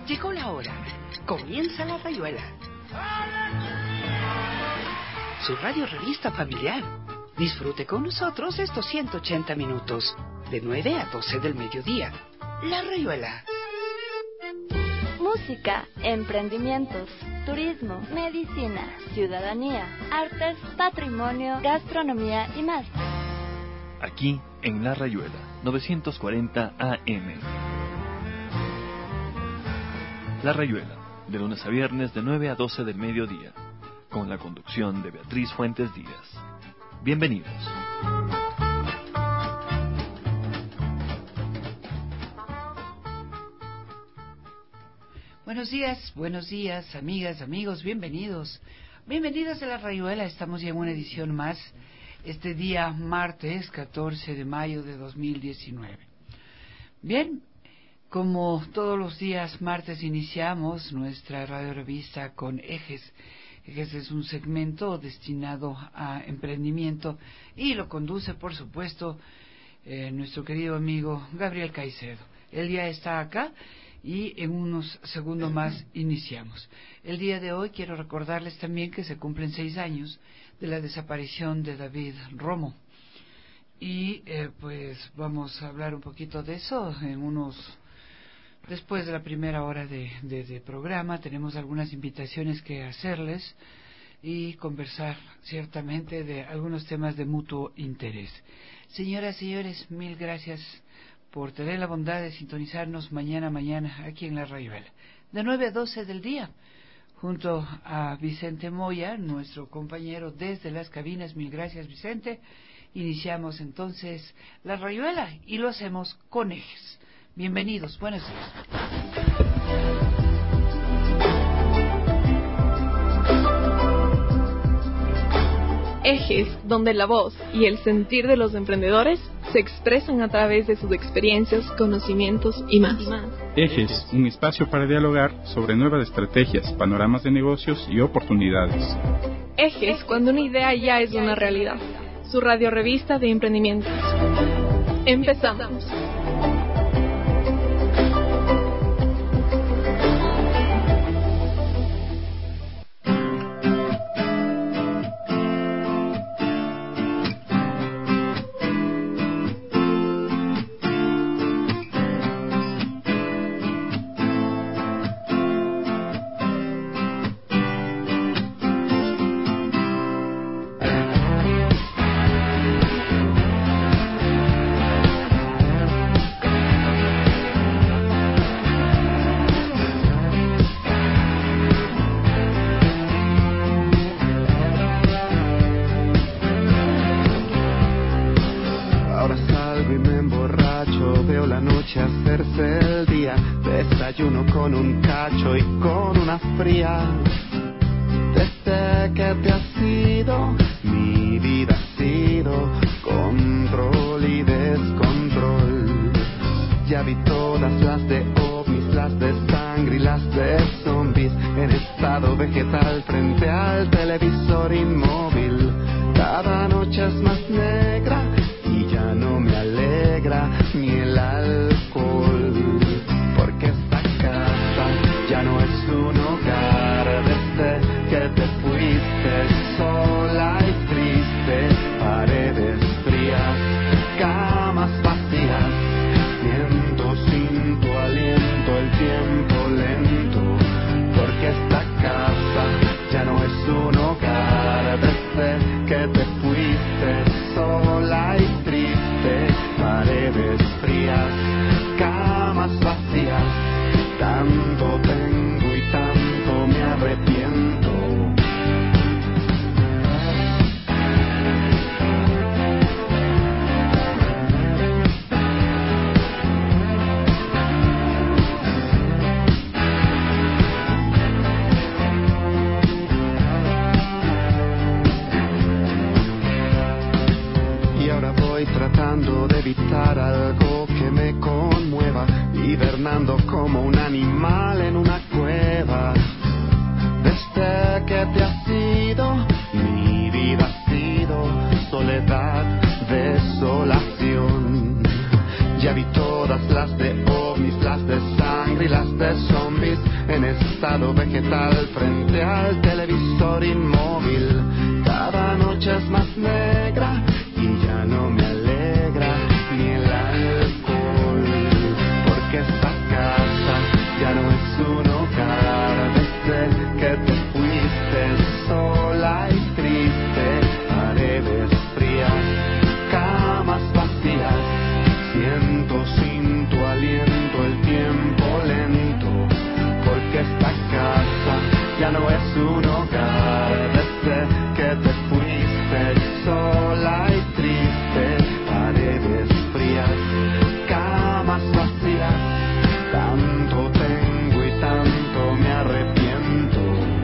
Llegó la hora. Comienza La Rayuela. Su radio revista familiar. Disfrute con nosotros estos 180 minutos, de 9 a 12 del mediodía. La Rayuela. Música, emprendimientos, turismo, medicina, ciudadanía, artes, patrimonio, gastronomía y más. Aquí en La Rayuela, 940 AM. La Rayuela, de lunes a viernes de 9 a 12 del mediodía, con la conducción de Beatriz Fuentes Díaz. Bienvenidos. Buenos días, amigas, amigos, bienvenidos. Bienvenidos a La Rayuela, estamos ya en una edición más, este día martes 14 de mayo de 2019. Bien, como todos los días martes iniciamos nuestra radio revista con Ejes. Ejes es un segmento destinado a emprendimiento y lo conduce, por supuesto, nuestro querido amigo Gabriel Caicedo. Él ya está acá y en unos segundos más iniciamos. El día de hoy quiero recordarles también que se cumplen 6 años de la desaparición de David Romo. Y pues vamos a hablar un poquito de eso después de la primera hora de programa. Tenemos algunas invitaciones que hacerles y conversar ciertamente de algunos temas de mutuo interés. Señoras, señores, mil gracias por tener la bondad de sintonizarnos mañana aquí en La Rayuela, de 9 a 12 del día, junto a Vicente Moya, nuestro compañero desde las cabinas. Mil gracias, Vicente. Iniciamos entonces La Rayuela y lo hacemos con Ejes. Bienvenidos, buenos días. Ejes, donde la voz y el sentir de los emprendedores se expresan a través de sus experiencias, conocimientos y más. Ejes, un espacio para dialogar sobre nuevas estrategias, panoramas de negocios y oportunidades. Ejes, cuando una idea ya es una realidad. Su radio revista de emprendimientos. Empezamos. Sin tu aliento todas las de ovnis, las de sangre y las de zombies, en estado vegetal frente al televisor inmóvil. Cada noche es más negra y ya no me alegra ni el alcohol, porque esta casa ya no es un hogar desde que te fuiste, sola y triste, paredes frías, camas vacías, siento sin tu aliento el tiempo lento, porque esta casa ya no es un hogar desde que te fuiste, sola y triste, paredes frías, camas vacías, tanto tengo y tanto me arrepiento.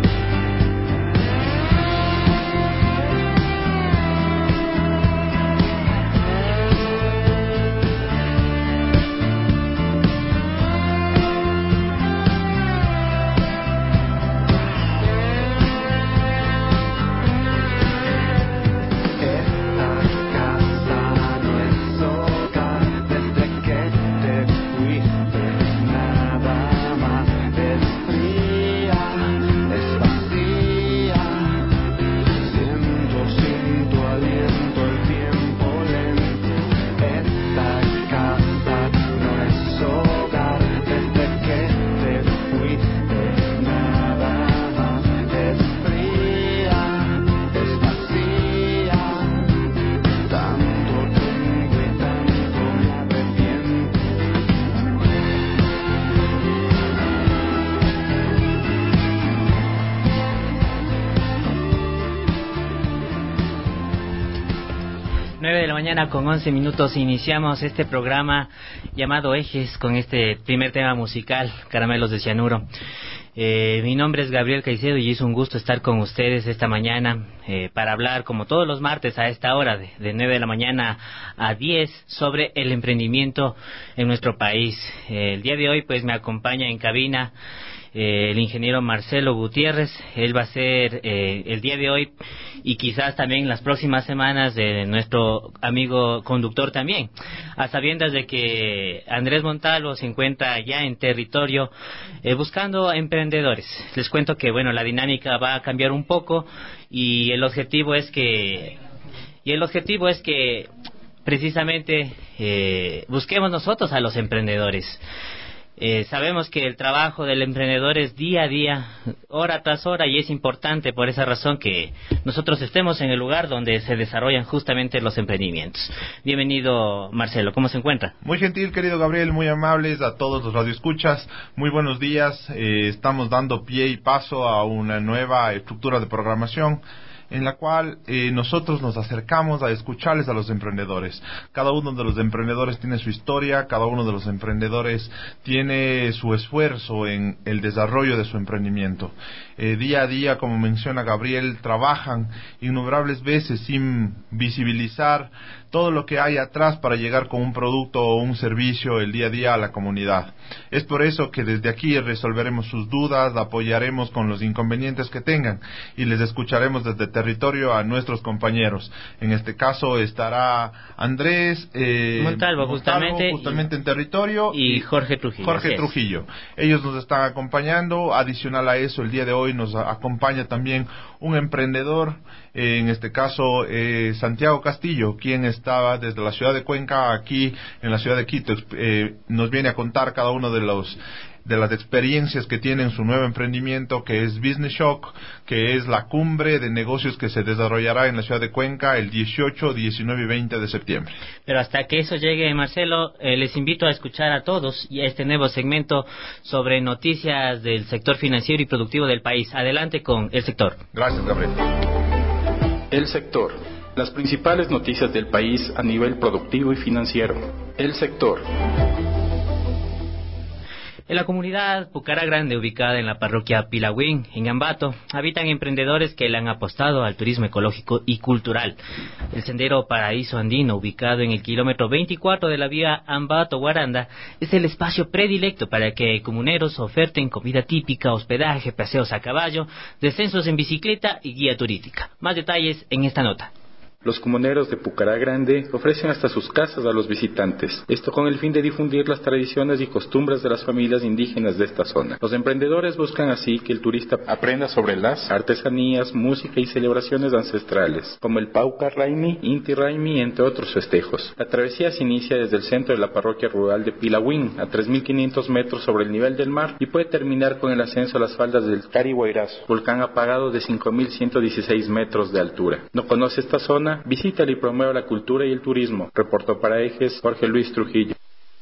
Con 11 minutos iniciamos este programa llamado Ejes con este primer tema musical, Caramelos de Cianuro. Mi nombre es Gabriel Caicedo y es un gusto estar con ustedes esta mañana para hablar, como todos los martes a esta hora, de 9 de la mañana a 10, sobre el emprendimiento en nuestro país. El día de hoy pues me acompaña en cabina el ingeniero Marcelo Gutiérrez. Él va a ser el día de hoy y quizás también las próximas semanas de nuestro amigo conductor también, a sabiendas de que Andrés Montalvo se encuentra ya en territorio buscando emprendedores. Les cuento que bueno, la dinámica va a cambiar un poco y el objetivo es que precisamente busquemos nosotros a los emprendedores. Sabemos que el trabajo del emprendedor es día a día, hora tras hora, y es importante por esa razón que nosotros estemos en el lugar donde se desarrollan justamente los emprendimientos. Bienvenido, Marcelo, ¿cómo se encuentra? Muy gentil, querido Gabriel, muy amables a todos los radioescuchas, muy buenos días. Estamos dando pie y paso a una nueva estructura de programación en la cual nosotros nos acercamos a escucharles a los emprendedores. Cada uno de los emprendedores tiene su historia, cada uno de los emprendedores tiene su esfuerzo en el desarrollo de su emprendimiento. Día a día, como menciona Gabriel, trabajan innumerables veces sin visibilizar todo lo que hay atrás para llegar con un producto o un servicio el día a día a la comunidad. Es por eso que desde aquí resolveremos sus dudas, apoyaremos con los inconvenientes que tengan y les escucharemos desde territorio a nuestros compañeros. En este caso estará Andrés Montalvo, justamente en territorio, y Jorge Trujillo. Ellos nos están acompañando. Adicional a eso, el día de hoy nos acompaña también un emprendedor, en este caso Santiago Castillo, quien estaba desde la ciudad de Cuenca aquí en la ciudad de Quito. Nos viene a contar cada uno de las experiencias que tiene en su nuevo emprendimiento, que es Business Shock, que es la cumbre de negocios que se desarrollará en la ciudad de Cuenca el 18, 19 y 20 de septiembre. Pero hasta que eso llegue, Marcelo, les invito a escuchar a todos y a este nuevo segmento sobre noticias del sector financiero y productivo del país. Adelante con El Sector. Gracias, Gabriel. El Sector. Las principales noticias del país a nivel productivo y financiero. El Sector. En la comunidad Pucara Grande, ubicada en la parroquia Pilagüín, en Ambato, habitan emprendedores que le han apostado al turismo ecológico y cultural. El sendero Paraíso Andino, ubicado en el kilómetro 24 de la vía Ambato-Guaranda, es el espacio predilecto para que comuneros oferten comida típica, hospedaje, paseos a caballo, descensos en bicicleta y guía turística. Más detalles en esta nota. Los comuneros de Pucará Grande ofrecen hasta sus casas a los visitantes, esto con el fin de difundir las tradiciones y costumbres de las familias indígenas de esta zona. Los emprendedores buscan así que el turista aprenda sobre las artesanías, música y celebraciones ancestrales, como el Pauca Raimi, Inti Raimi, entre otros festejos. La travesía se inicia desde el centro de la parroquia rural de Pilahuín, a 3.500 metros sobre el nivel del mar, y puede terminar con el ascenso a las faldas del Carihuayrazo, volcán apagado de 5.116 metros de altura. ¿No conoce esta zona? Visítala y promueva la cultura y el turismo. Reportó para Ejes Jorge Luis Trujillo.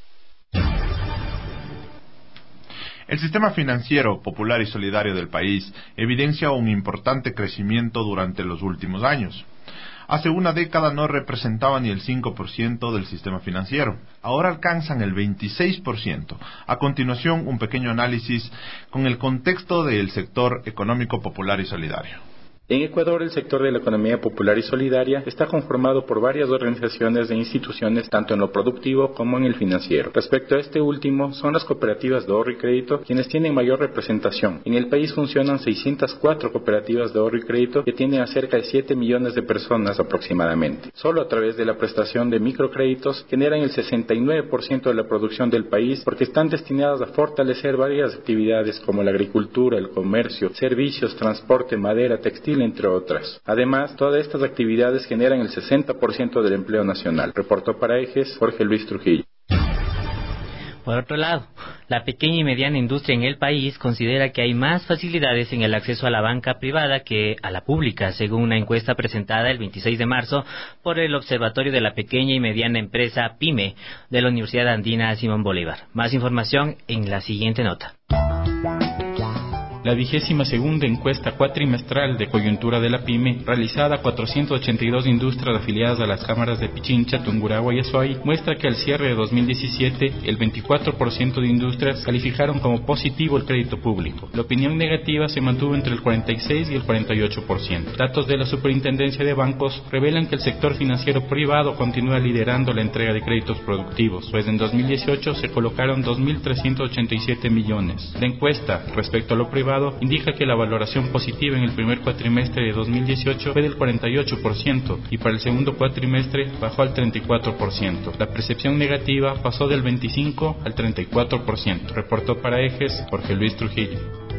El sistema financiero popular y solidario del país evidencia un importante crecimiento durante los últimos años. Hace una década no representaba ni el 5% del sistema financiero. Ahora alcanzan el 26%. A continuación, un pequeño análisis con el contexto del sector económico popular y solidario. En Ecuador, el sector de la economía popular y solidaria está conformado por varias organizaciones e instituciones, tanto en lo productivo como en el financiero. Respecto a este último, son las cooperativas de ahorro y crédito quienes tienen mayor representación. En el país funcionan 604 cooperativas de ahorro y crédito que tienen a cerca de 7 millones de personas aproximadamente. Solo a través de la prestación de microcréditos generan el 69% de la producción del país, porque están destinadas a fortalecer varias actividades como la agricultura, el comercio, servicios, transporte, madera, textil, entre otras. Además, todas estas actividades generan el 60% del empleo nacional. Reportó para Ejes Jorge Luis Trujillo. Por otro lado, la pequeña y mediana industria en el país considera que hay más facilidades en el acceso a la banca privada que a la pública, según una encuesta presentada el 26 de marzo por el Observatorio de la Pequeña y Mediana Empresa PYME de la Universidad Andina Simón Bolívar. Más información en la siguiente nota. La 22ª encuesta cuatrimestral de coyuntura de la PYME, realizada a 482 industrias afiliadas a las cámaras de Pichincha, Tungurahua y Azuay, muestra que al cierre de 2017, el 24% de industrias calificaron como positivo el crédito público. La opinión negativa se mantuvo entre el 46 y el 48%. Datos de la Superintendencia de Bancos revelan que el sector financiero privado continúa liderando la entrega de créditos productivos, pues en 2018 se colocaron 2.387 millones. La encuesta, respecto a lo privado, indica que la valoración positiva en el primer cuatrimestre de 2018 fue del 48% y para el segundo cuatrimestre bajó al 34%. La percepción negativa pasó del 25 al 34%. Reportó para Ejes Jorge Luis Trujillo.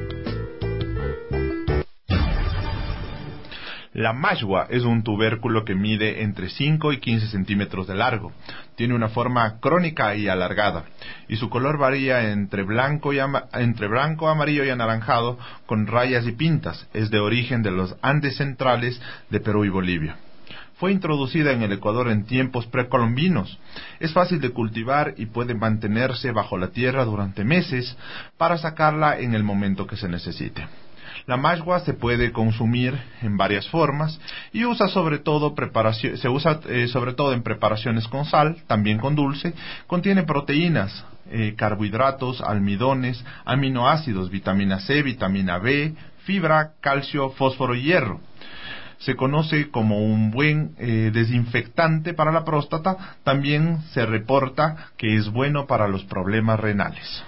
La mashua es un tubérculo que mide entre 5 y 15 centímetros de largo. Tiene una forma crónica y alargada, y su color varía entre blanco, amarillo y anaranjado, con rayas y pintas. Es de origen de los Andes centrales de Perú y Bolivia. Fue introducida en el Ecuador en tiempos precolombinos. Es fácil de cultivar y puede mantenerse bajo la tierra durante meses para sacarla en el momento que se necesite. La mashua se puede consumir en varias formas y se usa sobre todo en preparaciones con sal, también con dulce. Contiene proteínas, carbohidratos, almidones, aminoácidos, vitamina C, vitamina B, fibra, calcio, fósforo y hierro. Se conoce como un buen desinfectante para la próstata. También se reporta que es bueno para los problemas renales.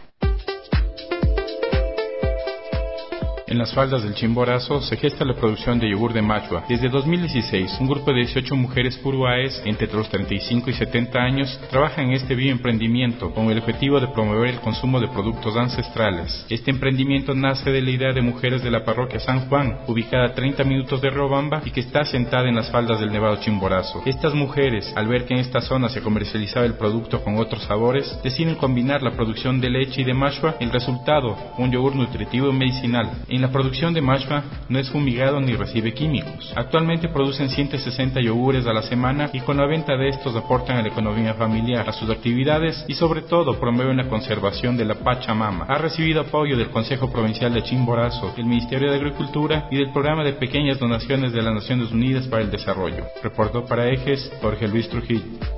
En las faldas del Chimborazo se gesta la producción de yogur de mashua. Desde 2016, un grupo de 18 mujeres puruáes entre los 35 y 70 años trabajan en este bioemprendimiento con el objetivo de promover el consumo de productos ancestrales. Este emprendimiento nace de la idea de mujeres de la parroquia San Juan, ubicada a 30 minutos de Riobamba y que está asentada en las faldas del Nevado Chimborazo. Estas mujeres, al ver que en esta zona se comercializaba el producto con otros sabores, deciden combinar la producción de leche y de mashua. El resultado, un yogur nutritivo y medicinal. En la producción de mashua no es fumigado ni recibe químicos. Actualmente producen 160 yogures a la semana y con la venta de estos aportan a la economía familiar, a sus actividades y sobre todo promueven la conservación de la Pachamama. Ha recibido apoyo del Consejo Provincial de Chimborazo, del Ministerio de Agricultura y del Programa de Pequeñas Donaciones de las Naciones Unidas para el Desarrollo. Reportó para Ejes Jorge Luis Trujillo.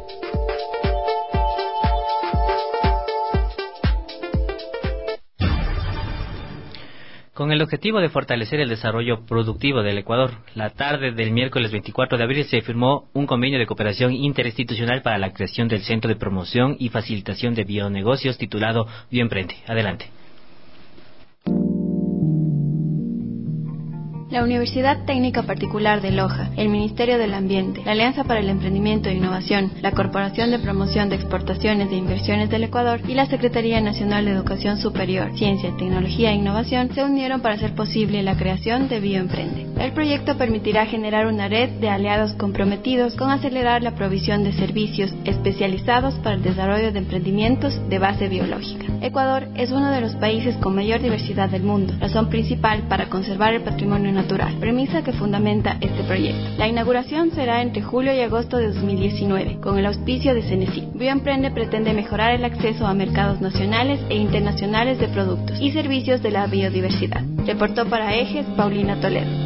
Con el objetivo de fortalecer el desarrollo productivo del Ecuador, la tarde del miércoles 24 de abril se firmó un convenio de cooperación interinstitucional para la creación del Centro de Promoción y Facilitación de Bionegocios titulado Bioemprende. Adelante. La Universidad Técnica Particular de Loja, el Ministerio del Ambiente, la Alianza para el Emprendimiento e Innovación, la Corporación de Promoción de Exportaciones e Inversiones del Ecuador y la Secretaría Nacional de Educación Superior, Ciencia, Tecnología e Innovación se unieron para hacer posible la creación de Bioemprende. El proyecto permitirá generar una red de aliados comprometidos con acelerar la provisión de servicios especializados para el desarrollo de emprendimientos de base biológica. Ecuador es uno de los países con mayor diversidad del mundo, razón principal para conservar el patrimonio natural, premisa que fundamenta este proyecto. La inauguración será entre julio y agosto de 2019, con el auspicio de Cenecit. Bioemprende pretende mejorar el acceso a mercados nacionales e internacionales de productos y servicios de la biodiversidad. Reportó para Ejes Paulina Toledo.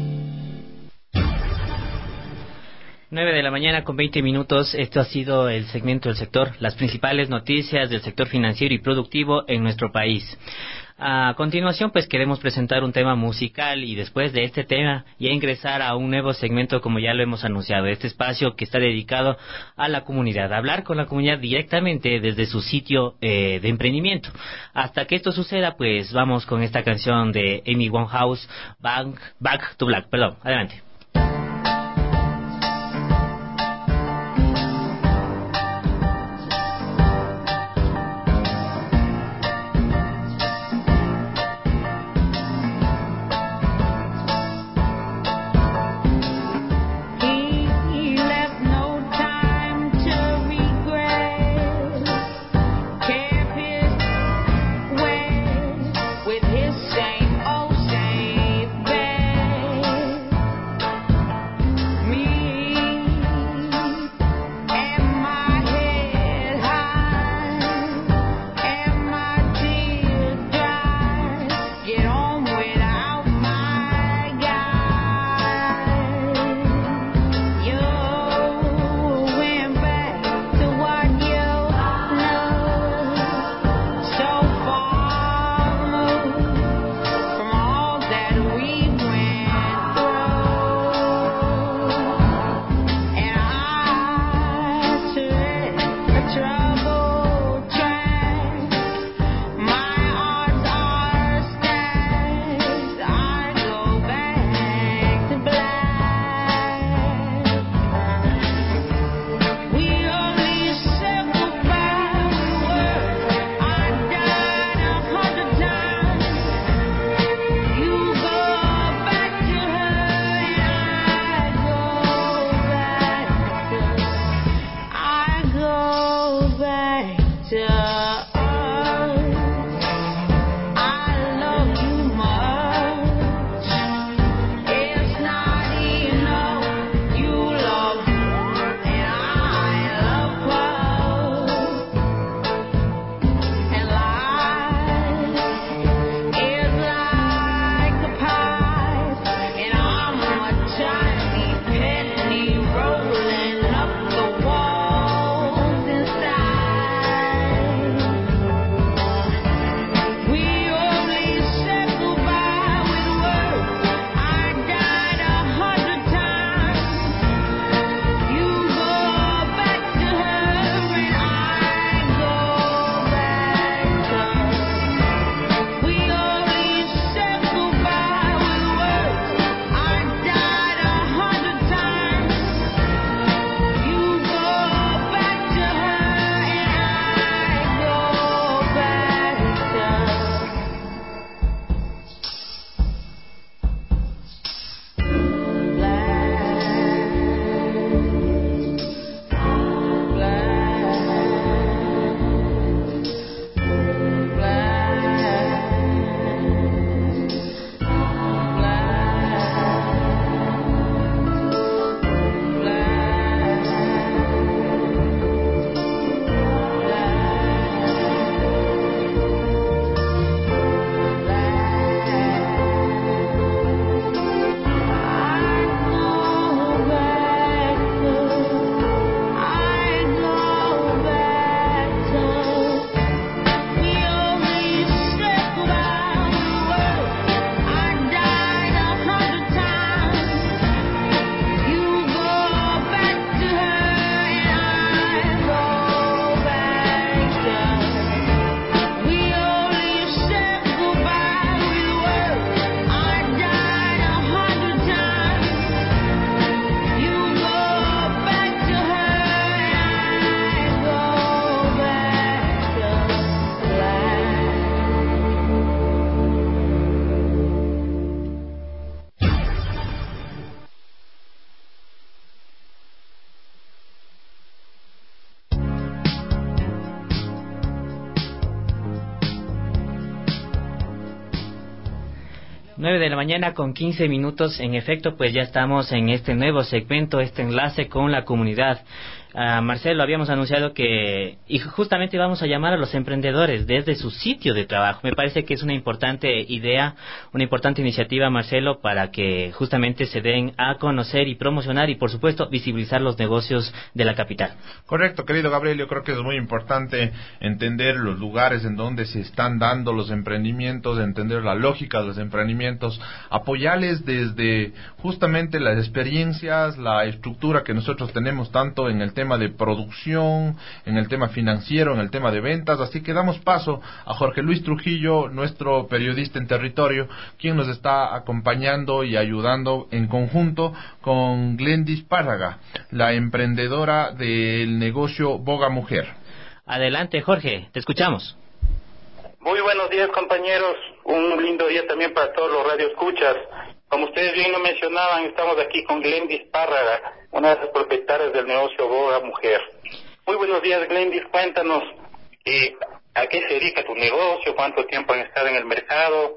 9:20 a.m. Esto ha sido el segmento del sector, las principales noticias del sector financiero y productivo en nuestro país. A continuación, pues queremos presentar un tema musical y después de este tema ya ingresar a un nuevo segmento, como ya lo hemos anunciado, este espacio que está dedicado a la comunidad, hablar con la comunidad directamente desde su sitio de emprendimiento. Hasta que esto suceda, pues vamos con esta canción de Amy Winehouse, Back to Black. Perdón, adelante. 9 de la mañana con 15 minutos. En efecto, pues ya estamos en este nuevo segmento, este enlace con la comunidad. Marcelo, habíamos anunciado que y justamente vamos a llamar a los emprendedores desde su sitio de trabajo. Me parece que es una importante idea, una importante iniciativa, Marcelo, para que justamente se den a conocer y promocionar y, por supuesto, visibilizar los negocios de la capital. Correcto, querido Gabriel, yo creo que es muy importante entender los lugares en donde se están dando los emprendimientos, entender la lógica de los emprendimientos, apoyarles desde justamente las experiencias, la estructura que nosotros tenemos tanto en el tema de producción, en el tema financiero, en el tema de ventas. Así que damos paso a Jorge Luis Trujillo, nuestro periodista en territorio, quien nos está acompañando y ayudando en conjunto con Glendis Párraga, la emprendedora del negocio Boga Mujer. Adelante, Jorge, te escuchamos. Muy buenos días, compañeros. Un lindo día también para todos los radioescuchas. Como ustedes bien lo mencionaban, estamos aquí con Glendis Párraga, una de las propietarias del negocio Boga Mujer. Muy buenos días, Glendis. Cuéntanos a qué se dedica tu negocio, cuánto tiempo han estado en el mercado,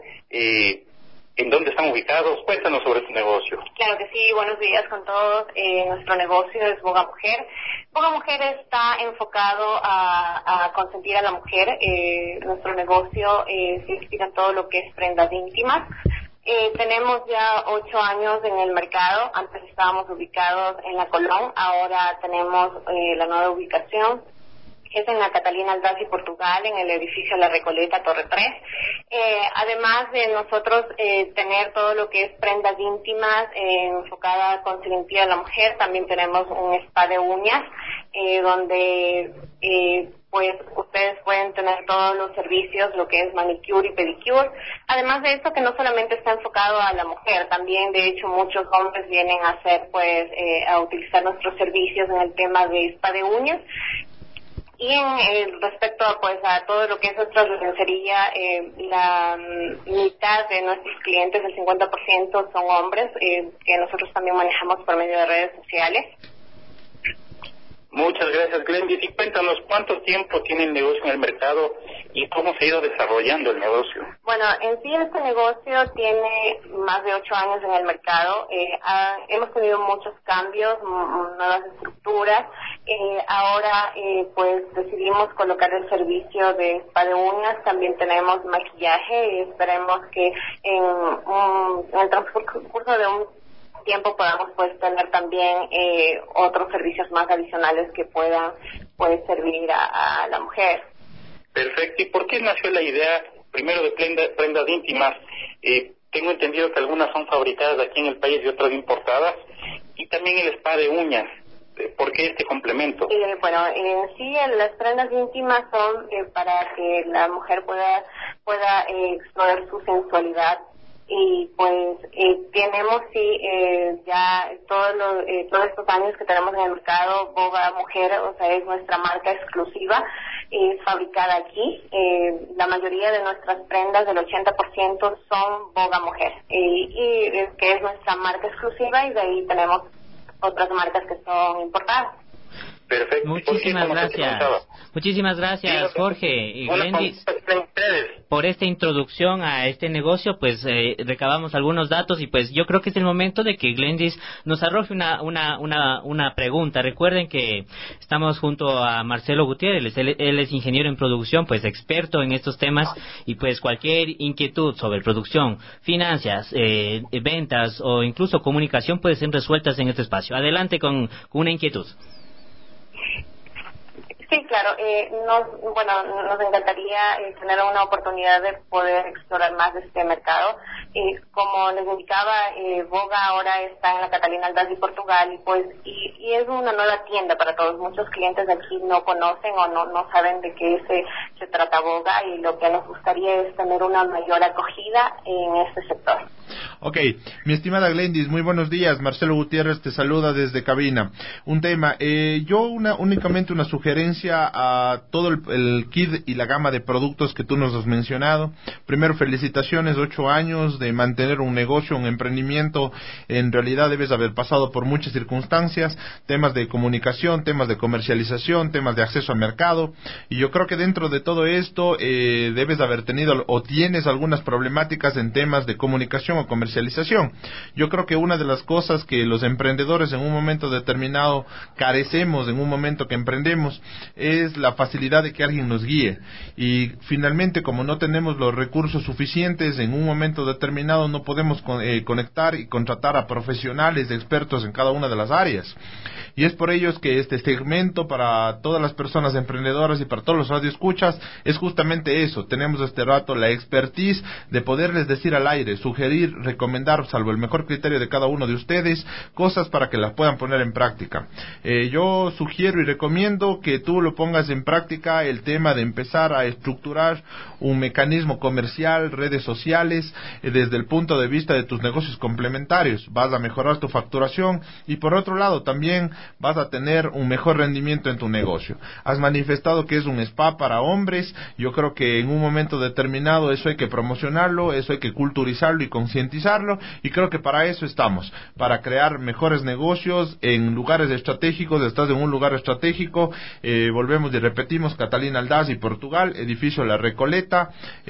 en dónde están ubicados. Cuéntanos sobre tu negocio. Claro que sí, buenos días con todos. Nuestro negocio es Boga Mujer. Boga Mujer está enfocado a consentir a la mujer. Nuestro negocio se inspira en todo lo que es prendas íntimas. Tenemos ya 8 años en el mercado. Antes estábamos ubicados en la Colón, ahora tenemos la nueva ubicación. Es en la Catalina Aldaz y Portugal, en el edificio La Recoleta, Torre 3. Además de nosotros tener todo lo que es prendas íntimas enfocada con consentida a la mujer, también tenemos un spa de uñas, donde pues ustedes pueden tener todos los servicios, lo que es manicure y pedicure. Además de esto, que no solamente está enfocado a la mujer, también de hecho muchos hombres vienen a hacer a utilizar nuestros servicios en el tema de spa de uñas. Y respecto a todo lo que es nuestra lencería, la mitad de nuestros clientes, el 50%, son hombres, que nosotros también manejamos por medio de redes sociales. Muchas gracias, Glendis. Y cuéntanos, ¿cuánto tiempo tiene el negocio en el mercado y cómo se ha ido desarrollando el negocio? Bueno, en sí este negocio tiene más de 8 años en el mercado. Hemos tenido muchos cambios, nuevas estructuras. Ahora pues decidimos colocar el servicio de spa de uñas. También tenemos maquillaje y esperemos que en el transcurso de un tiempo podamos tener también otros servicios más adicionales que puedan servir a la mujer. Perfecto. ¿Y por qué nació la idea primero de prendas íntimas? Tengo entendido que algunas son fabricadas aquí en el país y otras importadas, y también el spa de uñas. ¿Por qué este complemento? Bueno, en sí las prendas íntimas son para que la mujer pueda explorar su sensualidad. Y pues tenemos ya todos estos años que tenemos en el mercado. Boga Mujer, es nuestra marca exclusiva, es fabricada aquí. La mayoría de nuestras prendas, del 80%, son Boga Mujer, que es nuestra marca exclusiva, y de ahí tenemos otras marcas que son importadas. Perfecto. Muchísimas gracias, Jorge y Glendis, por esta introducción a este negocio. Pues recabamos algunos datos y pues yo creo que es el momento de que Glendis nos arroje una pregunta. Recuerden que estamos junto a Marcelo Gutiérrez, él es ingeniero en producción, pues experto en estos temas, y pues cualquier inquietud sobre producción, finanzas, ventas o incluso comunicación puede ser resueltas en este espacio. Adelante con una inquietud. Sí, claro. Nos encantaría tener una oportunidad de poder explorar más de este mercado. Como les indicaba, Boga ahora está en la Catalina Aldaz y Portugal, y es una nueva tienda para todos. Muchos clientes de aquí no conocen o no saben de qué se trata Boga, y lo que nos gustaría es tener una mayor acogida en este sector. Ok, mi estimada Glendis, muy buenos días. Marcelo Gutiérrez te saluda desde cabina. Un tema, únicamente una sugerencia a todo el kit y la gama de productos que tú nos has mencionado. Primero, felicitaciones, 8 años de mantener un negocio, un emprendimiento. En realidad debes haber pasado por muchas circunstancias, temas de comunicación, temas de comercialización, temas de acceso al mercado. Y yo creo que dentro de todo esto debes haber tenido o tienes algunas problemáticas en temas de comunicación o comercialización. Yo creo que una de las cosas que los emprendedores en un momento determinado carecemos en un momento que emprendemos es la facilidad de que alguien nos guíe, y finalmente, como no tenemos los recursos suficientes en un momento determinado, no podemos conectar y contratar a profesionales expertos en cada una de las áreas. Y es por ello que este segmento para todas las personas emprendedoras y para todos los radioescuchas es justamente eso. Tenemos este rato la expertise de poderles decir al aire, sugerir, recomendar, salvo el mejor criterio de cada uno de ustedes, cosas para que las puedan poner en práctica. Yo sugiero y recomiendo que tú lo pongas en práctica, el tema de empezar a estructurar un mecanismo comercial, redes sociales, desde el punto de vista de tus negocios complementarios. Vas a mejorar tu facturación y por otro lado también vas a tener un mejor rendimiento en tu negocio. Has manifestado que es un spa para hombres. Yo creo que en un momento determinado eso hay que promocionarlo, eso hay que culturizarlo y concientizarlo, y creo que para eso estamos, para crear mejores negocios en lugares estratégicos. Estás en un lugar estratégico, volvemos y repetimos, Catalina Aldaz y Portugal, edificio La Recoleta,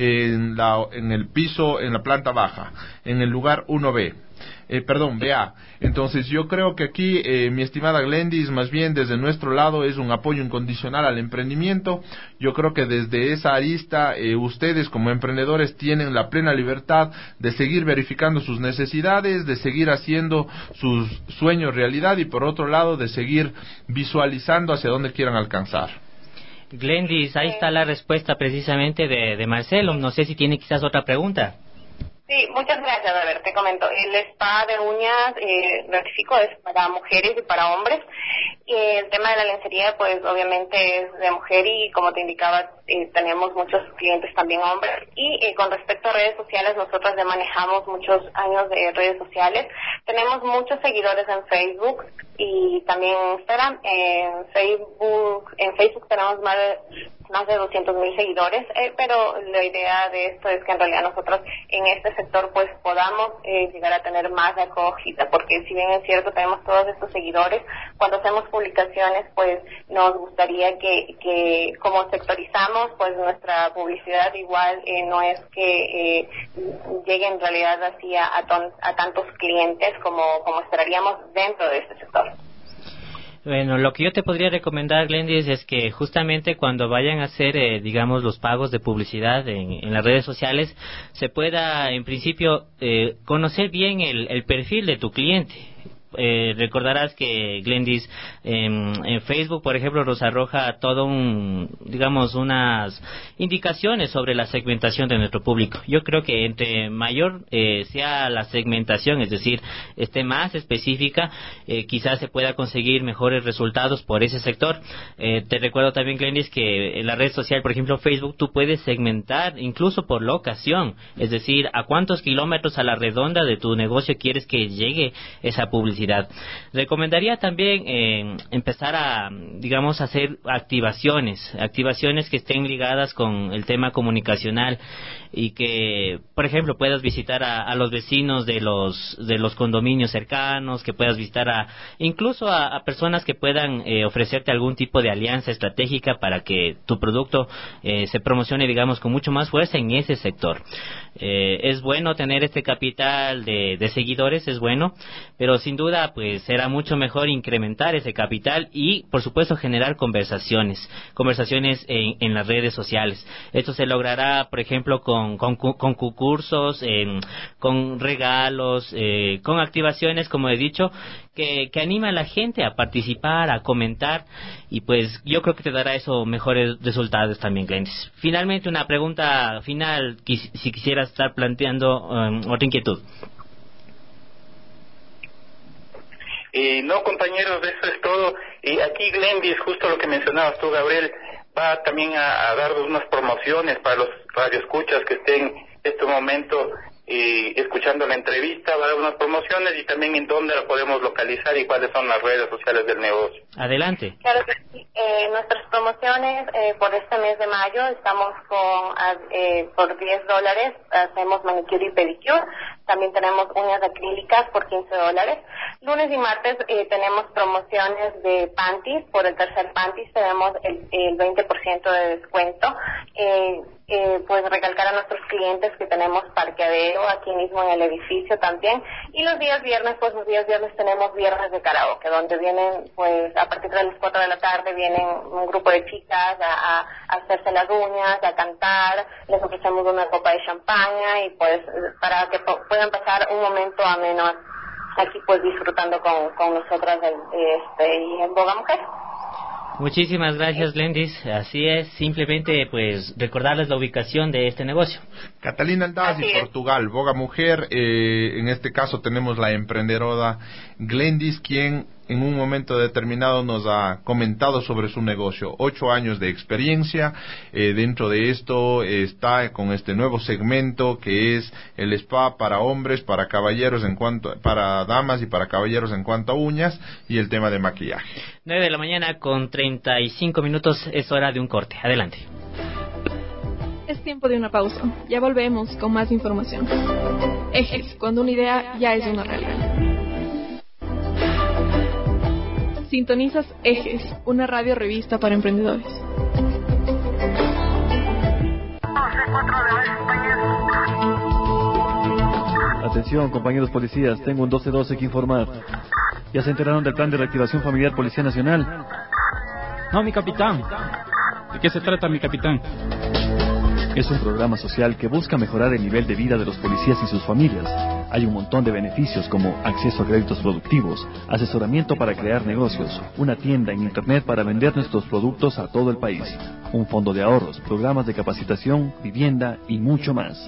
en el piso, en la planta baja, en el lugar 1B. BA. Entonces yo creo que aquí, mi estimada Glendis, más bien desde nuestro lado es un apoyo incondicional al emprendimiento. Yo creo que desde esa arista ustedes como emprendedores tienen la plena libertad de seguir verificando sus necesidades, de seguir haciendo sus sueños realidad y por otro lado de seguir visualizando hacia dónde quieran alcanzar. Glendis, ahí está la respuesta precisamente de Marcelo. No sé si tiene quizás otra pregunta. Sí, muchas gracias. A ver, te comento. El spa de uñas, rectifico, es para mujeres y para hombres. El tema de la lencería, pues obviamente es de mujer y como te indicaba, tenemos muchos clientes también hombres. Y con respecto a redes sociales, nosotros ya manejamos muchos años de redes sociales. Tenemos muchos seguidores en Facebook y también en Instagram. En Facebook tenemos más de 200,000 seguidores, pero la idea de esto es que en realidad nosotros en este sector pues podamos llegar a tener más acogida, porque si bien es cierto tenemos todos estos seguidores, cuando hacemos publicaciones pues nos gustaría que como sectorizamos pues nuestra publicidad igual no es que llegue en realidad así a tantos clientes como esperaríamos dentro de este sector. Bueno, lo que yo te podría recomendar, Glendis, es que justamente cuando vayan a hacer, digamos, los pagos de publicidad en las redes sociales, se pueda, en principio, conocer bien el perfil de tu cliente. Recordarás que Glendis en Facebook, por ejemplo, nos arroja todo unas indicaciones sobre la segmentación de nuestro público. Yo creo que entre mayor sea la segmentación, es decir, esté más específica, quizás se pueda conseguir mejores resultados por ese sector. Te recuerdo también, Glendis, que en la red social, por ejemplo Facebook, tú puedes segmentar incluso por locación, es decir, a cuántos kilómetros a la redonda de tu negocio quieres que llegue esa publicidad. Recomendaría también empezar a, digamos, hacer activaciones que estén ligadas con el tema comunicacional y que, por ejemplo, puedas visitar a los vecinos de los condominios cercanos, que puedas visitar incluso a personas que puedan ofrecerte algún tipo de alianza estratégica para que tu producto se promocione, digamos, con mucho más fuerza en ese sector. Es bueno tener este capital de seguidores, es bueno, pero sin duda pues será mucho mejor incrementar ese capital y por supuesto generar conversaciones en las redes sociales. Esto se logrará, por ejemplo, con concursos, con regalos, con activaciones, como he dicho, que anima a la gente a participar, a comentar, y pues yo creo que te dará eso mejores resultados también, clientes. Finalmente, una pregunta final, si quisieras estar planteando otra inquietud. No, compañeros, eso es todo. Y aquí Glendis, justo lo que mencionabas tú, Gabriel, va también a dar unas promociones para los radioescuchas que estén en este momento escuchando la entrevista, va a dar unas promociones y también en dónde la podemos localizar y cuáles son las redes sociales del negocio. Adelante. Claro que sí. Nuestras promociones por este mes de mayo estamos por $10, hacemos manicure y pedicure. También tenemos uñas acrílicas por $15. Lunes y martes tenemos promociones de panties. Por el tercer panties tenemos el 20% de descuento. Pues recalcar a nuestros clientes que tenemos parqueadero aquí mismo en el edificio también. Y los días viernes tenemos viernes de karaoke, donde vienen, pues a partir de las 4 de la tarde vienen un grupo de chicas a hacerse las uñas, a cantar, les ofrecemos una copa de champaña y pues para que puedan pasar un momento ameno aquí pues disfrutando con nosotras y en Boga Mujer. Muchísimas gracias, Glendis. Así es, simplemente pues recordarles la ubicación de este negocio. Catalina Aldaz y Portugal, Boga Mujer. En este caso tenemos la emprendedora Glendis, quien en un momento determinado nos ha comentado sobre su negocio. 8 años de experiencia. Dentro de esto está con este nuevo segmento que es el spa para hombres, para caballeros para damas y para caballeros en cuanto a uñas, y el tema de maquillaje. 9 de la mañana con 35 minutos, es hora de un corte. Adelante. Es tiempo de una pausa. Ya volvemos con más información. Ejes, cuando una idea ya es una realidad. Sintonizas Ejes, una radio revista para emprendedores. Atención, compañeros policías, tengo un 1212 que informar. ¿Ya se enteraron del plan de reactivación familiar Policía Nacional? No, mi capitán. ¿De qué se trata, mi capitán? Es un programa social que busca mejorar el nivel de vida de los policías y sus familias. Hay un montón de beneficios como acceso a créditos productivos, asesoramiento para crear negocios, una tienda en internet para vender nuestros productos a todo el país, un fondo de ahorros, programas de capacitación, vivienda y mucho más.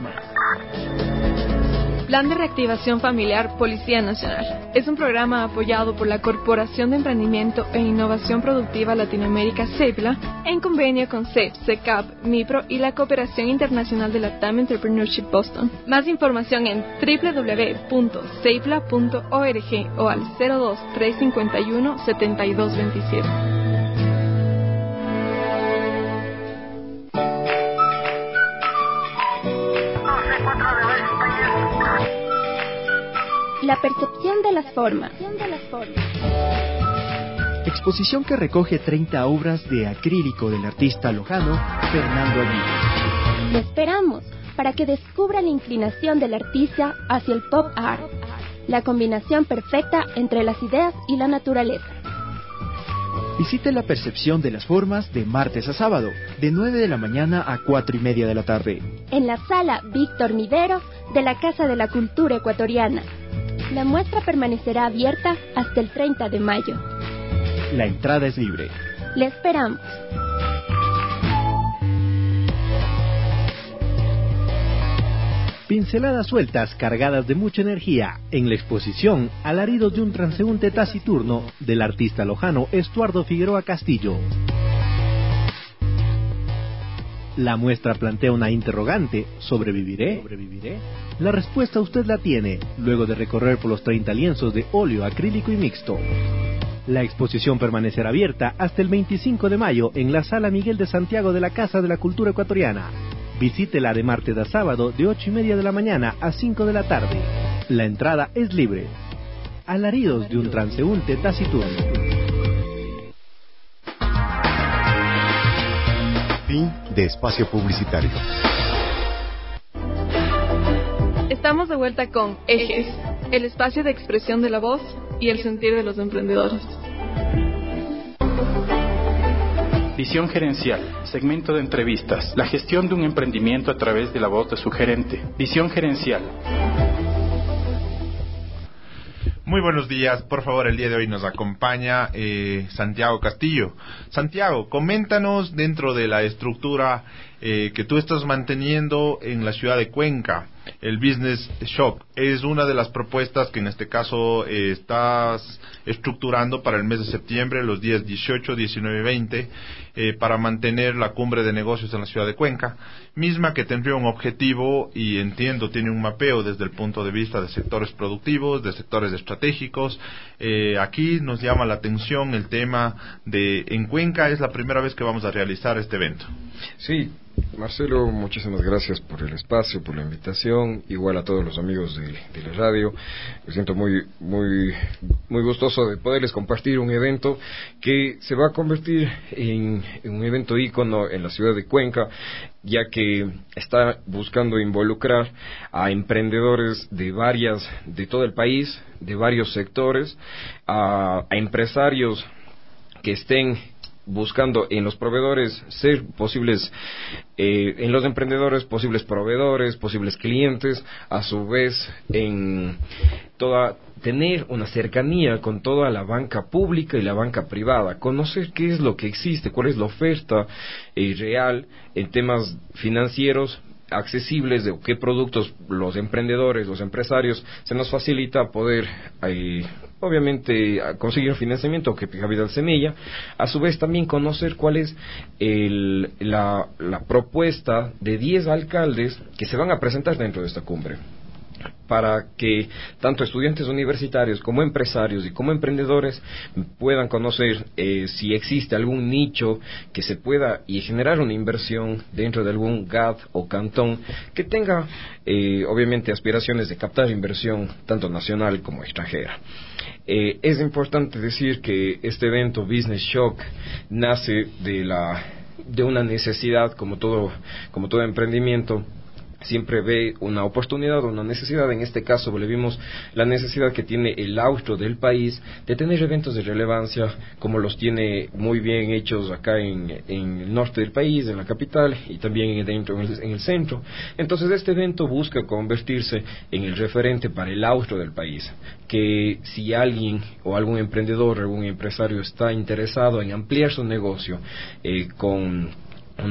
Plan de Reactivación Familiar Policía Nacional. Es un programa apoyado por la Corporación de Emprendimiento e Innovación Productiva Latinoamérica, CEPLA, en convenio con CEP, CECAP, MIPRO y la Cooperación Internacional de Latam Entrepreneurship Boston. Más información en www.cepla.org o al 02-351-7227. La percepción de las formas. Exposición que recoge 30 obras de acrílico del artista lojano Fernando Aguirre. Le esperamos para que descubra la inclinación del artista hacia el pop art, la combinación perfecta entre las ideas y la naturaleza. Visite la percepción de las formas de martes a sábado, de 9 de la mañana a 4:30 de la tarde. En la sala Víctor Nivero de la Casa de la Cultura Ecuatoriana. La muestra permanecerá abierta hasta el 30 de mayo. La entrada es libre. Le esperamos. Pinceladas sueltas cargadas de mucha energía en la exposición Alaridos de un transeúnte taciturno del artista lojano Estuardo Figueroa Castillo. La muestra plantea una interrogante: ¿sobreviviré? La respuesta usted la tiene luego de recorrer por los 30 lienzos de óleo, acrílico y mixto. La exposición permanecerá abierta hasta el 25 de mayo en la Sala Miguel de Santiago de la Casa de la Cultura Ecuatoriana. Visítela de martes a sábado de 8:30 de la mañana a 5 de la tarde. La entrada es libre. Alaridos de un transeúnte taciturno. Fin de espacio publicitario. Estamos de vuelta con Ejes, el espacio de expresión de la voz y el sentir de los emprendedores. Visión gerencial, segmento de entrevistas, la gestión de un emprendimiento a través de la voz de su gerente. Visión gerencial. Muy buenos días, por favor, el día de hoy nos acompaña Santiago Castillo. Santiago, coméntanos dentro de la estructura que tú estás manteniendo en la ciudad de Cuenca, el Business Shop. Es una de las propuestas que en este caso estás estructurando para el mes de septiembre, los días 18, 19 y 20, para mantener la cumbre de negocios en la ciudad de Cuenca, misma que tendría un objetivo, y entiendo tiene un mapeo desde el punto de vista de sectores productivos, de sectores estratégicos. Aquí nos llama la atención el tema de en Cuenca es la primera vez que vamos a realizar este evento. Sí, Marcelo, muchísimas gracias por el espacio, por la invitación, igual a todos los amigos de la radio. Me siento muy gustoso de poderles compartir un evento que se va a convertir en un evento ícono en la ciudad de Cuenca, ya que está buscando involucrar a emprendedores de todo el país, de varios sectores, a empresarios que estén buscando en los proveedores ser posibles, en los emprendedores posibles proveedores, posibles clientes, a su vez tener una cercanía con toda la banca pública y la banca privada, conocer qué es lo que existe, cuál es la oferta real en temas financieros accesibles, de qué productos los emprendedores, los empresarios, se nos facilita poder obviamente conseguir financiamiento que Capital Semilla, a su vez también conocer cuál es la propuesta de 10 alcaldes que se van a presentar dentro de esta cumbre, para que tanto estudiantes universitarios como empresarios y como emprendedores puedan conocer si existe algún nicho que se pueda y generar una inversión dentro de algún GAD o cantón que tenga obviamente aspiraciones de captar inversión tanto nacional como extranjera. Es importante decir que este evento Business Shock nace de una necesidad, como todo emprendimiento siempre ve una oportunidad o una necesidad. En este caso le vimos la necesidad que tiene el austro del país de tener eventos de relevancia como los tiene muy bien hechos acá en el norte del país, en la capital, y también en el centro. Entonces este evento busca convertirse en el referente para el austro del país, que si alguien o algún emprendedor, algún empresario está interesado en ampliar su negocio con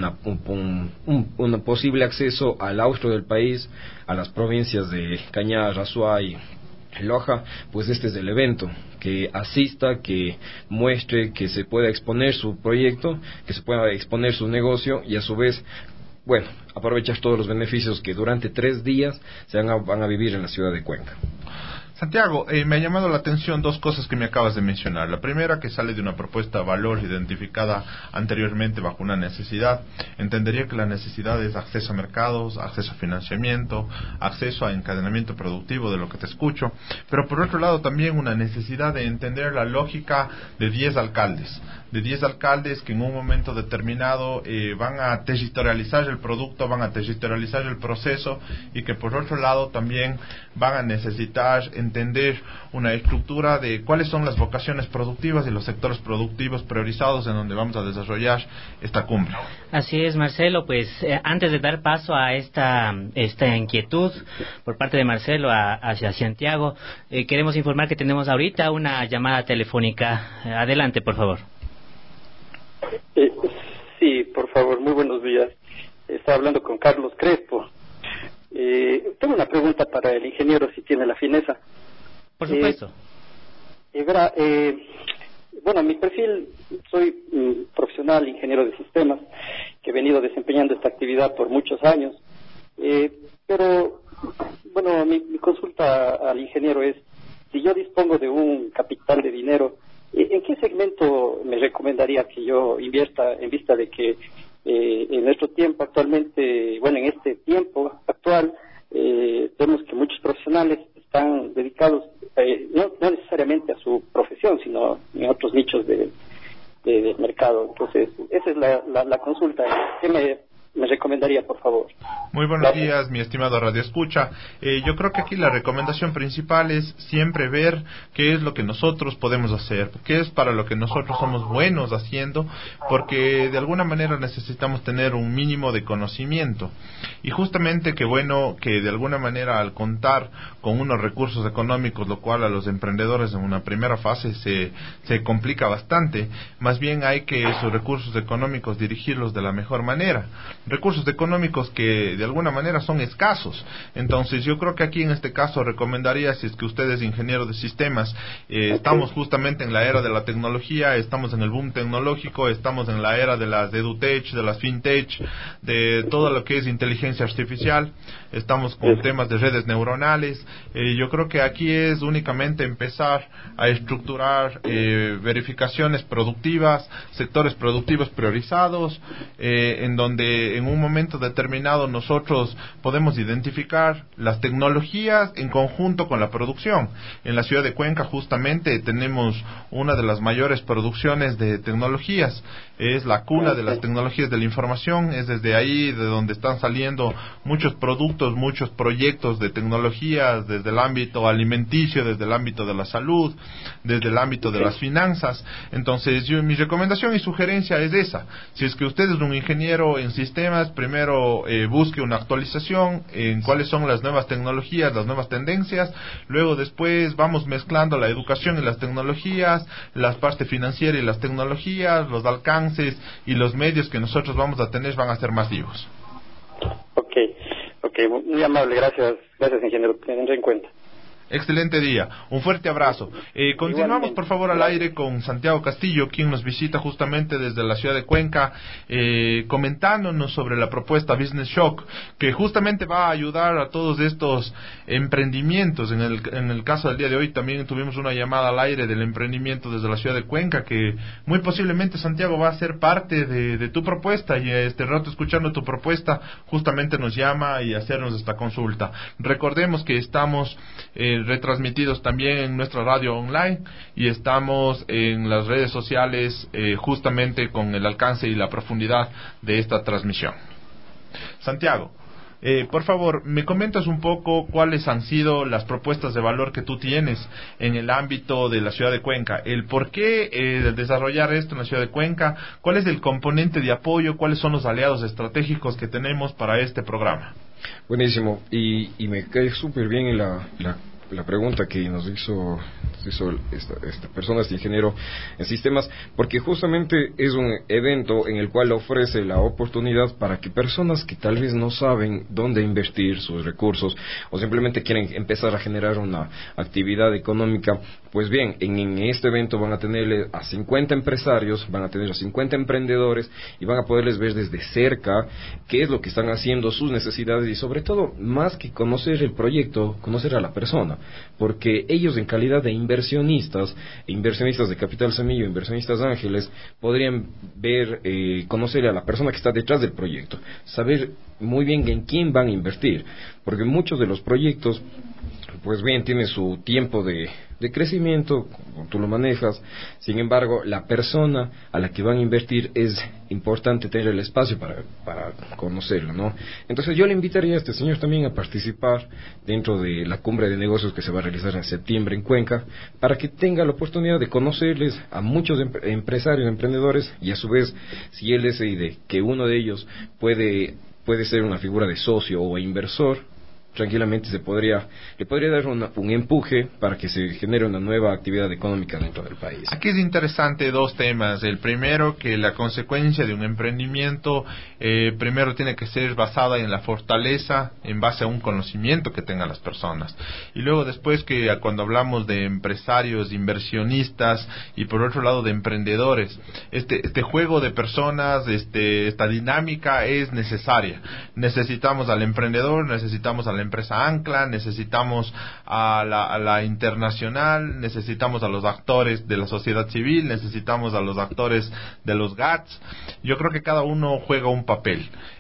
un posible acceso al austro del país, a las provincias de Cañar, Azuay y Loja, pues este es el evento, que asista, que muestre, que se pueda exponer su proyecto, que se pueda exponer su negocio y a su vez, bueno, aprovechar todos los beneficios que durante 3 días van a vivir en la ciudad de Cuenca. Santiago, me ha llamado la atención 2 cosas que me acabas de mencionar. La primera, que sale de una propuesta de valor identificada anteriormente bajo una necesidad. Entendería que la necesidad es acceso a mercados, acceso a financiamiento, acceso a encadenamiento productivo, de lo que te escucho. Pero por otro lado también una necesidad de entender la lógica de 10 alcaldes. De 10 alcaldes que en un momento determinado van a territorializar el producto, van a territorializar el proceso, y que por otro lado también van a necesitar entender una estructura de cuáles son las vocaciones productivas y los sectores productivos priorizados en donde vamos a desarrollar esta cumbre. Así es, Marcelo. Pues antes de dar paso a esta inquietud por parte de Marcelo hacia Santiago, queremos informar que tenemos ahorita una llamada telefónica. Adelante, por favor. Sí, por favor, muy buenos días. Estaba hablando con Carlos Crespo. Tengo una pregunta para el ingeniero, si tiene la fineza. Por supuesto. Bueno, mi perfil, soy profesional, ingeniero de sistemas, que he venido desempeñando esta actividad por muchos años. Pero, bueno, mi consulta al ingeniero es, si yo dispongo de un capital de dinero, ¿en qué segmento me recomendaría que yo invierta, en vista de que en nuestro tiempo actualmente, bueno, en este tiempo actual, vemos que muchos profesionales están dedicados no necesariamente a su profesión, sino en otros nichos del mercado? Entonces, esa es la consulta. ¿Qué me recomendaría, por por favor. Muy buenos días, mi estimado Radio Escucha. Yo creo que aquí la recomendación principal es siempre ver qué es lo que nosotros podemos hacer, qué es para lo que nosotros somos buenos haciendo, porque de alguna manera necesitamos tener un mínimo de conocimiento. Y justamente que bueno que de alguna manera al contar con unos recursos económicos, lo cual a los emprendedores en una primera fase se complica bastante, más bien hay que esos recursos económicos dirigirlos de la mejor manera. Recursos económicos que de alguna manera son escasos. Entonces yo creo que aquí en este caso recomendaría, si es que usted es ingeniero de sistemas, estamos justamente en la era de la tecnología, estamos en el boom tecnológico, estamos en la era de las edutech, de las fintech, de todo lo que es inteligencia artificial, estamos con temas de redes neuronales. Yo creo que aquí es únicamente empezar a estructurar verificaciones productivas, sectores productivos priorizados, en donde en un momento determinado nosotros podemos identificar las tecnologías en conjunto con la producción. En la ciudad de Cuenca justamente tenemos una de las mayores producciones de tecnologías, es la cuna de las tecnologías de la información, es desde ahí de donde están saliendo muchos productos, muchos proyectos de tecnologías, desde el ámbito alimenticio, desde el ámbito de la salud, desde el ámbito de las finanzas. Entonces mi recomendación y sugerencia es esa: si es que usted es un ingeniero en sistemas, primero busque una actualización en cuáles son las nuevas tecnologías, las nuevas tendencias, luego después vamos mezclando la educación y las tecnologías, la parte financiera y las tecnologías, los alcances y los medios que nosotros vamos a tener van a ser masivos. Ok, muy amable, gracias ingeniero, tendré en cuenta. Excelente día, un fuerte abrazo. Continuamos por favor al aire con Santiago Castillo, quien nos visita justamente desde la ciudad de Cuenca, comentándonos sobre la propuesta Business Shock, que justamente va a ayudar a todos estos emprendimientos. En el caso del día de hoy también tuvimos una llamada al aire del emprendimiento desde la ciudad de Cuenca, que muy posiblemente, Santiago, va a ser parte de tu propuesta, y este rato escuchando tu propuesta justamente nos llama y hacernos esta consulta. Recordemos que estamos retransmitidos también en nuestra radio online y estamos en las redes sociales justamente con el alcance y la profundidad de esta transmisión. Santiago, por favor, me comentas un poco cuáles han sido las propuestas de valor que tú tienes en el ámbito de la ciudad de Cuenca, el por qué desarrollar esto en la ciudad de Cuenca, cuál es el componente de apoyo, cuáles son los aliados estratégicos que tenemos para este programa. Buenísimo, y me cae súper bien la pregunta que nos hizo esta persona, este ingeniero en sistemas, porque justamente es un evento en el cual ofrece la oportunidad para que personas que tal vez no saben dónde invertir sus recursos o simplemente quieren empezar a generar una actividad económica, pues bien, en este evento van a tener a 50 empresarios, van a tener a 50 emprendedores y van a poderles ver desde cerca qué es lo que están haciendo, sus necesidades y sobre todo, más que conocer el proyecto, conocer a la persona, porque ellos en calidad de inversionistas de Capital Semillo, inversionistas ángeles, podrían ver, conocer a la persona que está detrás del proyecto, saber muy bien en quién van a invertir, porque muchos de los proyectos, pues bien, tienen su tiempo de crecimiento, tú lo manejas. Sin embargo, la persona a la que van a invertir es importante tener el espacio para conocerlo, ¿no? Entonces yo le invitaría a este señor también a participar dentro de la cumbre de negocios que se va a realizar en septiembre en Cuenca, para que tenga la oportunidad de conocerles a muchos empresarios, emprendedores, y a su vez, si él decide que uno de ellos puede ser una figura de socio o inversor, tranquilamente le podría dar un empuje para que se genere una nueva actividad económica dentro del país. Aquí es interesante dos temas. El primero, que la consecuencia de un emprendimiento primero tiene que ser basada en la fortaleza, en base a un conocimiento que tengan las personas, y luego después que cuando hablamos de empresarios, inversionistas y por otro lado de emprendedores, este juego de personas, esta dinámica es necesaria. Necesitamos al emprendedor, necesitamos a la empresa ancla, necesitamos a la internacional, necesitamos a los actores de la sociedad civil, necesitamos a los actores de los GATS. Yo creo que cada uno juega un papel.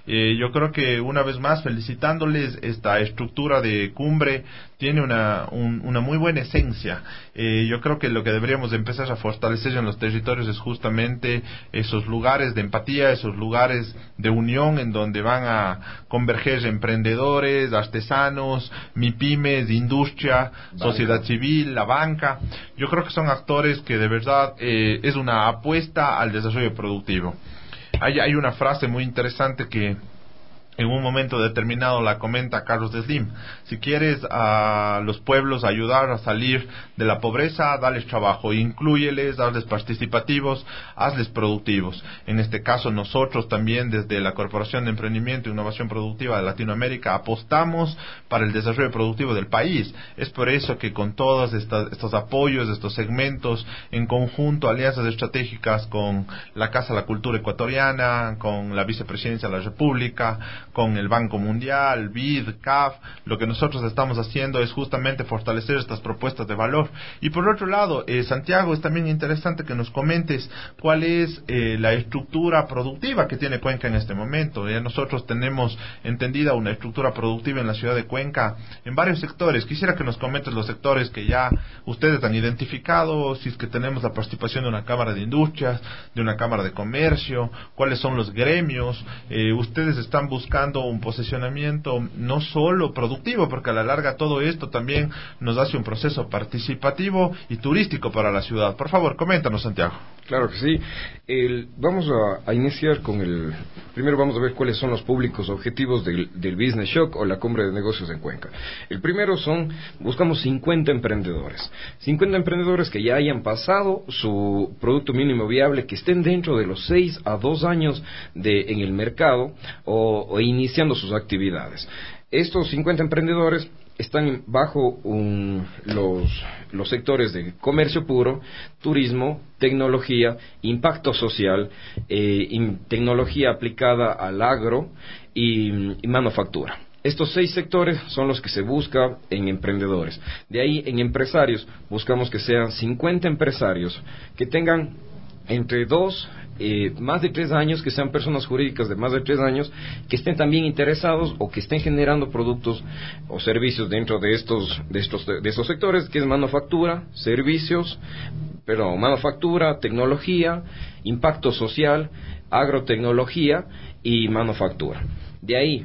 Yo creo que una vez más felicitándoles, esta estructura de cumbre tiene una muy buena esencia. Yo creo que lo que deberíamos empezar a fortalecer en los territorios es justamente esos lugares de empatía, esos lugares de unión en donde van a converger emprendedores, artesanos, MIPYMES, industria, sociedad civil, la banca. Yo creo que son actores que de verdad es una apuesta al desarrollo productivo. Hay una frase muy interesante que en un momento determinado la comenta Carlos Slim: si quieres a los pueblos ayudar a salir de la pobreza, dales trabajo, inclúyeles, hazles participativos, hazles productivos. En este caso nosotros también desde la Corporación de Emprendimiento e Innovación Productiva de Latinoamérica apostamos para el desarrollo productivo del país. Es por eso que con todos estos apoyos, estos segmentos, en conjunto, alianzas estratégicas con la Casa de la Cultura Ecuatoriana, con la Vicepresidencia de la República, con el Banco Mundial, BID, CAF, lo que nosotros estamos haciendo es justamente fortalecer estas propuestas de valor. Y por otro lado, Santiago, es también interesante que nos comentes cuál es la estructura productiva que tiene Cuenca en este momento. Nosotros tenemos entendida una estructura productiva en la ciudad de Cuenca en varios sectores. Quisiera que nos comentes los sectores que ya ustedes han identificado, si es que tenemos la participación de una Cámara de Industrias, de una Cámara de Comercio, cuáles son los gremios. Ustedes están buscando un posicionamiento no solo productivo, porque a la larga todo esto también nos hace un proceso participativo y turístico para la ciudad. Por favor, coméntanos, Santiago. Claro que sí. Vamos a iniciar con primero vamos a ver cuáles son los públicos objetivos del Business Shock o la Cumbre de Negocios en Cuenca. El primero buscamos 50 emprendedores. 50 emprendedores que ya hayan pasado su producto mínimo viable, que estén dentro de los 6 a 2 años en el mercado o iniciando sus actividades. Estos 50 emprendedores están bajo los sectores de comercio puro, turismo, tecnología, impacto social, tecnología aplicada al agro y manufactura. Estos 6 sectores son los que se busca en emprendedores. De ahí, en empresarios, buscamos que sean 50 empresarios que tengan entre más de 3 años, que sean personas jurídicas de más de 3 años, que estén también interesados o que estén generando productos o servicios dentro de estos sectores, que es manufactura, manufactura, tecnología, impacto social, agrotecnología y manufactura. De ahí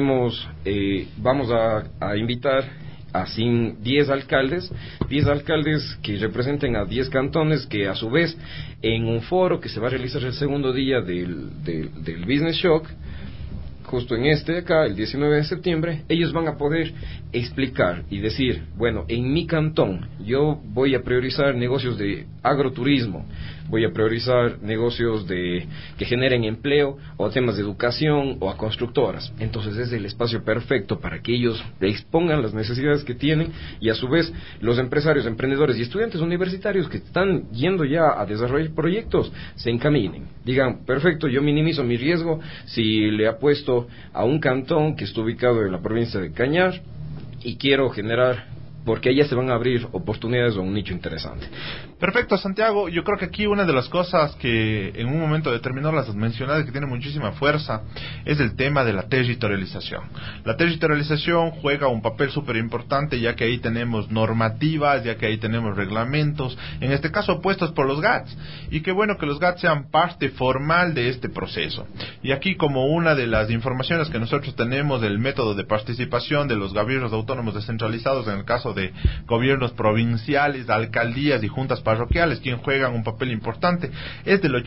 vamos a invitar a 10 alcaldes que representen a 10 cantones, que a su vez en un foro que se va a realizar el segundo día del Business Shock, justo en acá, el 19 de septiembre, ellos van a poder explicar y decir, bueno, en mi cantón yo voy a priorizar negocios de agroturismo, voy a priorizar negocios que generen empleo, o temas de educación, o a constructoras. Entonces es el espacio perfecto para que ellos expongan las necesidades que tienen, y a su vez los empresarios, emprendedores y estudiantes universitarios que están yendo ya a desarrollar proyectos se encaminen, digan, perfecto, yo minimizo mi riesgo si le apuesto a un cantón que está ubicado en la provincia de Cañar y quiero generar, porque allá se van a abrir oportunidades o un nicho interesante. Perfecto, Santiago. Yo creo que aquí una de las cosas que en un momento determinado las has mencionado y que tiene muchísima fuerza es el tema de la territorialización. La territorialización juega un papel súper importante, ya que ahí tenemos normativas, ya que ahí tenemos reglamentos, en este caso puestos por los GATS, y qué bueno que los GATS sean parte formal de este proceso. Y aquí, como una de las informaciones que nosotros tenemos del método de participación de los gobiernos autónomos descentralizados, en el caso de gobiernos provinciales, alcaldías y juntas parroquiales, quien juegan un papel importante, es del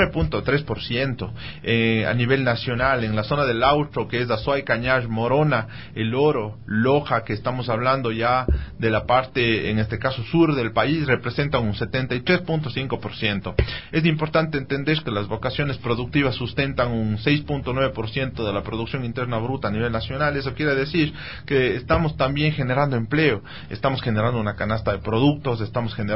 89.3%. A nivel nacional, en la zona del Austro, que es Azuay, Cañar, Morona, El Oro, Loja, que estamos hablando ya de la parte, en este caso sur del país, representan un 73.5%. Es importante entender que las vocaciones productivas sustentan un 6.9% de la producción interna bruta a nivel nacional. Eso quiere decir que estamos también generando empleo, estamos generando una canasta de productos, estamos generando una canasta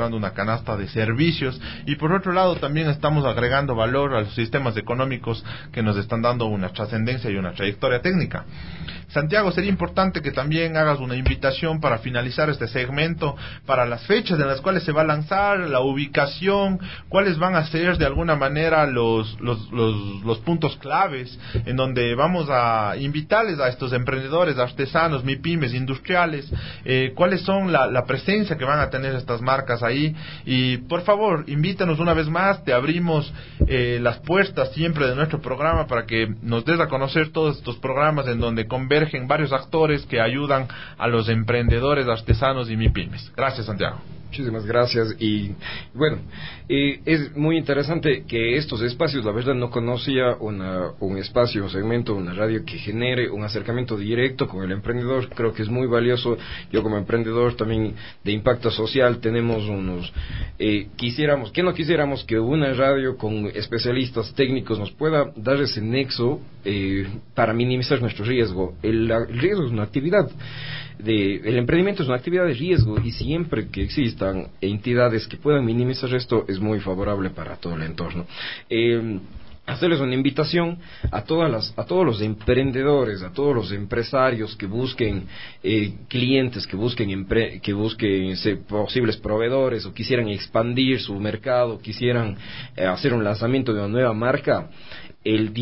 canasta de servicios, y por otro lado también estamos agregando valor a los sistemas económicos que nos están dando una trascendencia y una trayectoria técnica. Santiago, sería importante que también hagas una invitación para finalizar este segmento, para las fechas en las cuales se va a lanzar, la ubicación, cuáles van a ser de alguna manera los puntos claves en donde vamos a invitarles a estos emprendedores, artesanos, MIPYMES, industriales, cuáles son la presencia que van a tener estas marcas ahí. Y por favor, invítanos una vez más, te abrimos las puertas siempre de nuestro programa para que nos des a conocer todos estos programas en donde convergen varios actores que ayudan a los emprendedores, artesanos y MIPYMES. Gracias, Santiago. Muchísimas gracias. Y bueno, es muy interesante que estos espacios, la verdad no conocía un espacio, un segmento, una radio que genere un acercamiento directo con el emprendedor. Creo que es muy valioso. Yo como emprendedor también de impacto social tenemos quisiéramos que una radio con especialistas técnicos nos pueda dar ese nexo para minimizar nuestro riesgo. El riesgo es una actividad. El emprendimiento es una actividad de riesgo, y siempre que existan entidades que puedan minimizar esto es muy favorable para todo el entorno. Hacerles una invitación a todos los emprendedores, a todos los empresarios que busquen clientes, que busquen posibles proveedores, o quisieran expandir su mercado, quisieran hacer un lanzamiento de una nueva marca. El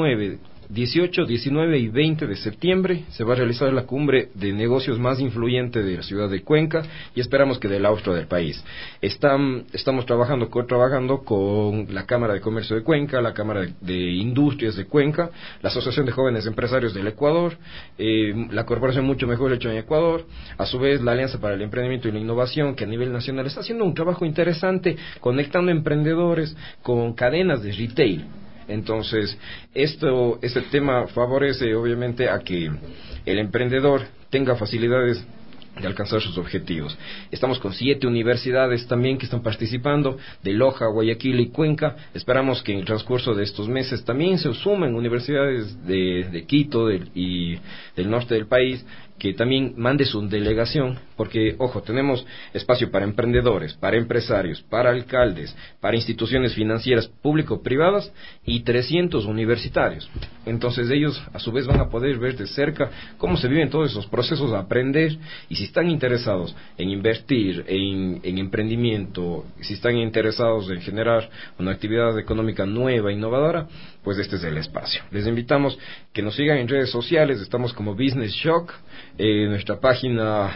18, 19 y 20 de septiembre se va a realizar la cumbre de negocios más influyente de la ciudad de Cuenca, y esperamos que del austro del país. Estamos trabajando con la Cámara de Comercio de Cuenca, la Cámara de Industrias de Cuenca, la Asociación de Jóvenes Empresarios del Ecuador, la Corporación Mucho Mejor Hecho en Ecuador, a su vez la Alianza para el Emprendimiento y la Innovación, que a nivel nacional está haciendo un trabajo interesante conectando emprendedores con cadenas de retail. Entonces, este tema favorece obviamente a que el emprendedor tenga facilidades de alcanzar sus objetivos. Estamos con 7 universidades también que están participando, de Loja, Guayaquil y Cuenca. Esperamos que en el transcurso de estos meses también se sumen universidades de Quito y del norte del país, que también mande su delegación, porque, ojo, tenemos espacio para emprendedores, para empresarios, para alcaldes, para instituciones financieras público-privadas y 300 universitarios. Entonces ellos, a su vez, van a poder ver de cerca cómo se viven todos esos procesos, aprender, y si están interesados en invertir en emprendimiento, si están interesados en generar una actividad económica nueva, innovadora, pues este es el espacio. Les invitamos que nos sigan en redes sociales. Estamos como Business Shock. Nuestra página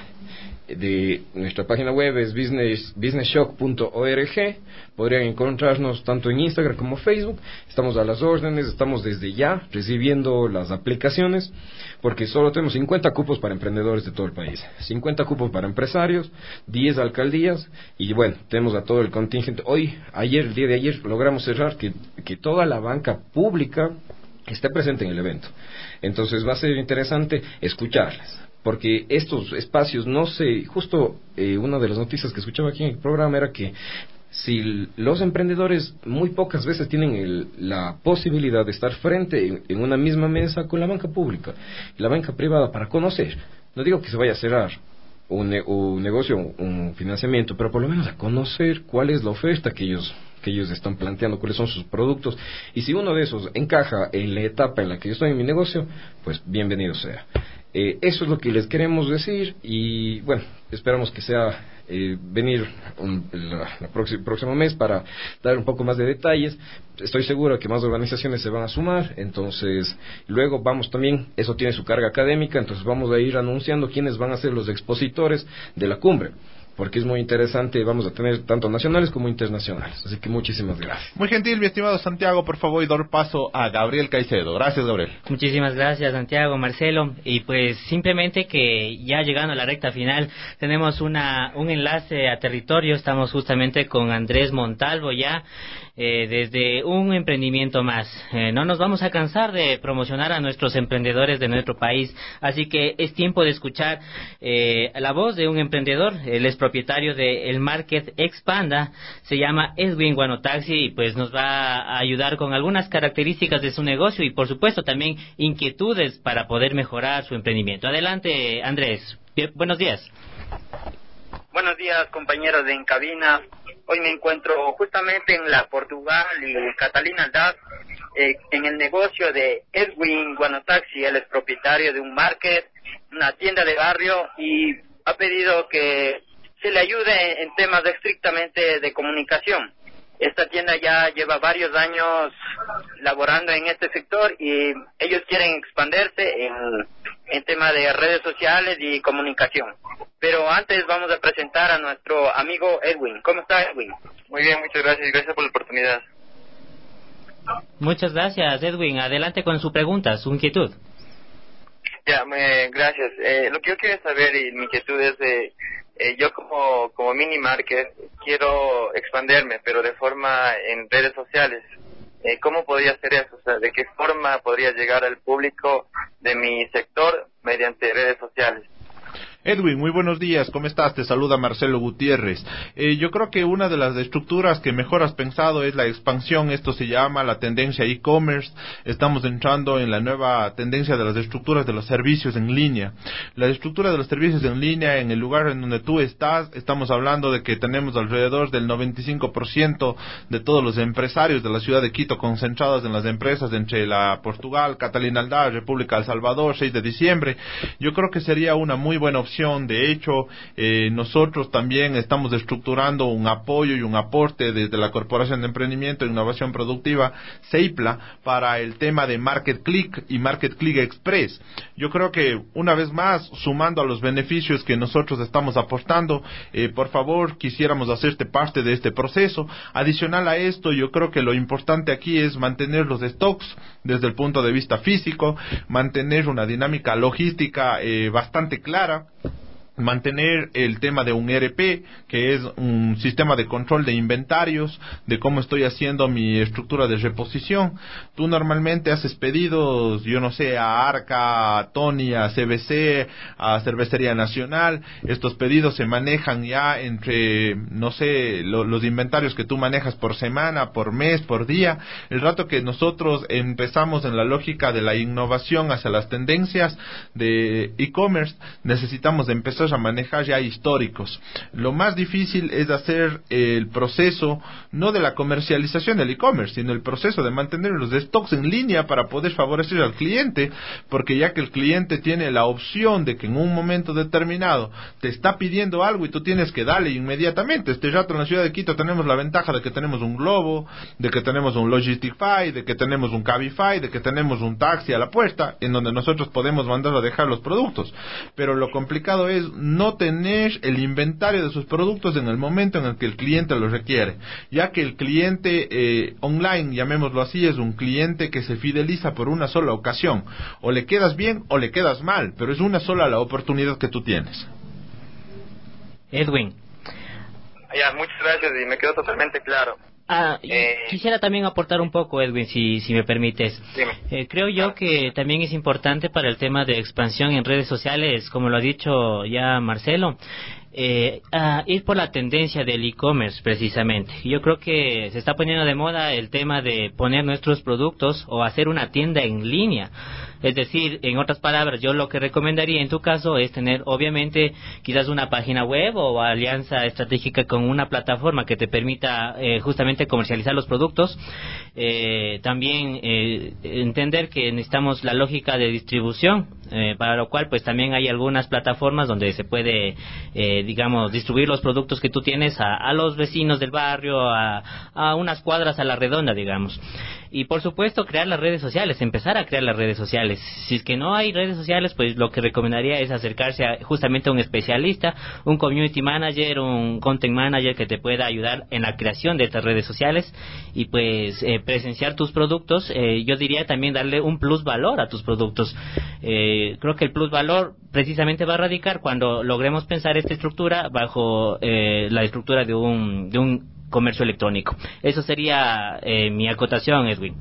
web es businessshock.org. Podrían encontrarnos tanto en Instagram como Facebook. Estamos a las órdenes, estamos desde ya recibiendo las aplicaciones, porque solo tenemos 50 cupos para emprendedores de todo el país, 50 cupos para empresarios, 10 alcaldías, y bueno, tenemos a todo el contingente. El día de ayer logramos cerrar que toda la banca pública esté presente en el evento. Entonces va a ser interesante escucharles, porque estos espacios, una de las noticias que escuchaba aquí en el programa era que si los emprendedores muy pocas veces tienen la posibilidad de estar frente en una misma mesa con la banca pública y la banca privada para conocer, no digo que se vaya a cerrar un negocio, un financiamiento, pero por lo menos a conocer cuál es la oferta que ellos están planteando, cuáles son sus productos, y si uno de esos encaja en la etapa en la que yo estoy en mi negocio, pues bienvenido sea. Eso es lo que les queremos decir, y bueno, esperamos que sea venir el próximo mes para dar un poco más de detalles. Estoy seguro que más organizaciones se van a sumar, entonces luego vamos también, eso tiene su carga académica, entonces vamos a ir anunciando quiénes van a ser los expositores de la cumbre, porque es muy interesante, vamos a tener tanto nacionales como internacionales, así que muchísimas gracias. Muy gentil, mi estimado Santiago, por favor, y dar paso a Gabriel Caicedo. Gracias, Gabriel. Muchísimas gracias, Santiago, Marcelo, y pues simplemente que ya llegando a la recta final, tenemos un enlace a territorio. Estamos justamente con Andrés Montalvo ya, desde un emprendimiento más. No nos vamos a cansar de promocionar a nuestros emprendedores de nuestro país, así que es tiempo de escuchar la voz de un emprendedor. Él es propietario de El Market Expanda, se llama Edwin Guanotaxi, y pues nos va a ayudar con algunas características de su negocio y por supuesto también inquietudes para poder mejorar su emprendimiento. Adelante, Andrés. Buenos días. Buenos días, compañeros de En Cabina. Hoy me encuentro justamente en la Portugal y Catalina Aldaz, en el negocio de Edwin Guanotaxi. Él es propietario de un market, una tienda de barrio, y ha pedido que se le ayude en temas estrictamente de comunicación. Esta tienda ya lleva varios años laborando en este sector y ellos quieren expandirse en tema de redes sociales y comunicación. Pero antes vamos a presentar a nuestro amigo Edwin. ¿Cómo está, Edwin? Muy bien, muchas gracias. Gracias por la oportunidad. Muchas gracias, Edwin. Adelante con su pregunta, su inquietud. Gracias. Lo que yo quiero saber y mi inquietud es yo como mini market quiero expandirme, pero de forma en redes sociales. ¿Cómo podría hacer eso? O sea, ¿de qué forma podría llegar al público de mi sector mediante redes sociales? Edwin, muy buenos días, ¿cómo estás? Te saluda Marcelo Gutiérrez. Yo creo que una de las estructuras que mejor has pensado es la expansión. Esto se llama la tendencia e-commerce. Estamos entrando en la nueva tendencia de las estructuras de los servicios en línea. La estructura de los servicios en línea, en el lugar en donde tú estás, estamos hablando de que tenemos alrededor del 95% de todos los empresarios de la ciudad de Quito concentrados en las empresas entre la Portugal, Catalina Aldaz, República de El Salvador, 6 de diciembre. Yo creo que sería una muy buena opción. De hecho, nosotros también estamos estructurando un apoyo y un aporte desde la Corporación de Emprendimiento e Innovación Productiva, CEIPLA, para el tema de Market Click y Market Click Express. Yo creo que, una vez más, sumando a los beneficios que nosotros estamos aportando, por favor, quisiéramos hacerte parte de este proceso. Adicional a esto, yo creo que lo importante aquí es mantener los stocks desde el punto de vista físico, mantener una dinámica logística bastante clara, mantener el tema de un ERP, que es un sistema de control de inventarios, de cómo estoy haciendo mi estructura de reposición. Tú normalmente haces pedidos, yo no sé, a Arca, a Tony, a CBC, a Cervecería Nacional. Estos pedidos se manejan ya entre, no sé, los inventarios que tú manejas por semana, por mes, por día. El rato que nosotros empezamos en la lógica de la innovación hacia las tendencias de e-commerce, necesitamos empezar a manejar ya históricos. Lo más difícil es hacer el proceso, no de la comercialización del e-commerce, sino el proceso de mantener los stocks en línea para poder favorecer al cliente, porque ya que el cliente tiene la opción de que en un momento determinado te está pidiendo algo y tú tienes que darle inmediatamente. Este rato en la ciudad de Quito tenemos la ventaja de que tenemos un Globo, de que tenemos un Logistify, de que tenemos un Cabify, de que tenemos un taxi a la puerta, en donde nosotros podemos mandar a dejar los productos. Pero lo complicado es no tener el inventario de sus productos en el momento en el que el cliente lo requiere, ya que el cliente online, llamémoslo así, es un cliente que se fideliza por una sola ocasión. O le quedas bien o le quedas mal, pero es una sola la oportunidad que tú tienes. Edwin. Muchas gracias y me quedó totalmente claro. Quisiera también aportar un poco, Edwin, si me permites. Creo yo que también es importante para el tema de expansión en redes sociales, como lo ha dicho ya Marcelo, ir por la tendencia del e-commerce precisamente. Yo creo que se está poniendo de moda el tema de poner nuestros productos o hacer una tienda en línea. Es decir, en otras palabras, yo lo que recomendaría en tu caso es tener, obviamente, quizás una página web o alianza estratégica con una plataforma que te permita justamente comercializar los productos. También entender que necesitamos la lógica de distribución, para lo cual pues también hay algunas plataformas donde se puede, digamos, distribuir los productos que tú tienes a los vecinos del barrio, a unas cuadras a la redonda, digamos. Y por supuesto crear las redes sociales, empezar a crear las redes sociales. Si es que no hay redes sociales, pues lo que recomendaría es acercarse justamente a un especialista, un community manager, un content manager que te pueda ayudar en la creación de estas redes sociales y pues presenciar tus productos. Yo diría también darle un plus valor a tus productos. Creo que el plus valor precisamente va a radicar cuando logremos pensar esta estructura bajo la estructura de un comercio electrónico. Eso sería mi acotación, Edwin.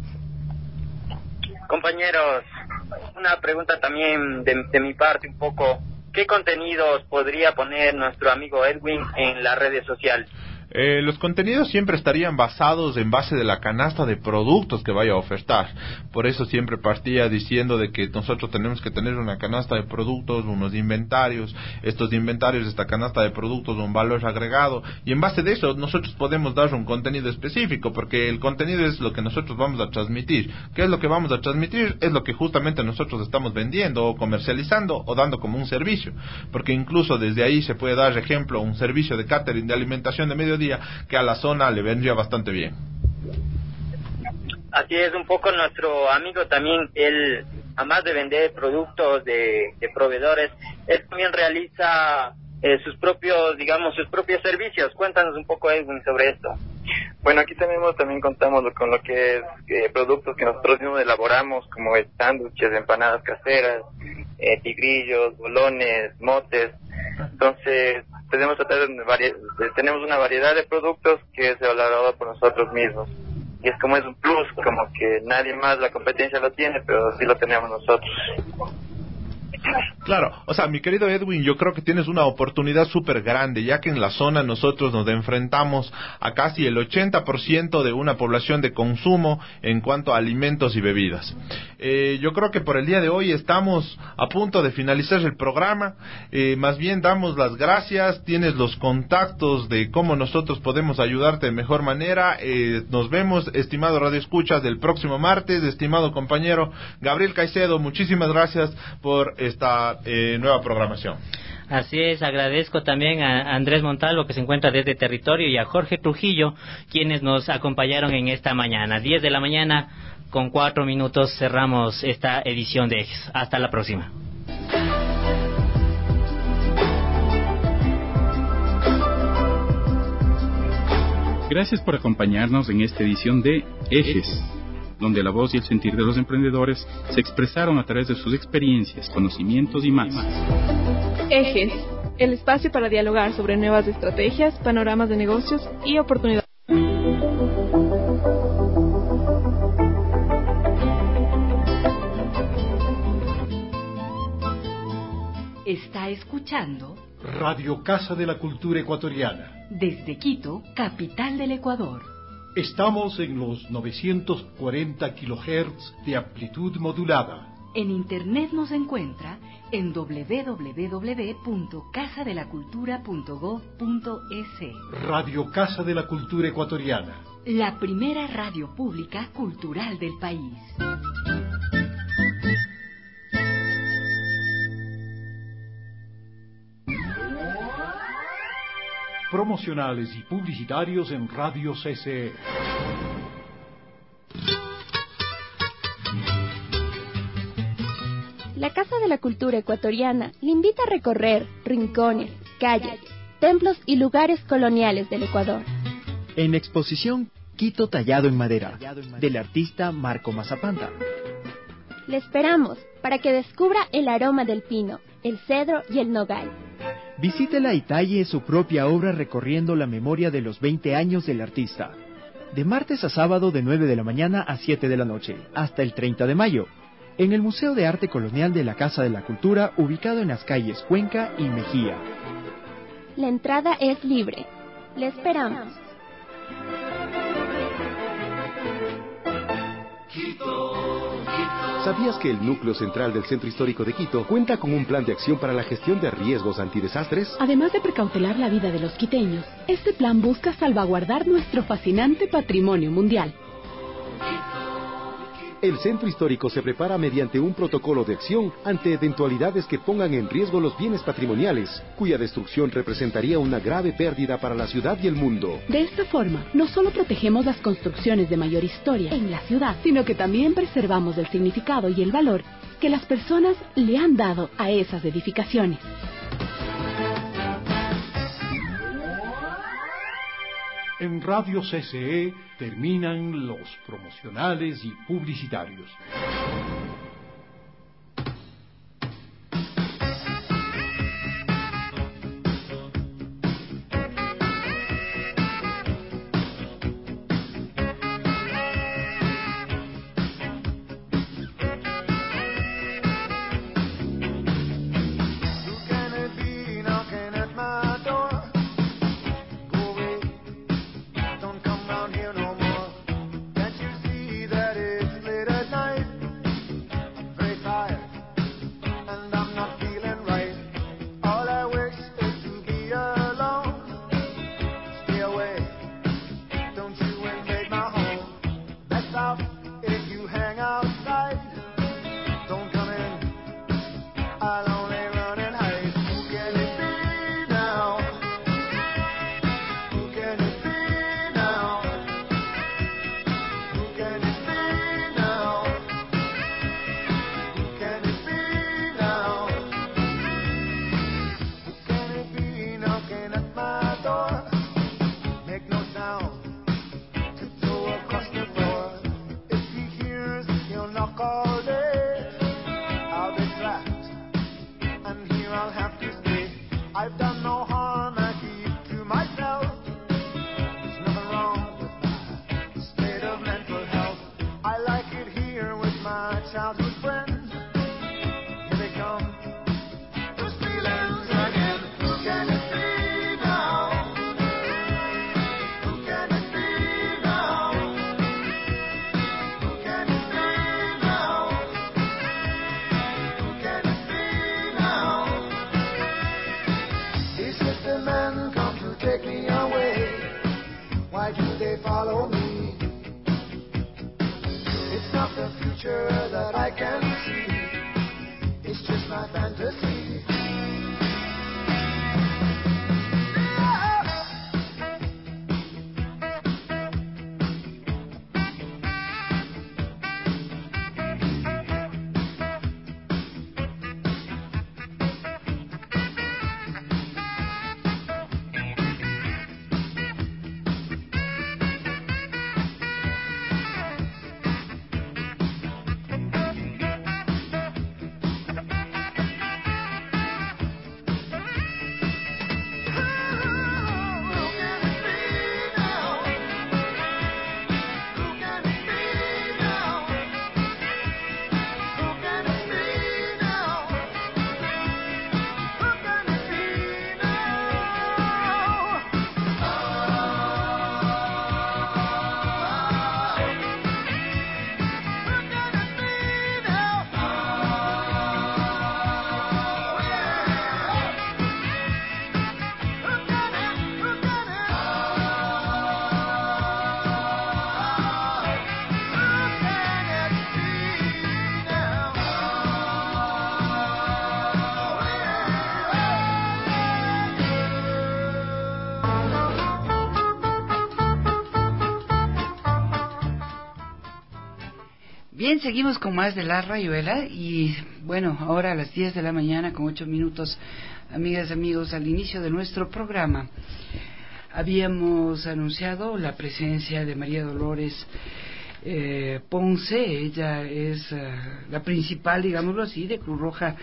Compañeros, una pregunta también de mi parte un poco. ¿Qué contenidos podría poner nuestro amigo Edwin en las redes sociales? Los contenidos siempre estarían basados en base de la canasta de productos que vaya a ofertar. Por eso siempre partía diciendo de que nosotros tenemos que tener una canasta de productos, unos inventarios, estos inventarios, esta canasta de productos, un valor agregado, y en base de eso nosotros podemos dar un contenido específico, porque el contenido es lo que nosotros vamos a transmitir. ¿Qué es lo que vamos a transmitir? Es lo que justamente nosotros estamos vendiendo o comercializando o dando como un servicio, porque incluso desde ahí se puede dar, ejemplo, un servicio de catering de alimentación de mediodía que a la zona le vendría bastante bien. Así es, un poco nuestro amigo también, él, además de vender productos de proveedores, él también realiza sus propios servicios. Cuéntanos un poco, Edwin, sobre esto. Bueno, aquí también contamos con lo que es productos que nosotros mismos elaboramos, como sándwiches, empanadas caseras, tigrillos, bolones, motes. Entonces, tenemos una variedad de productos que es elaborado por nosotros mismos. Y es un plus, como que nadie más, la competencia lo tiene, pero sí lo tenemos nosotros. Claro, o sea, mi querido Edwin, yo creo que tienes una oportunidad súper grande, ya que en la zona nosotros nos enfrentamos a casi el 80% de una población de consumo en cuanto a alimentos y bebidas. Yo creo que por el día de hoy estamos a punto de finalizar el programa. Más bien damos las gracias, tienes los contactos de cómo nosotros podemos ayudarte de mejor manera. Nos vemos, estimado Radio Escuchas, del próximo martes. Estimado compañero Gabriel Caicedo, muchísimas gracias por esta nueva programación. Así es, agradezco también a Andrés Montalvo, que se encuentra desde territorio, y a Jorge Trujillo, quienes nos acompañaron en esta mañana. 10 de la mañana con 4 minutos cerramos esta edición de Ejes. Hasta la próxima. Gracias por acompañarnos en esta edición de Ejes, donde la voz y el sentir de los emprendedores se expresaron a través de sus experiencias, conocimientos y más. Ejes, el espacio para dialogar sobre nuevas estrategias, panoramas de negocios y oportunidades. Está escuchando Radio Casa de la Cultura Ecuatoriana. Desde Quito, capital del Ecuador. Estamos en los 940 kHz de amplitud modulada. En internet nos encuentra en www.casadelacultura.gov.es. Radio Casa de la Cultura Ecuatoriana. La primera radio pública cultural del país. Promocionales y publicitarios en Radio CCE. La Casa de la Cultura Ecuatoriana le invita a recorrer rincones, calles, templos y lugares coloniales del Ecuador. En la exposición Quito tallado en madera, del artista Marco Mazapanta. Le esperamos para que descubra el aroma del pino, el cedro y el nogal. Visítela y talle su propia obra recorriendo la memoria de los 20 años del artista. De martes a sábado de 9 de la mañana a 7 de la noche, hasta el 30 de mayo, en el Museo de Arte Colonial de la Casa de la Cultura, ubicado en las calles Cuenca y Mejía. La entrada es libre. Le esperamos. ¿Sabías que el núcleo central del Centro Histórico de Quito cuenta con un plan de acción para la gestión de riesgos antidesastres? Además de precautelar la vida de los quiteños, este plan busca salvaguardar nuestro fascinante patrimonio mundial. El Centro Histórico se prepara mediante un protocolo de acción ante eventualidades que pongan en riesgo los bienes patrimoniales, cuya destrucción representaría una grave pérdida para la ciudad y el mundo. De esta forma, no solo protegemos las construcciones de mayor historia en la ciudad, sino que también preservamos el significado y el valor que las personas le han dado a esas edificaciones. En Radio CCE terminan los promocionales y publicitarios. I've done no harm, I keep to myself. There's nothing wrong with my state of mental health. I like it here with my childhood friends. Here they come, those feelings again. Who can it be now? Who can it be now? Who can it be now? Who can it be now? These system men come to take me away. Why do they follow me? It's not the future that I can see. It's just my fantasy. Bien, seguimos con más de La Rayuela y bueno, ahora a las 10 de la mañana con 8 minutos, amigas y amigos, al inicio de nuestro programa habíamos anunciado la presencia de María Dolores Ponce. Ella es la principal, digámoslo así, de Cruz Roja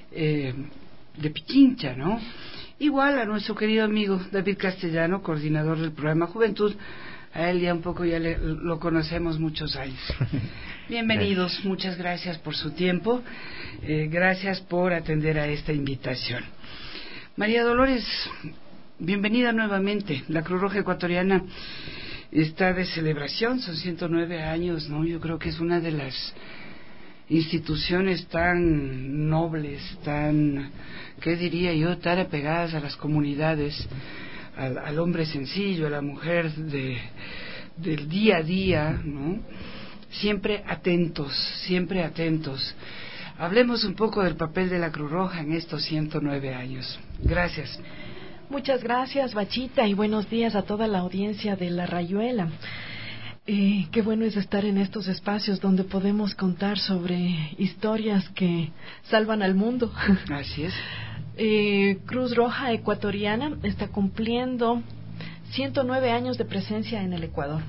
de Pichincha, ¿no? Igual a nuestro querido amigo David Castellano, coordinador del programa Juventud. A él ya un poco lo conocemos muchos años. Bienvenidos, muchas gracias por su tiempo, gracias por atender a esta invitación. María Dolores, bienvenida nuevamente. La Cruz Roja Ecuatoriana está de celebración, son 109 años, ¿no? Yo creo que es una de las instituciones tan nobles, tan, ¿qué diría yo?, tan apegadas a las comunidades, al hombre sencillo, a la mujer del día a día, ¿no? Siempre atentos, siempre atentos. Hablemos un poco del papel de la Cruz Roja en estos 109 años. Gracias. Muchas gracias, Bachita, y buenos días a toda la audiencia de La Rayuela. Qué bueno es estar en estos espacios donde podemos contar sobre historias que salvan al mundo. Así es. Cruz Roja Ecuatoriana está cumpliendo 109 años de presencia en el Ecuador,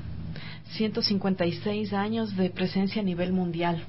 156 años de presencia a nivel mundial.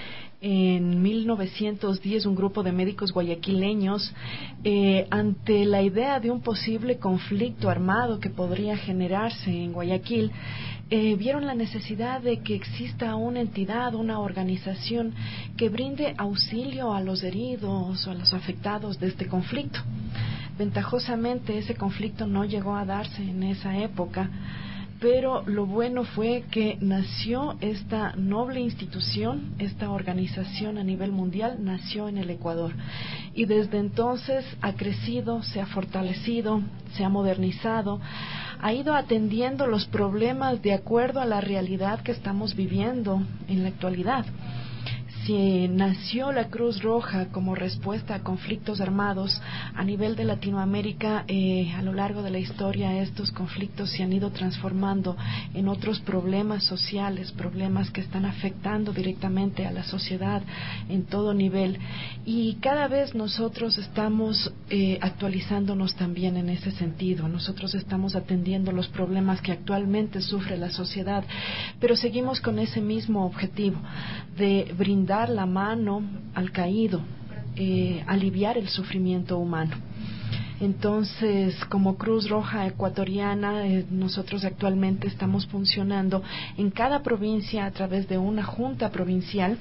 En 1910, un grupo de médicos guayaquileños, ante la idea de un posible conflicto armado que podría generarse en Guayaquil, vieron la necesidad de que exista una entidad, una organización que brinde auxilio a los heridos o a los afectados de este conflicto. Ventajosamente, ese conflicto no llegó a darse en esa época, pero lo bueno fue que nació esta noble institución, esta organización a nivel mundial, nació en el Ecuador. Y desde entonces ha crecido, se ha fortalecido, se ha modernizado, ha ido atendiendo los problemas de acuerdo a la realidad que estamos viviendo en la actualidad. Si nació la Cruz Roja como respuesta a conflictos armados a nivel de Latinoamérica, a lo largo de la historia estos conflictos se han ido transformando en otros problemas sociales, problemas que están afectando directamente a la sociedad en todo nivel, y cada vez nosotros estamos actualizándonos también en ese sentido. Nosotros estamos atendiendo los problemas que actualmente sufre la sociedad, pero seguimos con ese mismo objetivo de brindar la mano al caído, aliviar el sufrimiento humano. Entonces, como Cruz Roja Ecuatoriana, nosotros actualmente estamos funcionando en cada provincia a través de una junta provincial.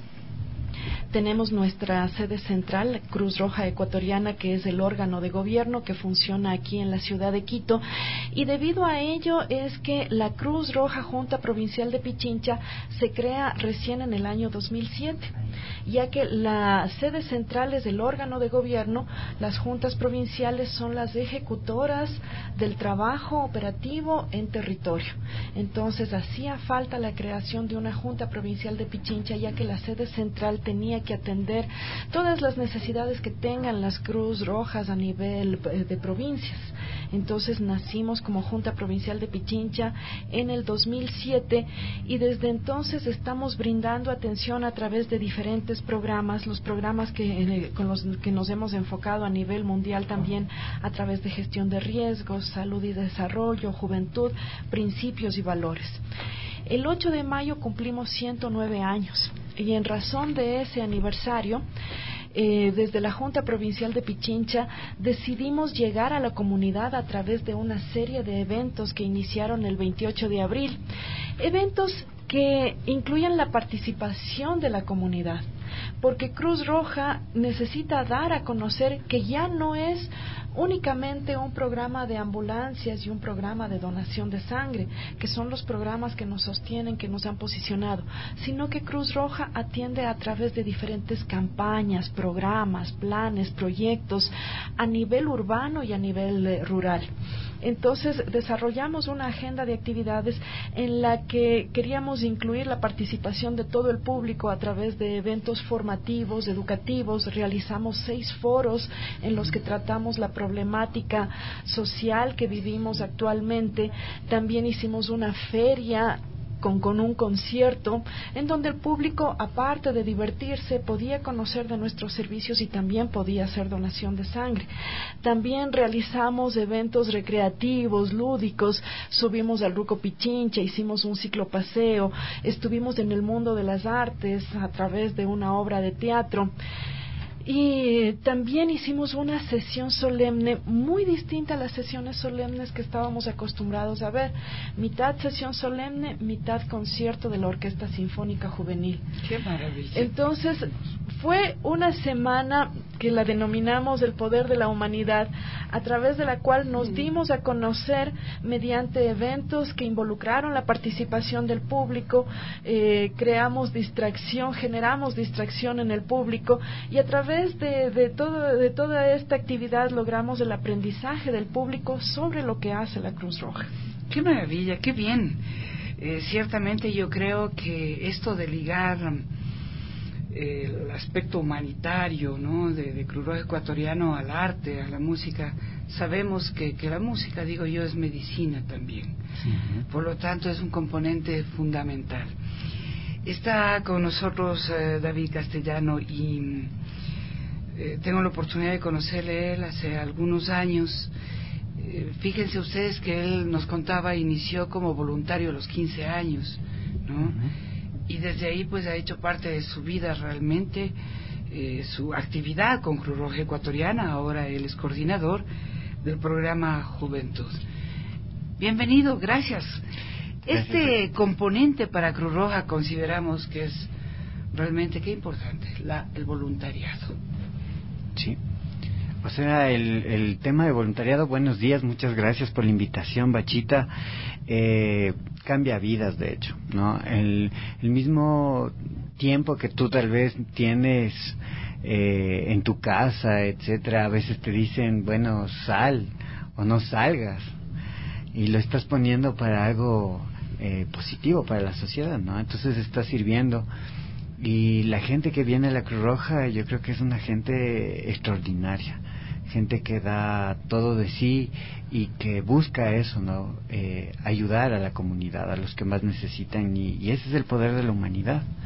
Tenemos nuestra sede central, Cruz Roja Ecuatoriana, que es el órgano de gobierno que funciona aquí en la ciudad de Quito, y debido a ello es que la Cruz Roja Junta Provincial de Pichincha se crea recién en el año 2007, ya que las sedes centrales del órgano de gobierno, las juntas provinciales, son las ejecutoras del trabajo operativo en territorio. Entonces hacía falta la creación de una junta provincial de Pichincha, ya que la sede central tenía que atender todas las necesidades que tengan las Cruz Rojas a nivel de provincias. Entonces nacimos como Junta Provincial de Pichincha en el 2007 y desde entonces estamos brindando atención a través de diferentes programas, los programas con los que nos hemos enfocado a nivel mundial también a través de gestión de riesgos, salud y desarrollo, juventud, principios y valores. El 8 de mayo cumplimos 109 años y en razón de ese aniversario, desde la Junta Provincial de Pichincha decidimos llegar a la comunidad a través de una serie de eventos que iniciaron el 28 de abril. Eventos que incluyen la participación de la comunidad, porque Cruz Roja necesita dar a conocer que ya no es únicamente un programa de ambulancias y un programa de donación de sangre, que son los programas que nos sostienen, que nos han posicionado, sino que Cruz Roja atiende a través de diferentes campañas, programas, planes, proyectos a nivel urbano y a nivel rural. Entonces desarrollamos una agenda de actividades en la que queríamos incluir la participación de todo el público a través de eventos formativos, educativos. Realizamos 6 foros en los que tratamos la problemática social que vivimos actualmente. También hicimos una feria con un concierto en donde el público, aparte de divertirse, podía conocer de nuestros servicios y también podía hacer donación de sangre. También realizamos eventos recreativos, lúdicos, subimos al Ruco Pichincha, hicimos un ciclopaseo, estuvimos en el mundo de las artes a través de una obra de teatro. Y también hicimos una sesión solemne muy distinta a las sesiones solemnes que estábamos acostumbrados a ver. Mitad sesión solemne, mitad concierto de la Orquesta Sinfónica Juvenil. ¡Qué maravilla! Entonces, fue una semana que la denominamos el poder de la humanidad, a través de la cual nos dimos a conocer mediante eventos que involucraron la participación del público, creamos distracción, generamos distracción en el público y a través de toda esta actividad logramos el aprendizaje del público sobre lo que hace la Cruz Roja. ¡Qué maravilla! ¡Qué bien! Ciertamente yo creo que esto de ligar el aspecto humanitario, ¿no?, de Cruz Roja Ecuatoriano al arte, a la música, sabemos que la música, digo yo, es medicina también. Uh-huh. Por lo tanto es un componente fundamental. Está con nosotros David Castellano y tengo la oportunidad de conocerle él hace algunos años. Fíjense ustedes que él nos contaba, inició como voluntario a los 15 años, ¿no? Uh-huh. Y desde ahí pues ha hecho parte de su vida realmente, su actividad con Cruz Roja Ecuatoriana. Ahora él es coordinador del programa Juventud. Bienvenido, gracias. Este componente para Cruz Roja consideramos que es realmente, qué importante, el voluntariado. Sí. O sea, el tema de voluntariado, buenos días, muchas gracias por la invitación, Bachita. Cambia vidas, de hecho, ¿no? El mismo tiempo que tú tal vez tienes en tu casa, etcétera, a veces te dicen, bueno, sal o no salgas, y lo estás poniendo para algo positivo para la sociedad, ¿no? Entonces está sirviendo. Y la gente que viene a la Cruz Roja, yo creo que es una gente extraordinaria, gente que da todo de sí y que busca eso, ¿no? Ayudar a la comunidad, a los que más necesitan, y ese es el poder de la humanidad.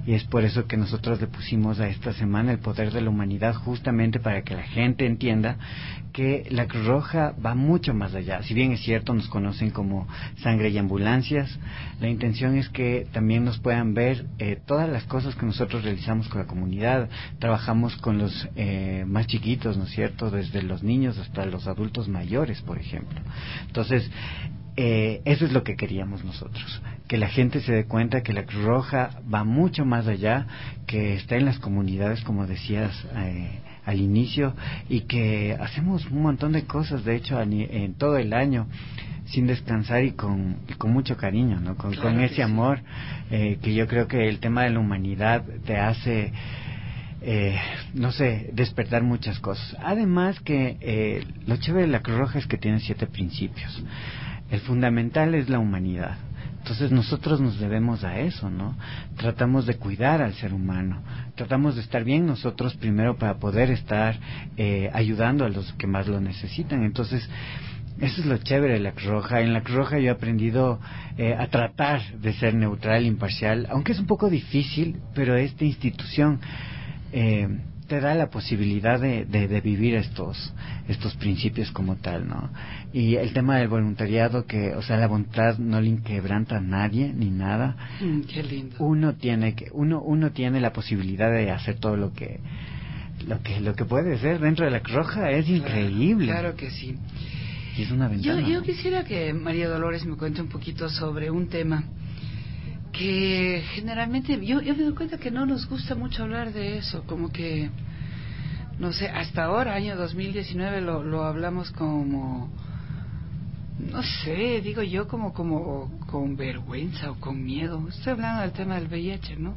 y es por eso que nosotros le pusimos a esta semana el poder de la humanidad, justamente para que la gente entienda que la Cruz Roja va mucho más allá. Si bien es cierto, nos conocen como Sangre y Ambulancias, la intención es que también nos puedan ver todas las cosas que nosotros realizamos con la comunidad. Trabajamos con los más chiquitos, ¿no es cierto?, desde los niños hasta los adultos mayores, por ejemplo. Entonces, eso es lo que queríamos nosotros, que la gente se dé cuenta que la Cruz Roja va mucho más allá, que está en las comunidades, como decías al inicio, y que hacemos un montón de cosas, de hecho, en todo el año, sin descansar y con mucho cariño, ¿no? Con ese sí. amor, que yo creo que el tema de la humanidad te hace, no sé, despertar muchas cosas. Además que lo chévere de la Cruz Roja es que tiene 7 principios. El fundamental es la humanidad. Entonces nosotros nos debemos a eso, ¿no? Tratamos de cuidar al ser humano, tratamos de estar bien nosotros primero para poder estar ayudando a los que más lo necesitan. Entonces, eso es lo chévere de la Cruz Roja. En la Cruz Roja yo he aprendido a tratar de ser neutral, imparcial, aunque es un poco difícil, pero esta institución te da la posibilidad de vivir estos principios como tal, ¿no? Y el tema del voluntariado, que, o sea, la voluntad no le inquebranta a nadie ni nada. Qué lindo. Uno tiene la posibilidad de hacer todo lo que puede ser dentro de la Cruz Roja. Es increíble. Claro que sí. Y es una ventana. Yo quisiera que María Dolores me cuente un poquito sobre un tema que generalmente yo me doy cuenta que no nos gusta mucho hablar de eso, como que, no sé, hasta ahora, año 2019, lo hablamos como, no sé, digo yo, como con vergüenza o con miedo. Estoy hablando del tema del VIH, ¿no?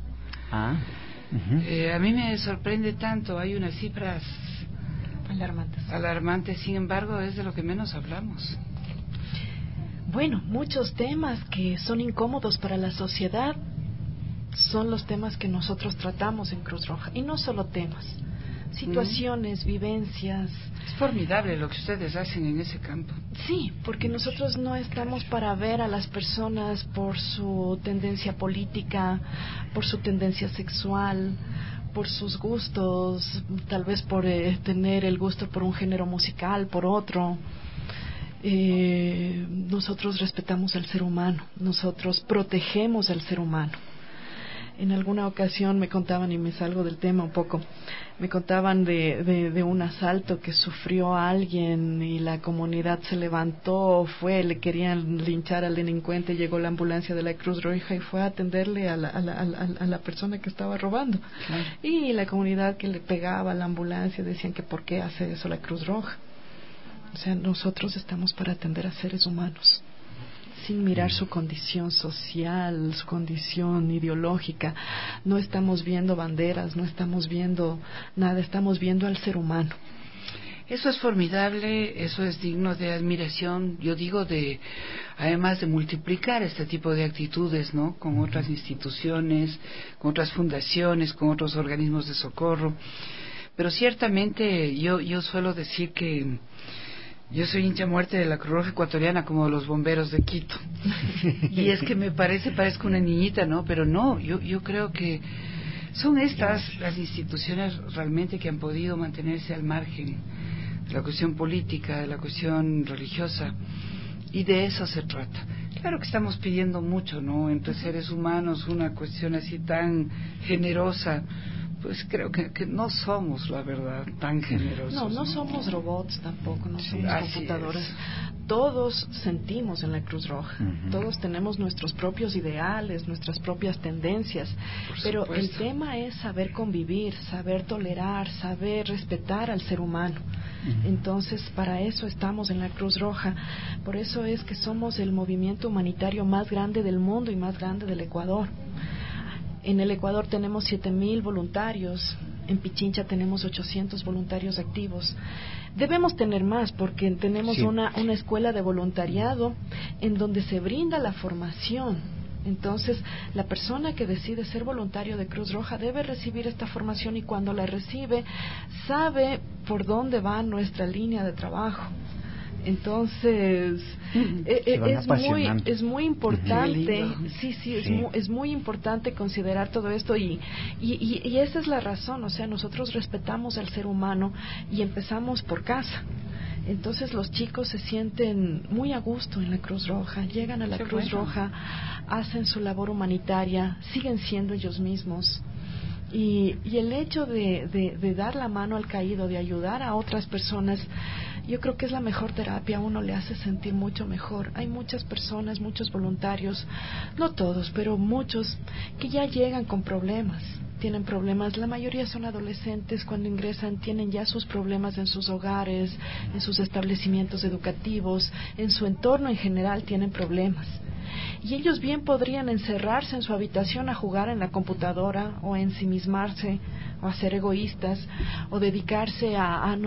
A mí me sorprende tanto, hay unas cifras alarmantes, sin embargo es de lo que menos hablamos. Bueno, muchos temas que son incómodos para la sociedad son los temas que nosotros tratamos en Cruz Roja. Y no solo temas, situaciones, vivencias. Es formidable lo que ustedes hacen en ese campo. Sí, porque nosotros no estamos para ver a las personas por su tendencia política, por su tendencia sexual, por sus gustos, tal vez por tener el gusto por un género musical, por otro. Nosotros respetamos al ser humano, nosotros protegemos al ser humano. En alguna ocasión me contaban, y me salgo del tema un poco, me contaban de un asalto que sufrió alguien y la comunidad se levantó, le querían linchar al delincuente, llegó la ambulancia de la Cruz Roja y fue a atenderle a la persona que estaba robando. Claro. Y la comunidad que le pegaba a la ambulancia decían que por qué hace eso la Cruz Roja. O sea, nosotros estamos para atender a seres humanos, sin mirar su condición social, su condición ideológica. No estamos viendo banderas, no estamos viendo nada, estamos viendo al ser humano. Eso es formidable, eso es digno de admiración, yo digo, además de multiplicar este tipo de actitudes, ¿no? Con otras instituciones, con otras fundaciones, con otros organismos de socorro. Pero ciertamente yo suelo decir que yo soy hincha muerte de la Cruz Roja Ecuatoriana, como los bomberos de Quito. Y es que parezco una niñita, ¿no? Pero no, yo creo que son estas las instituciones realmente que han podido mantenerse al margen de la cuestión política, de la cuestión religiosa, y de eso se trata. Claro que estamos pidiendo mucho, ¿no? Entre seres humanos, una cuestión así tan generosa. Pues creo que no somos, la verdad, tan generosos. No somos robots tampoco, no somos computadoras. Es. Todos sentimos en la Cruz Roja, todos tenemos nuestros propios ideales, nuestras propias tendencias, pero el tema es saber convivir, saber tolerar, saber respetar al ser humano. Entonces, para eso estamos en la Cruz Roja. Por eso es que somos el movimiento humanitario más grande del mundo y más grande del Ecuador. En el Ecuador tenemos 7,000 voluntarios, en Pichincha tenemos 800 voluntarios activos. Debemos tener más porque tenemos una escuela de voluntariado en donde se brinda la formación. Entonces, la persona que decide ser voluntario de Cruz Roja debe recibir esta formación y cuando la recibe, sabe por dónde va nuestra línea de trabajo. Entonces, es muy importante, es muy importante considerar todo esto y esa es la razón, o sea, nosotros respetamos al ser humano y empezamos por casa. Entonces los chicos se sienten muy a gusto en la Cruz Roja, llegan a la Cruz Roja, hacen su labor humanitaria, siguen siendo ellos mismos. Y el hecho de dar la mano al caído, de ayudar a otras personas, yo creo que es la mejor terapia, a uno le hace sentir mucho mejor. Hay muchas personas, muchos voluntarios, no todos, pero muchos, que ya llegan con problemas. Tienen problemas, la mayoría son adolescentes, cuando ingresan tienen ya sus problemas en sus hogares, en sus establecimientos educativos, en su entorno en general tienen problemas. Y ellos bien podrían encerrarse en su habitación a jugar en la computadora o ensimismarse o a ser egoístas o dedicarse a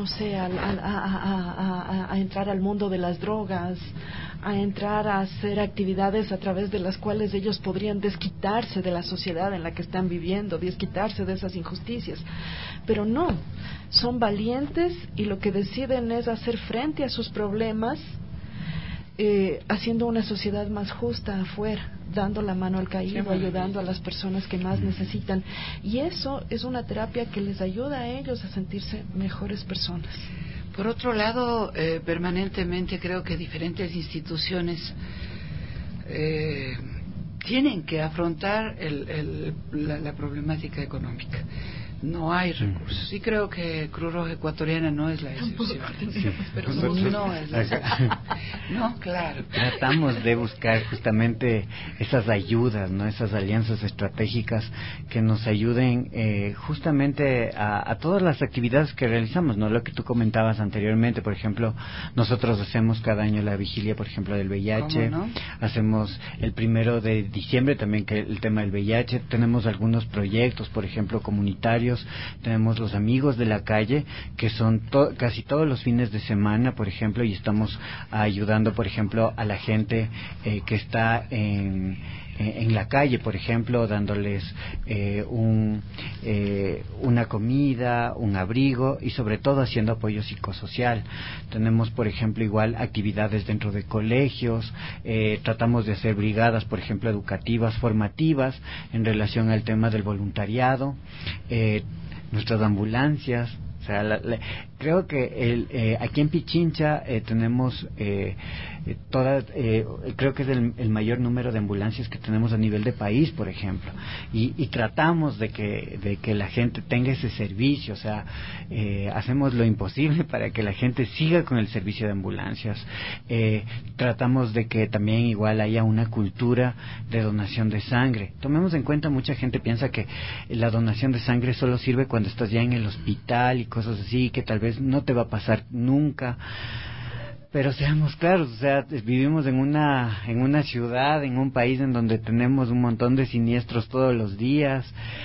entrar al mundo de las drogas, a entrar a hacer actividades a través de las cuales ellos podrían desquitarse de la sociedad en la que están viviendo, desquitarse de esas injusticias. Pero no, son valientes y lo que deciden es hacer frente a sus problemas, haciendo una sociedad más justa afuera, dando la mano al caído, ayudando a las personas que más necesitan. Y eso es una terapia que les ayuda a ellos a sentirse mejores personas. Por otro lado, permanentemente creo que diferentes instituciones tienen que afrontar la problemática económica. No hay recursos. Y creo que Cruz Roja Ecuatoriana no es la excepción. Pero no es la excepción. No, claro. Tratamos de buscar justamente esas ayudas, ¿no? Esas alianzas estratégicas que nos ayuden justamente a todas las actividades que realizamos, ¿no? Lo que tú comentabas anteriormente, por ejemplo, nosotros hacemos cada año la vigilia, por ejemplo, del VIH. ¿Cómo no? Hacemos el 1 de diciembre también que el tema del VIH. Tenemos algunos proyectos, por ejemplo, comunitarios. Tenemos los amigos de la calle, que son casi todos los fines de semana, por ejemplo, y estamos ayudando, por ejemplo, a la gente que está en la calle, por ejemplo, dándoles una comida, un abrigo y sobre todo haciendo apoyo psicosocial. Tenemos, por ejemplo, igual actividades dentro de colegios, tratamos de hacer brigadas, por ejemplo, educativas, formativas en relación al tema del voluntariado, nuestras ambulancias. O sea, creo que aquí en Pichincha tenemos creo que es el mayor número de ambulancias que tenemos a nivel de país, por ejemplo, y tratamos de que la gente tenga ese servicio. O sea, hacemos lo imposible para que la gente siga con el servicio de ambulancias. Tratamos de que también igual haya una cultura de donación de sangre. Tomemos en cuenta, mucha gente piensa que la donación de sangre solo sirve cuando estás ya en el hospital y cosas así, que tal vez no te va a pasar nunca. Pero seamos claros, o sea, vivimos en una ciudad, en un país en donde tenemos un montón de siniestros todos los días,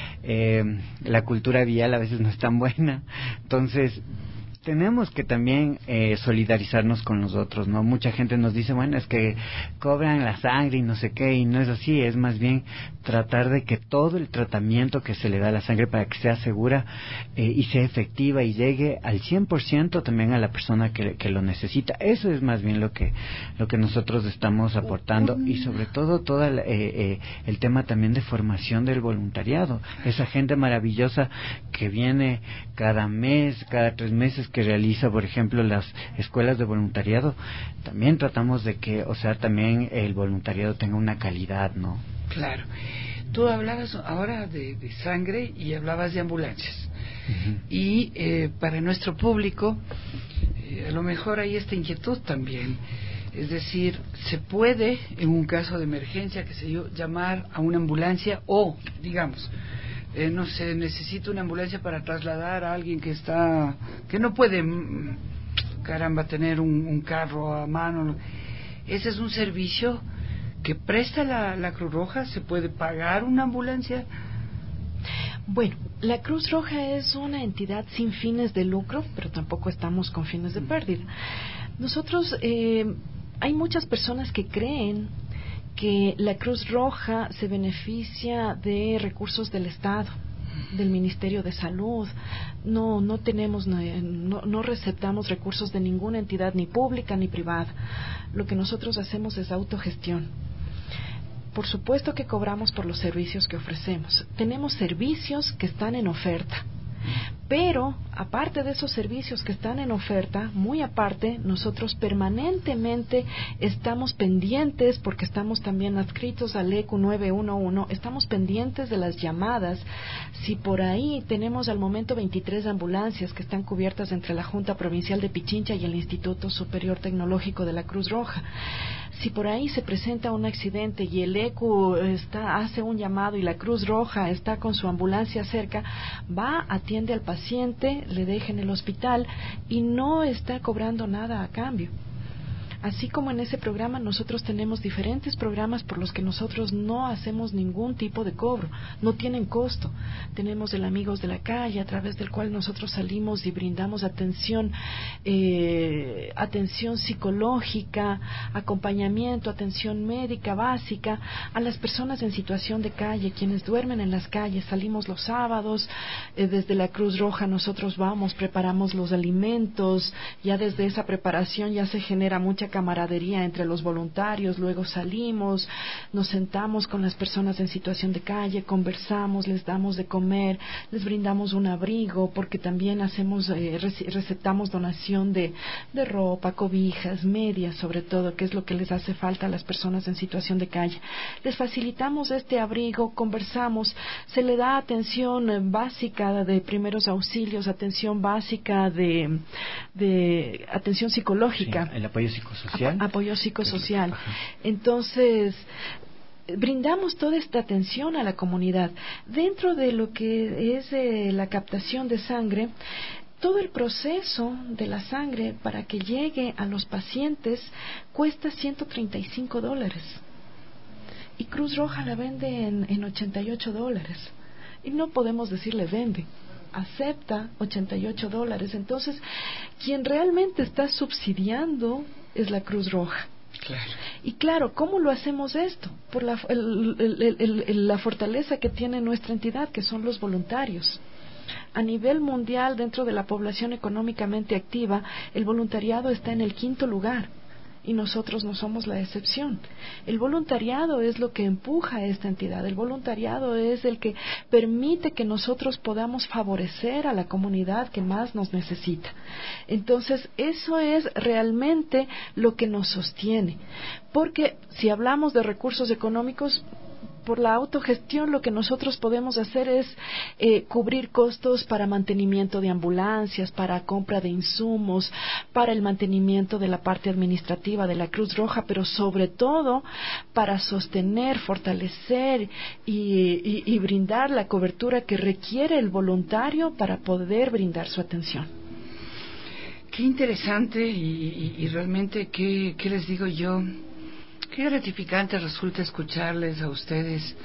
la cultura vial a veces no es tan buena, entonces tenemos que también solidarizarnos con los otros, ¿no? Mucha gente nos dice, bueno, es que cobran la sangre y no sé qué, y no es así, es más bien tratar de que todo el tratamiento que se le da a la sangre para que sea segura y sea efectiva y llegue al 100% también a la persona que lo necesita. Eso es más bien lo que nosotros estamos aportando, y sobre todo el tema también de formación del voluntariado, esa gente maravillosa que viene cada mes, cada 3 meses, que realiza, por ejemplo, las escuelas de voluntariado. También tratamos de que, o sea, también el voluntariado tenga una calidad, ¿no? Claro. Tú hablabas ahora de sangre y hablabas de ambulancias. Uh-huh. Y para nuestro público, a lo mejor hay esta inquietud también. Es decir, se puede, en un caso de emergencia, que sé yo, llamar a una ambulancia o, digamos, no sé, necesito una ambulancia para trasladar a alguien que no puede, caramba, tener un carro a mano. Ese es un servicio que presta la Cruz Roja. ¿Se puede pagar una ambulancia? Bueno, la Cruz Roja es una entidad sin fines de lucro, pero tampoco estamos con fines de pérdida. Nosotros, hay muchas personas que creen que la Cruz Roja se beneficia de recursos del Estado. del Ministerio de Salud, no tenemos, no recetamos recursos de ninguna entidad, ni pública ni privada. Lo que nosotros hacemos es autogestión. Por supuesto que cobramos por los servicios que ofrecemos. Tenemos servicios que están en oferta. Pero, aparte de esos servicios que están en oferta, muy aparte, nosotros permanentemente estamos pendientes, porque estamos también adscritos al ECU 911, estamos pendientes de las llamadas. Si por ahí tenemos al momento 23 ambulancias que están cubiertas entre la Junta Provincial de Pichincha y el Instituto Superior Tecnológico de la Cruz Roja, si por ahí se presenta un accidente y el ECU hace un llamado y la Cruz Roja está con su ambulancia cerca, va, atiende al paciente, le deja en el hospital y no está cobrando nada a cambio. Así como en ese programa nosotros tenemos diferentes programas por los que nosotros no hacemos ningún tipo de cobro, no tienen costo. Tenemos el Amigos de la Calle, a través del cual nosotros salimos y brindamos atención psicológica, acompañamiento, atención médica básica a las personas en situación de calle, quienes duermen en las calles. Salimos los sábados, desde la Cruz Roja nosotros vamos, preparamos los alimentos, ya desde esa preparación ya se genera mucha camaradería entre los voluntarios. Luego salimos, nos sentamos con las personas en situación de calle, conversamos, les damos de comer, les brindamos un abrigo, porque también hacemos, recetamos donación de ropa, cobijas, medias, sobre todo, que es lo que les hace falta a las personas en situación de calle. Les facilitamos este abrigo, conversamos, se le da atención básica de primeros auxilios, atención básica de atención psicológica. Sí, el apoyo psicosocial. Apoyo psicosocial. Entonces, brindamos toda esta atención a la comunidad. Dentro de lo que es la captación de sangre, todo el proceso de la sangre para que llegue a los pacientes cuesta $135. Y Cruz Roja la vende en $88. Y no podemos decirle vende, acepta $88. Entonces, quien realmente está subsidiando es la Cruz Roja. Claro. Y claro, ¿cómo lo hacemos esto? Por la fortaleza que tiene nuestra entidad, que son los voluntarios. A nivel mundial, dentro de la población económicamente activa, el voluntariado está en el 5º lugar. Y nosotros no somos la excepción. El voluntariado es lo que empuja a esta entidad. El voluntariado es el que permite que nosotros podamos favorecer a la comunidad que más nos necesita. Entonces, eso es realmente lo que nos sostiene. Porque si hablamos de recursos económicos, por la autogestión lo que nosotros podemos hacer es cubrir costos para mantenimiento de ambulancias, para compra de insumos, para el mantenimiento de la parte administrativa de la Cruz Roja, pero sobre todo para sostener, fortalecer y brindar la cobertura que requiere el voluntario para poder brindar su atención. Qué interesante y realmente, ¿qué les digo yo? Qué gratificante resulta escucharles a ustedes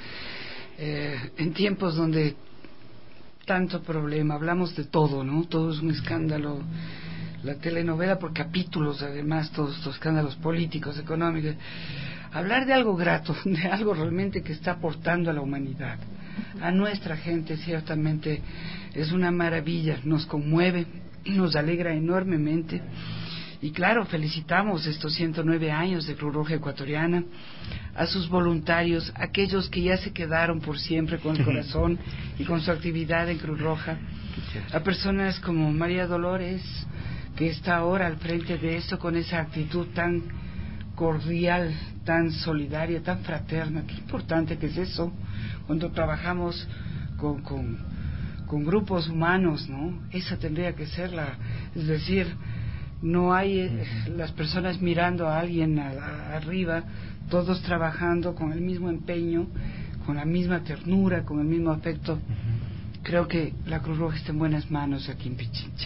en tiempos donde tanto problema, hablamos de todo, ¿no? Todo es un escándalo, la telenovela por capítulos, además, todos estos escándalos políticos, económicos. Hablar de algo grato, de algo realmente que está aportando a la humanidad, a nuestra gente, ciertamente es una maravilla, nos conmueve, nos alegra enormemente. Y claro, felicitamos estos 109 años de Cruz Roja Ecuatoriana, a sus voluntarios, aquellos que ya se quedaron por siempre con el corazón y con su actividad en Cruz Roja, a personas como María Dolores, que está ahora al frente de esto con esa actitud tan cordial, tan solidaria, tan fraterna. Qué importante que es eso, cuando trabajamos con grupos humanos, ¿no? Esa tendría que ser es decir, no hay las personas mirando a alguien arriba, todos trabajando con el mismo empeño, con la misma ternura, con el mismo afecto. Creo que la Cruz Roja está en buenas manos aquí en Pichincha.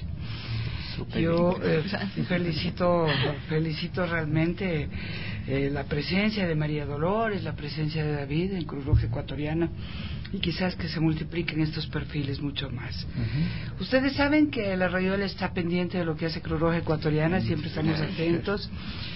Yo felicito realmente la presencia de María Dolores, la presencia de David en Cruz Roja Ecuatoriana, y quizás que se multipliquen estos perfiles mucho más. Ustedes saben que la Rayuela está pendiente de lo que hace Cruz Roja Ecuatoriana, siempre estamos atentos.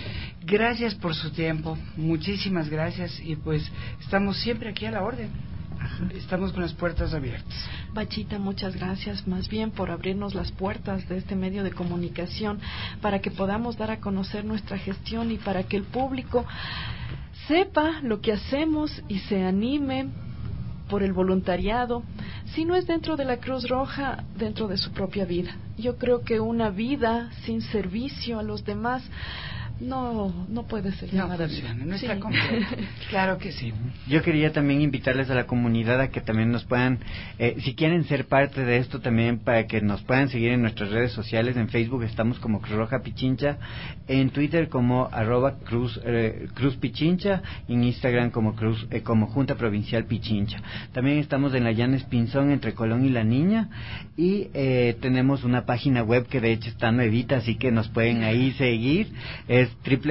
Gracias por su tiempo, muchísimas gracias, y pues estamos siempre aquí a la orden. estamos con las puertas abiertas. Bachita, muchas gracias más bien por abrirnos las puertas de este medio de comunicación para que podamos dar a conocer nuestra gestión y para que el público sepa lo que hacemos y se anime por el voluntariado, si no es dentro de la Cruz Roja, dentro de su propia vida. Yo creo que una vida sin servicio a los demás no puede ser llamada vida. No está completa. Claro que sí. Yo quería también invitarles a la comunidad a que también nos puedan, si quieren ser parte de esto también, para que nos puedan seguir en nuestras redes sociales. En Facebook estamos como Cruz Roja Pichincha, en Twitter como @Cruz Pichincha, y en Instagram como Junta Provincial Pichincha. También estamos en la Llanes Pinzón, entre Colón y La Niña, y tenemos una página web que de hecho está nuevita, así que nos pueden ahí seguir. Es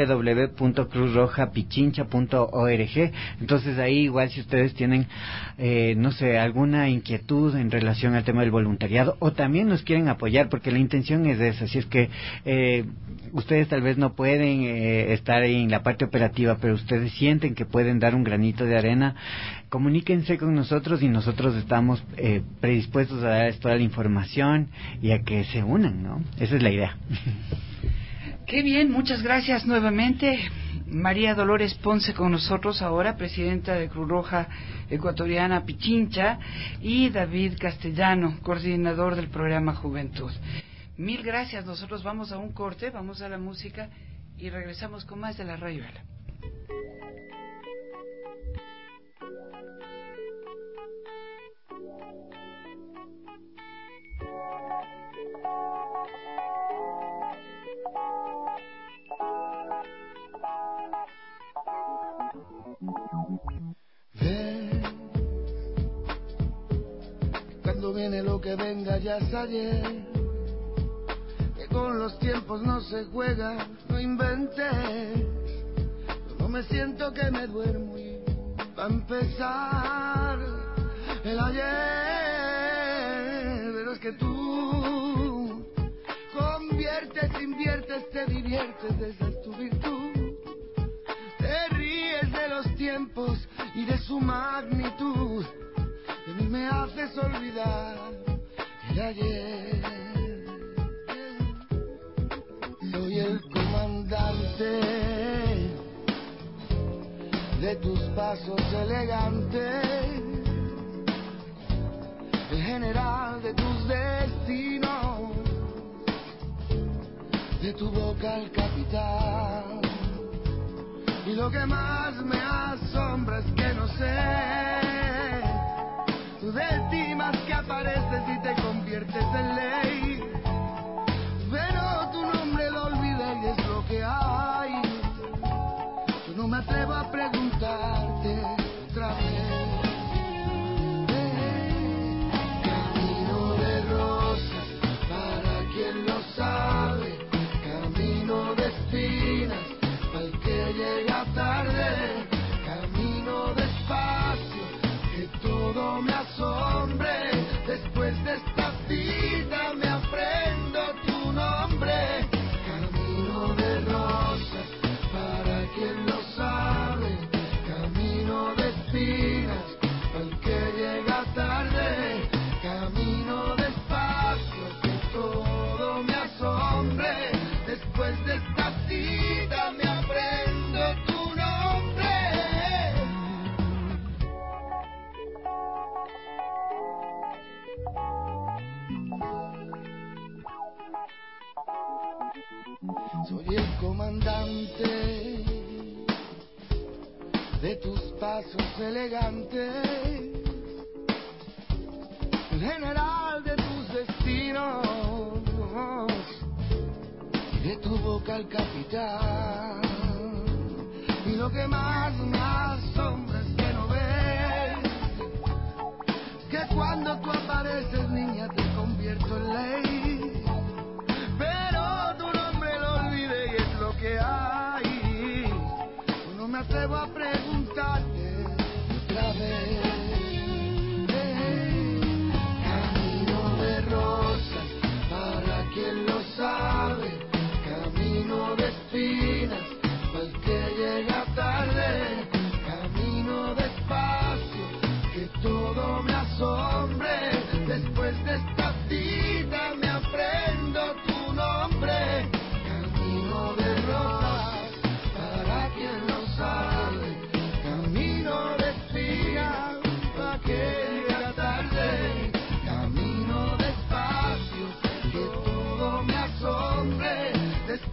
www.cruzrojapichincha.org. Entonces ahí igual si ustedes tienen no sé, alguna inquietud en relación al tema del voluntariado, o también nos quieren apoyar, porque la intención es esa. Así es que ustedes tal vez no pueden estar ahí en la parte operativa, pero ustedes sienten que pueden dar un granito de arena, comuníquense con nosotros y nosotros estamos predispuestos a darles toda la información y a que se unan, ¿no? Esa es la idea. Qué bien, muchas gracias nuevamente. María Dolores Ponce con nosotros ahora, presidenta de Cruz Roja Ecuatoriana Pichincha, y David Castellano, coordinador del programa Juventud. Mil gracias. Nosotros vamos a un corte, vamos a la música y regresamos con más de La Rayuela. Ven, cuando viene lo que venga ya es ayer, que con los tiempos no se juega, no inventes. Yo no me siento que me duermo y va a empezar el ayer, pero es que tú conviertes, inviertes, te diviertes, esa es tu virtud. Te ríes de los tiempos y de su magnitud. De mí me haces olvidar el ayer. Soy el comandante de tus pasos elegantes, el general de tus destinos, de tu boca el capitán. Y lo que más me asombra es que no sé, tú de ti más que apareces y te conviertes en ley, pero tu nombre lo olvidé y es lo que hay. Yo no me atrevo a preguntarte otra vez. Camino de rosas, para quien lo sabe, camino de espinas, al que llega tarde, camino despacio, que todo me asombre. Después de esta vida me aprendo tu nombre. Camino de rosas, para quien lo sabe, camino de espinas, al que llega tarde, camino despacio, que todo me asombre. Después de esta vida me aprendo tu nombre. Soy el comandante de tus pasos elegantes, el general de tus destinos, de tu boca el capitán. Y lo que más me asombra es que no ves que cuando tú apareces, niña, te convierto en ley, pero tu nombre lo olvidé y es lo que hay. Yo no me atrevo a preguntarte otra vez. Camino de rosas, para quien lo sabe, camino de espinas, al que llega tarde, camino despacio, que todo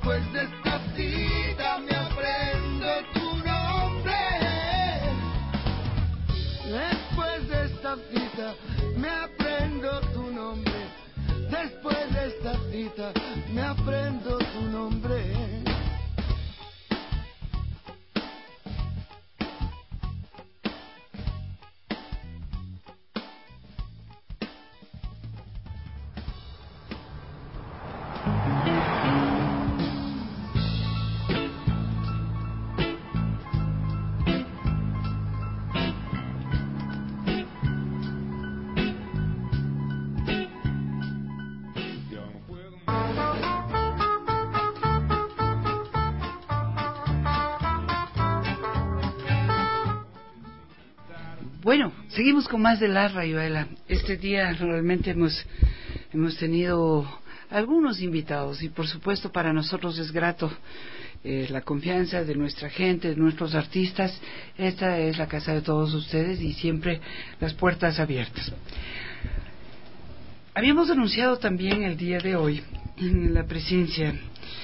Después de esta cita me aprendo tu nombre. Después de esta cita me aprendo tu nombre. Después de esta cita me aprendo tu nombre. Bueno, seguimos con más de la Rayuela. Este día realmente hemos tenido algunos invitados y por supuesto para nosotros es grato la confianza de nuestra gente, de nuestros artistas. Esta es la casa de todos ustedes y siempre las puertas abiertas. Habíamos anunciado también el día de hoy la presencia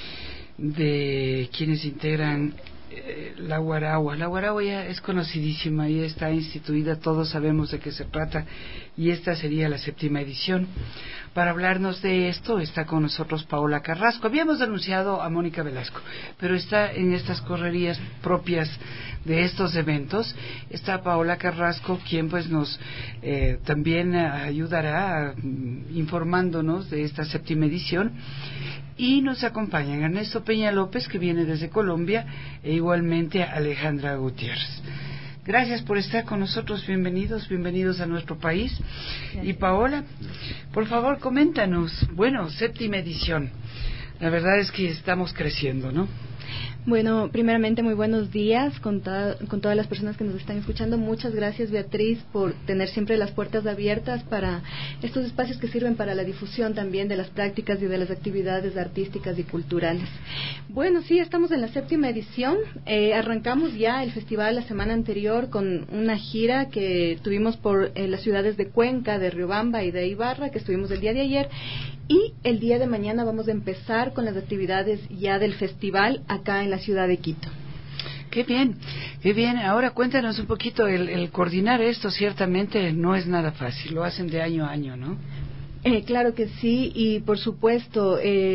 de quienes integran la Guaragua. La Guaragua ya es conocidísima, ya está instituida, todos sabemos de qué se trata y esta sería la 7ª edición. Para hablarnos de esto está con nosotros Paola Carrasco. Habíamos anunciado a Mónica Velasco, pero está en estas correrías propias de estos eventos. Está Paola Carrasco, quien pues nos también ayudará informándonos de esta 7ª edición. Y nos acompañan Ernesto Peña López, que viene desde Colombia, e igualmente Alejandra Gutiérrez. Gracias por estar con nosotros, bienvenidos a nuestro país. Gracias. Y Paola, por favor, coméntanos, 7ª edición. La verdad es que estamos creciendo, ¿no? Bueno, primeramente muy buenos días con todas las personas que nos están escuchando. Muchas gracias, Beatriz, por tener siempre las puertas abiertas para estos espacios que sirven para la difusión también de las prácticas y de las actividades artísticas y culturales. Bueno, sí, estamos en la 7ª edición. Arrancamos ya el festival la semana anterior con una gira que tuvimos por las ciudades de Cuenca, de Riobamba y de Ibarra, que estuvimos el día de ayer. Y el día de mañana vamos a empezar con las actividades ya del festival acá en la ciudad de Quito. Qué bien, qué bien. Ahora cuéntanos un poquito, el coordinar esto ciertamente no es nada fácil, lo hacen de año a año, ¿no? Claro que sí, y por supuesto,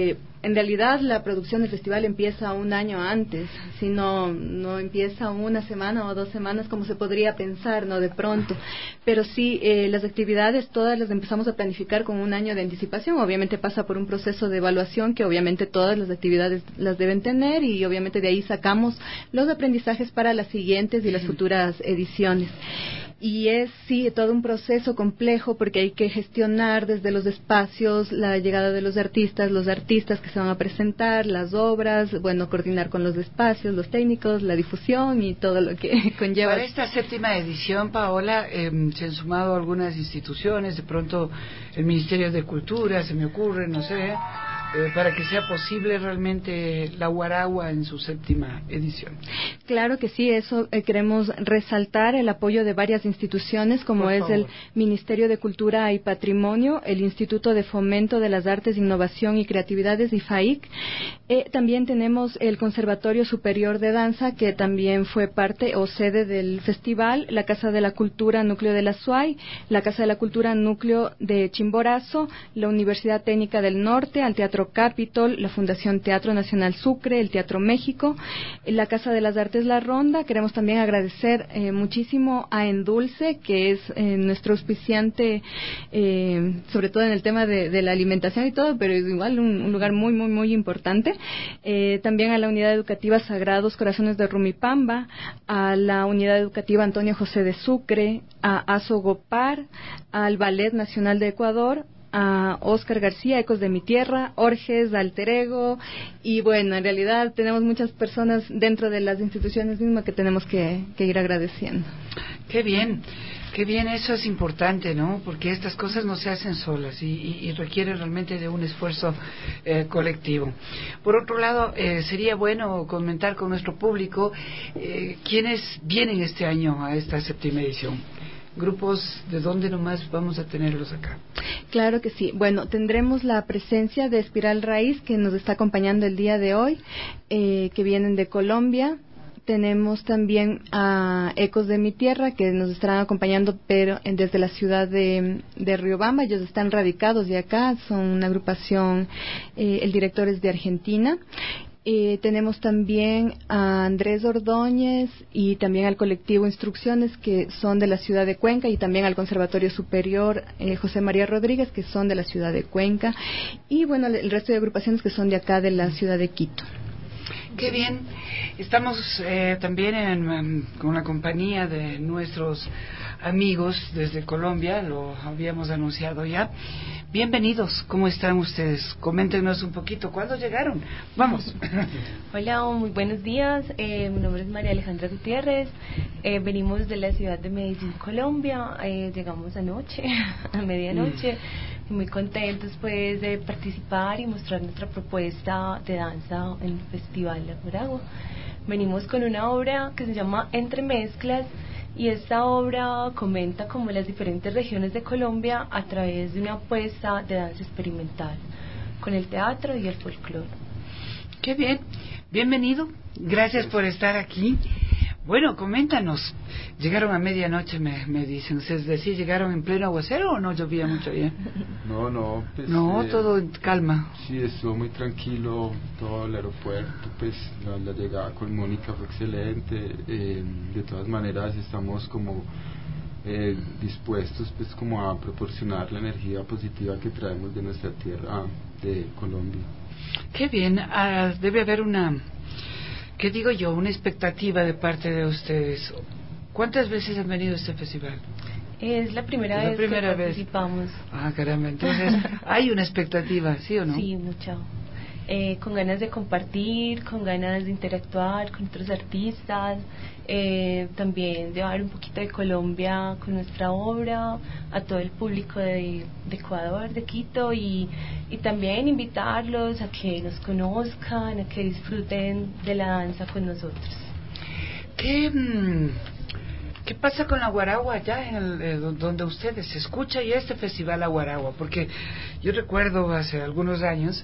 en realidad la producción del festival empieza un año antes, si no empieza una semana o 2 semanas como se podría pensar, no de pronto, pero sí, las actividades todas las empezamos a planificar con un año de anticipación. Obviamente pasa por un proceso de evaluación que obviamente todas las actividades las deben tener y obviamente de ahí sacamos los aprendizajes para las siguientes y las futuras ediciones. Y es, sí, todo un proceso complejo porque hay que gestionar desde los espacios la llegada de los artistas que se van a presentar, las obras, coordinar con los espacios, los técnicos, la difusión y todo lo que conlleva. Para esta 7ª edición, Paola, se han sumado algunas instituciones, de pronto el Ministerio de Cultura, se me ocurre, no sé, para que sea posible realmente la Guaragua en su 7ª edición. Claro que sí, eso queremos resaltar el apoyo de varias instituciones como es el Ministerio de Cultura y Patrimonio, el Instituto de Fomento de las Artes, Innovación y Creatividades, IFAIC. También tenemos el Conservatorio Superior de Danza, que también fue parte o sede del festival, la Casa de la Cultura Núcleo de la SUAY, la Casa de la Cultura Núcleo de Chimborazo, la Universidad Técnica del Norte, al Teatro Capitol, la Fundación Teatro Nacional Sucre, el Teatro México, la Casa de las Artes La Ronda. Queremos también agradecer muchísimo a Endulce, que es nuestro auspiciante, sobre todo en el tema de la alimentación y todo, pero es igual un lugar muy, muy, muy importante. También a la Unidad Educativa Sagrados Corazones de Rumipamba, a la Unidad Educativa Antonio José de Sucre, a Azogopar, al Ballet Nacional de Ecuador, a Oscar García, Ecos de mi Tierra, Orges, Alter Ego, y en realidad tenemos muchas personas dentro de las instituciones mismas que tenemos que ir agradeciendo. Qué bien, eso es importante, ¿no? Porque estas cosas no se hacen solas y requieren realmente de un esfuerzo colectivo. Por otro lado, sería bueno comentar con nuestro público quiénes vienen este año a esta 7ª edición. Grupos, ¿de dónde nomás vamos a tenerlos acá? Claro que sí. Bueno, tendremos la presencia de Espiral Raíz, que nos está acompañando el día de hoy, que vienen de Colombia. Tenemos también a Ecos de mi Tierra, que nos estarán acompañando, pero desde la ciudad de Riobamba. Ellos están radicados de acá, son una agrupación, el director es de Argentina. Tenemos también a Andrés Ordóñez y también al colectivo Instrucciones, que son de la ciudad de Cuenca, y también al Conservatorio Superior José María Rodríguez, que son de la ciudad de Cuenca, y bueno, el resto de agrupaciones que son de acá, de la ciudad de Quito. Qué bien. Estamos también con la compañía de nuestros amigos desde Colombia, lo habíamos anunciado ya. Bienvenidos, ¿cómo están ustedes? Coméntenos un poquito, ¿cuándo llegaron? Vamos. Hola, muy buenos días. Mi nombre es María Alejandra Gutiérrez. Venimos de la ciudad de Medellín, Colombia. Llegamos anoche, a medianoche. Muy contentos pues de participar y mostrar nuestra propuesta de danza en el Festival La Guaragua. Venimos con una obra que se llama Entre Mezclas, y esta obra comenta como las diferentes regiones de Colombia a través de una apuesta de danza experimental con el teatro y el folclore. Qué bien, bienvenido, gracias por estar aquí. Bueno, coméntanos, llegaron a medianoche, me dicen, ¿ustedes decían llegaron en pleno aguacero o no llovía mucho allá? No, pues... No, todo en calma. Sí, estuvo muy tranquilo todo el aeropuerto, pues la llegada con Mónica fue excelente. De todas maneras estamos como dispuestos pues como a proporcionar la energía positiva que traemos de nuestra tierra, de Colombia. Qué bien, debe haber una... ¿Qué digo yo? Una expectativa de parte de ustedes. ¿Cuántas veces han venido a este festival? Es la primera vez que participamos. Ah, caramba, entonces hay una expectativa, ¿sí o no? Sí, mucha. Con ganas de compartir, con ganas de interactuar con otros artistas, también llevar un poquito de Colombia con nuestra obra a todo el público de Ecuador, de Quito, y también invitarlos a que nos conozcan, a que disfruten de la danza con nosotros. ¿Qué pasa con la guaragua allá donde ustedes se escucha ya este festival La Guaragua? Porque yo recuerdo hace algunos años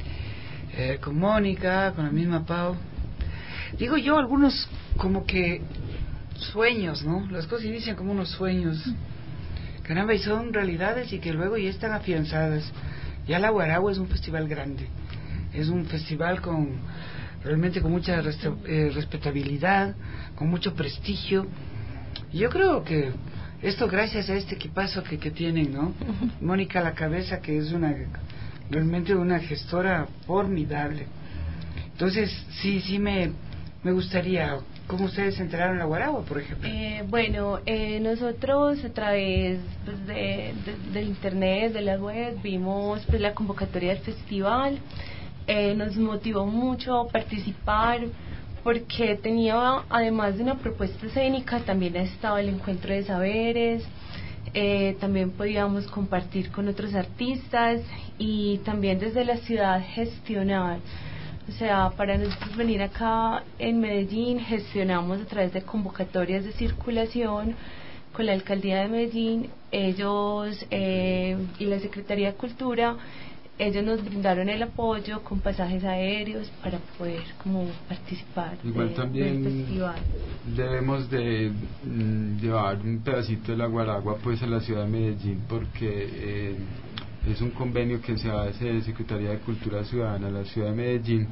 con Mónica, con la misma Pau, digo yo, algunos como que sueños, ¿no? Las cosas inician como unos sueños, caramba, y son realidades y que luego ya están afianzadas. Ya La Guaragua es un festival grande, es un festival realmente con mucha respetabilidad, con mucho prestigio. Y yo creo que esto gracias a este equipazo que tienen, ¿no? Mónica a la cabeza, que es realmente una gestora formidable. Entonces, sí me gustaría, ¿cómo ustedes se enteraron en La Guaragua, por ejemplo? Bueno, nosotros a través pues, del internet, de la web, vimos pues, la convocatoria del festival. Nos motivó mucho a participar porque tenía, además de una propuesta escénica, también estaba el encuentro de saberes. También podíamos compartir con otros artistas y también desde la ciudad gestionar. O sea, para nosotros venir acá en Medellín gestionamos a través de convocatorias de circulación con la Alcaldía de Medellín, ellos y la Secretaría de Cultura. Ellos nos brindaron el apoyo con pasajes aéreos para poder como participar también del festival. Debemos de llevar un pedacito de La Guaragua pues a la ciudad de Medellín, porque es un convenio que se hace de Secretaría de Cultura Ciudadana a la ciudad de Medellín,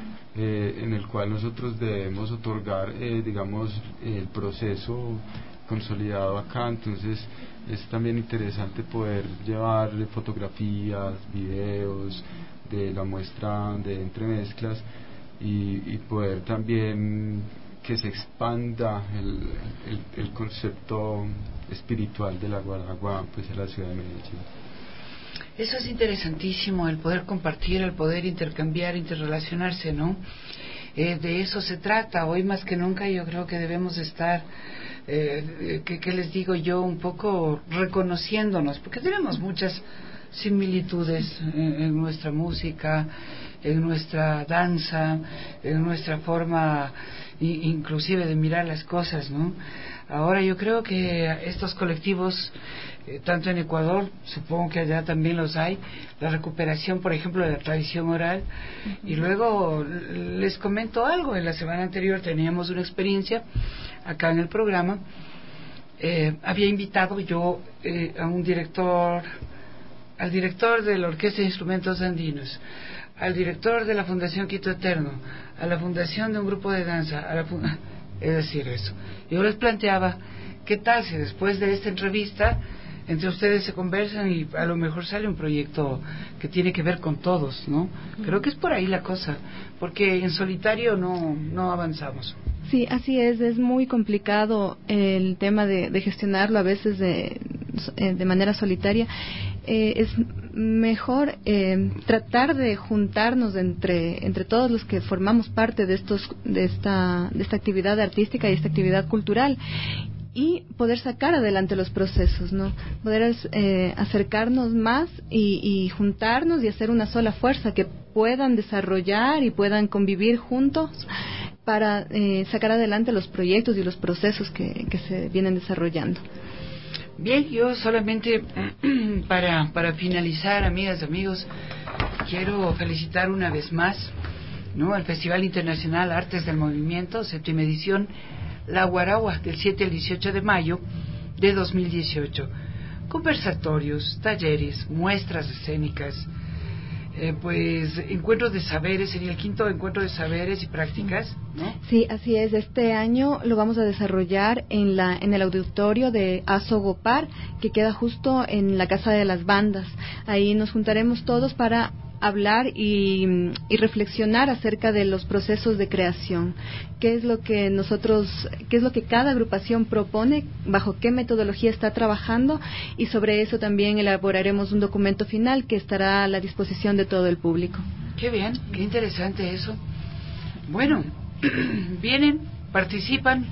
en el cual nosotros debemos otorgar digamos el proceso consolidado acá. Entonces es también interesante poder llevar fotografías, videos de la muestra de Entremezclas y poder también que se expanda el concepto espiritual de La Guaragua pues en la ciudad de Medellín. Eso es interesantísimo, el poder compartir, el poder intercambiar, interrelacionarse, ¿no? De eso se trata. Hoy más que nunca yo creo que debemos estar, ¿qué les digo yo? Un poco reconociéndonos, porque tenemos muchas similitudes en nuestra música, en nuestra danza, en nuestra forma inclusive de mirar las cosas, ¿no? Ahora yo creo que estos colectivos tanto en Ecuador, supongo que allá también los hay, la recuperación, por ejemplo, de la tradición oral. Y luego les comento algo, en la semana anterior teníamos una experiencia acá en el programa. Había invitado yo a un director, al director de la Orquesta de Instrumentos Andinos, al director de la Fundación Quito Eterno, a la fundación de un grupo de danza, es decir, eso. Yo les planteaba, ¿qué tal si después de esta entrevista entre ustedes se conversan y a lo mejor sale un proyecto que tiene que ver con todos, ¿no? Creo que es por ahí la cosa, porque en solitario no avanzamos. Sí, así es muy complicado el tema de gestionarlo a veces de manera solitaria. Es mejor tratar de juntarnos entre todos los que formamos parte de esta actividad artística y esta actividad cultural, y poder sacar adelante los procesos, ¿no? Poder acercarnos más y juntarnos y hacer una sola fuerza, que puedan desarrollar y puedan convivir juntos para sacar adelante los proyectos y los procesos que se vienen desarrollando. Bien, yo solamente para finalizar, amigas, amigos, quiero felicitar una vez más, ¿no?, al Festival Internacional Artes del Movimiento, 7ª edición, La Guaragua, del 7 al 18 de mayo de 2018. Conversatorios, talleres, muestras escénicas, pues encuentros de saberes, sería el 5º encuentro de saberes y prácticas, ¿no? Sí, así es. Este año lo vamos a desarrollar en el auditorio de Azogopar, que queda justo en la Casa de las Bandas. Ahí nos juntaremos todos para hablar y reflexionar acerca de los procesos de creación, qué es lo que cada agrupación propone, bajo qué metodología está trabajando, y sobre eso también elaboraremos un documento final que estará a la disposición de todo el público. Qué bien, qué interesante eso. Bueno, vienen, participan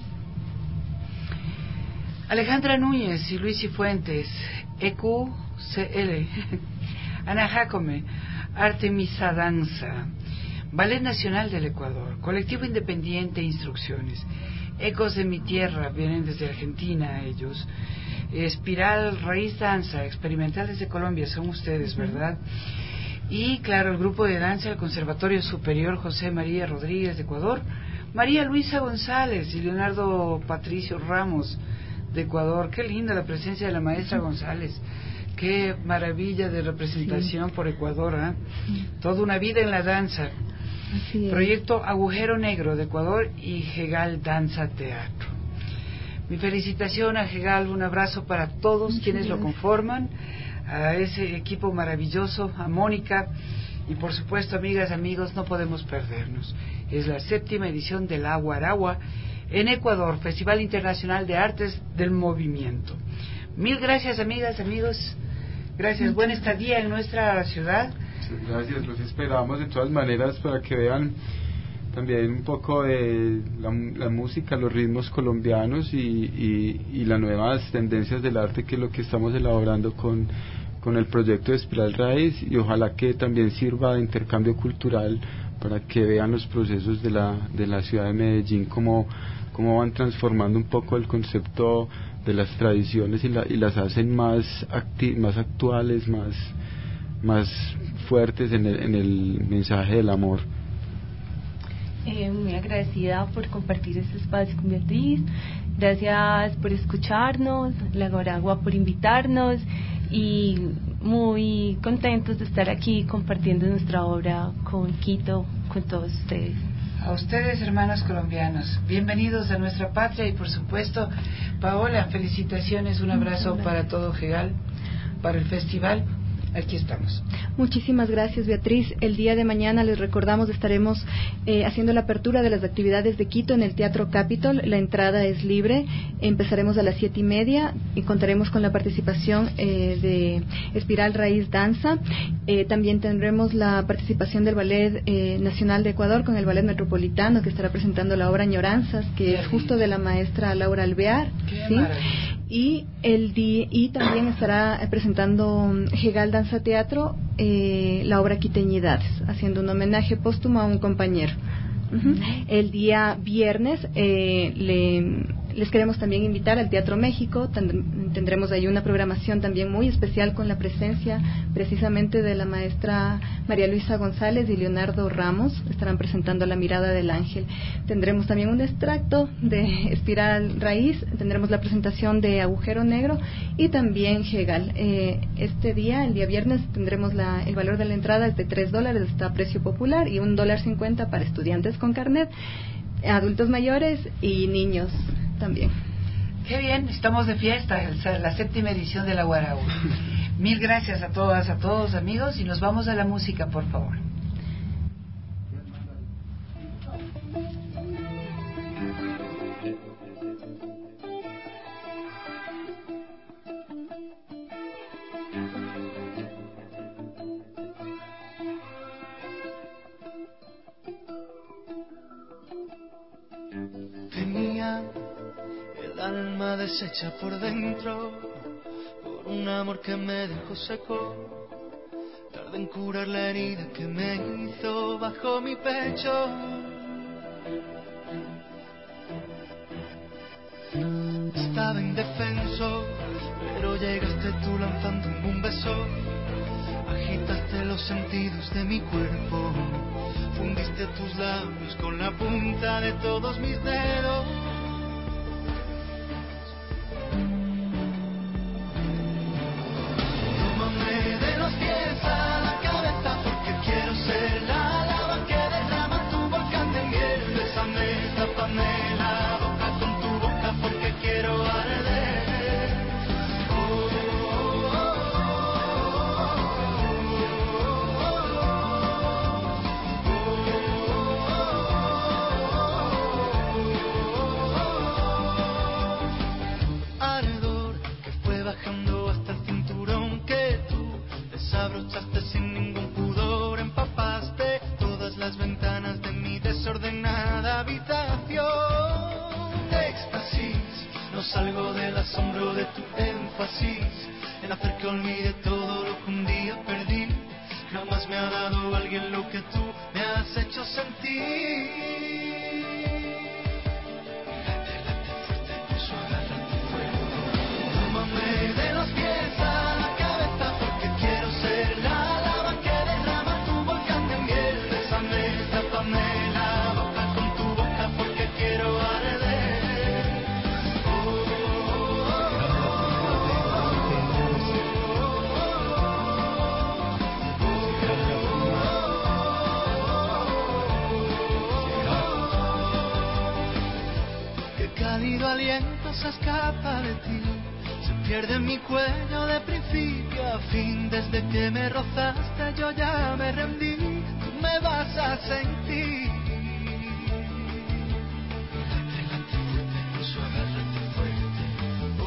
Alejandra Núñez y Luis Cifuentes, EQCL, Ana Jacome, Artemisa Danza, Ballet Nacional del Ecuador, Colectivo Independiente Instrucciones, Ecos de mi Tierra, vienen desde Argentina ellos, Espiral Raíz Danza, Experimental desde Colombia, son ustedes, ¿verdad? Y claro, el grupo de danza del Conservatorio Superior José María Rodríguez de Ecuador, María Luisa González y Leonardo Patricio Ramos de Ecuador. Qué linda la presencia de la maestra González. Qué maravilla de representación por Ecuador, ¿eh? Toda una vida en la danza. Proyecto Agujero Negro de Ecuador y Gegal Danza Teatro. Mi felicitación a Gegal, un abrazo para todos quienes lo conforman, a ese equipo maravilloso, a Mónica y por supuesto, amigas, amigos, no podemos perdernos. Es la 7ª edición de La Guaragua en Ecuador, Festival Internacional de Artes del Movimiento. Mil gracias, amigas, amigos. Gracias, buena estadía en nuestra ciudad. Gracias, los esperamos de todas maneras para que vean también un poco de la música, los ritmos colombianos y las nuevas tendencias del arte, que es lo que estamos elaborando con el proyecto de Espiral Raíz, y ojalá que también sirva de intercambio cultural para que vean los procesos de la ciudad de Medellín, cómo van transformando un poco el concepto de las tradiciones y las hacen más actuales, más fuertes en el mensaje del amor. Muy agradecida por compartir este espacio con Beatriz. Gracias por escucharnos, La Guaragua por invitarnos, y muy contentos de estar aquí compartiendo nuestra obra con Quito, con todos ustedes. A ustedes, hermanos colombianos, bienvenidos a nuestra patria, y por supuesto, Paola, felicitaciones, un abrazo para todo Gegal, para el festival. Aquí estamos. Muchísimas gracias, Beatriz. El día de mañana, les recordamos, estaremos haciendo la apertura de las actividades de Quito en el Teatro Capitol. La entrada es libre. Empezaremos a las 7:30 y contaremos con la participación de Espiral Raíz Danza. También tendremos la participación del Ballet Nacional de Ecuador con el Ballet Metropolitano, que estará presentando la obra Añoranzas, que es justo de la maestra Laura Alvear. ¿Sí? Y también estará presentando Gegal Danza Teatro la obra Quiteñidades, haciendo un homenaje póstumo a un compañero. El día viernes le Les queremos también invitar al Teatro México. Tendremos ahí una programación también muy especial con la presencia precisamente de la maestra María Luisa González y Leonardo Ramos. Estarán presentando La mirada del ángel. Tendremos también un extracto de Espiral Raíz. Tendremos la presentación de Agujero Negro y también Hegel. Este día, el día viernes, tendremos el valor de la entrada es de $3, está a precio popular, y $1.50 para estudiantes con carnet, adultos mayores y niños también. Qué bien, estamos de fiesta, la 7ª edición de la Guaraú. Mil gracias a todas, a todos, amigos, y nos vamos a la música, por favor. Tenía el alma deshecha por dentro por un amor que me dejó seco. Tardé en curar la herida que me hizo bajo mi pecho. Estaba indefenso, pero llegaste tú lanzándome un beso. Agitaste los sentidos de mi cuerpo, fundiste tus labios con la punta de todos mis dedos. Tómame de los pies a la cabeza, porque quiero ser la lava que derrama tu volcán de miel. Bésame, tápame la boca con tu boca, porque quiero arder. Abrochaste sin ningún pudor, empapaste todas las ventanas de mi desordenada habitación. Éxtasis, no salgo del asombro de tu énfasis en hacer que olvide todo lo que un día perdí. Jamás me ha dado alguien lo que tú me has hecho sentir. Late fuerte, eso, agárrate fuerte. Tómame de los pies a la cabeza, porque quiero ser la lava que derrama tu volcán de miel. Bésame, tápame la boca con tu boca, porque quiero arder. Qué cálido aliento se escapa de ti, se pierde en mi cuello de principio a fin. Desde que me rozaste yo ya me rendí, tú me vas a sentir. Relate fuerte, eso, agárrate fuerte.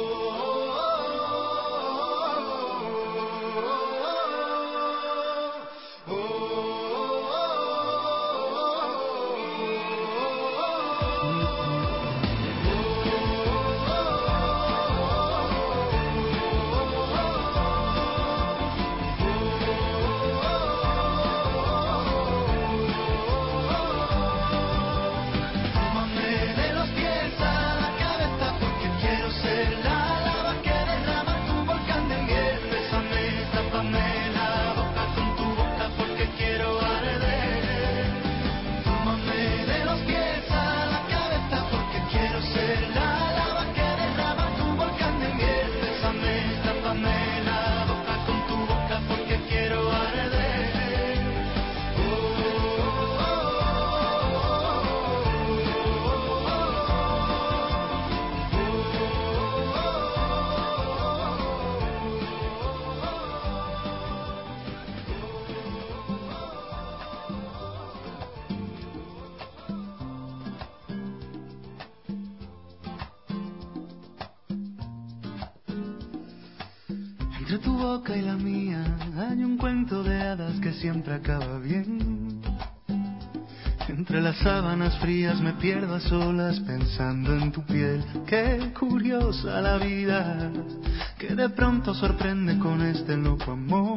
Entre tu boca y la mía hay un cuento de hadas que siempre acaba bien. Entre las sábanas frías me pierdo a solas pensando en tu piel. Qué curiosa la vida, que de pronto sorprende con este loco amor.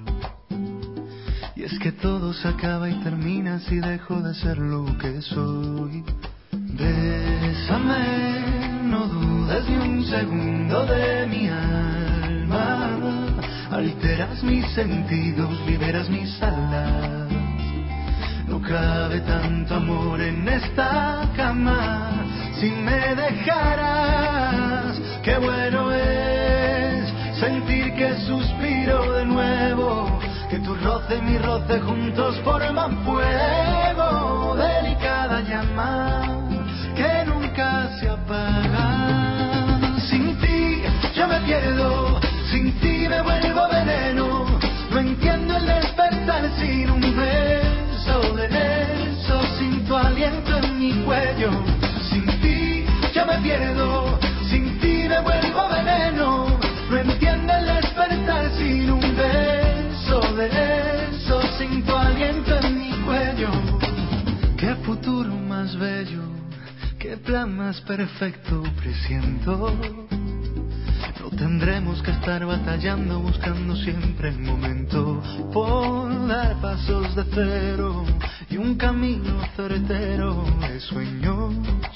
Y es que todo se acaba y termina si dejo de ser lo que soy. Bésame, no dudes ni un segundo de mi alma. Alteras mis sentidos, liberas mis alas. No cabe tanto amor en esta cama. Si me dejaras, qué bueno es sentir que suspiro de nuevo, que tu roce y mi roce juntos forman fuego. Delicada llama que nunca se apaga. Sin ti yo me pierdo, sin ti me vuelvo veneno. No entiendo el despertar sin un beso de eso, sin tu aliento en mi cuello. Sin ti yo me pierdo, sin ti me vuelvo veneno. No entiendo el despertar sin un beso de eso, sin tu aliento en mi cuello. Qué futuro más bello, qué plan más perfecto presiento. No tendremos que estar batallando, buscando siempre el momento por dar pasos de cero y un camino certero de sueños.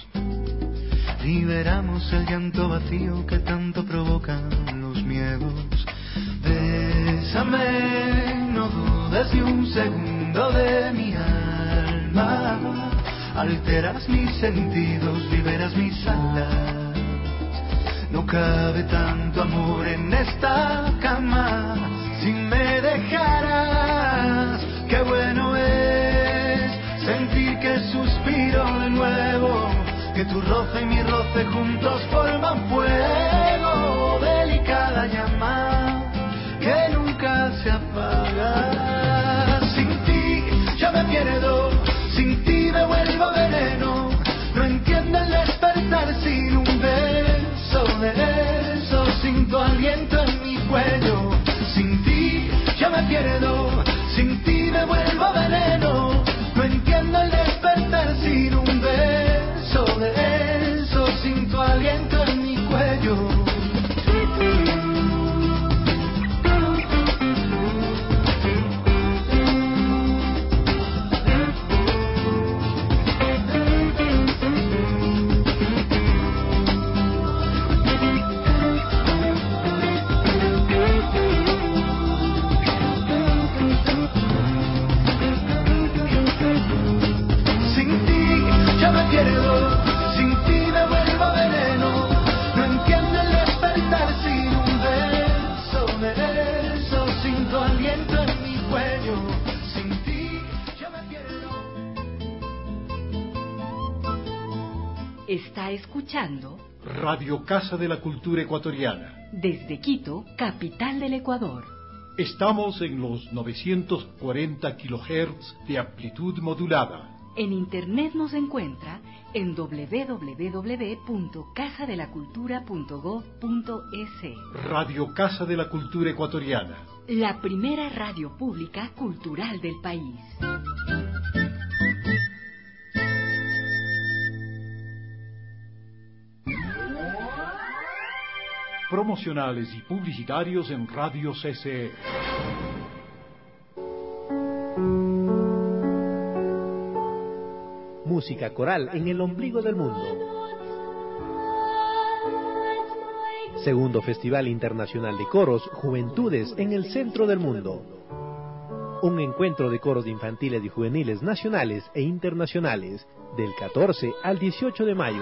Liberamos el llanto vacío que tanto provocan los miedos. Bésame, no dudes ni un segundo de mi alma. Alteras mis sentidos, liberas mis alas. No cabe tanto amor en esta cama. Si me dejaras, qué bueno es sentir que suspiro de nuevo, que tu roce y mi roce juntos forman fuego. Delicada llama que nunca se apaga. Sin ti yo me pierdo, sin ti me vuelvo veneno. No entiendo el despertar sin un beso de eso, sin tu aliento en mi cuello. Sin ti yo me pierdo, sin ti me vuelvo veneno. No entiendo el despertar sin un beso de eso, sin tu aliento en mi cuello. Está escuchando Radio Casa de la Cultura Ecuatoriana. desde Quito, capital del Ecuador. Estamos en los 940 kHz de amplitud modulada. En internet nos encuentra en www.casadelacultura.gov.es. Radio Casa de la Cultura Ecuatoriana. La primera radio pública cultural del país. Promocionales y publicitarios en Radio CCE. Música coral en el ombligo del mundo. Segundo Festival Internacional de Coros, Juventudes en el Centro del Mundo. Un encuentro de coros infantiles y juveniles nacionales e internacionales del 14 al 18 de mayo.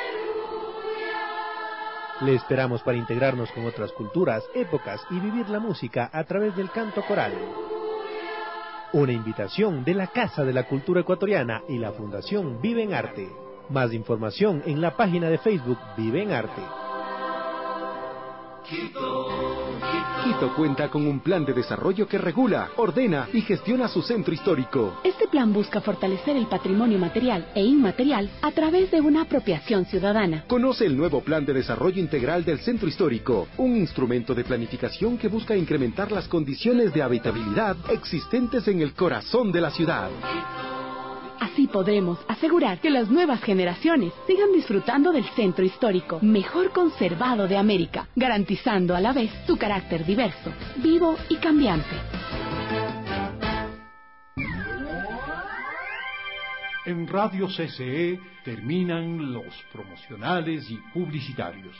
Le esperamos para integrarnos con otras culturas, épocas y vivir la música a través del canto coral. Una invitación de la Casa de la Cultura Ecuatoriana y la Fundación Vive en Arte. Más información en la página de Facebook Vive en Arte. Quito cuenta con un plan de desarrollo que regula, ordena y gestiona su centro histórico. Este plan busca fortalecer el patrimonio material e inmaterial a través de una apropiación ciudadana. Conoce el nuevo Plan de Desarrollo Integral del Centro Histórico, un instrumento de planificación que busca incrementar las condiciones de habitabilidad existentes en el corazón de la ciudad. Así podremos asegurar que las nuevas generaciones sigan disfrutando del centro histórico mejor conservado de América, garantizando a la vez su carácter diverso, vivo y cambiante. En Radio CCE terminan los promocionales y publicitarios.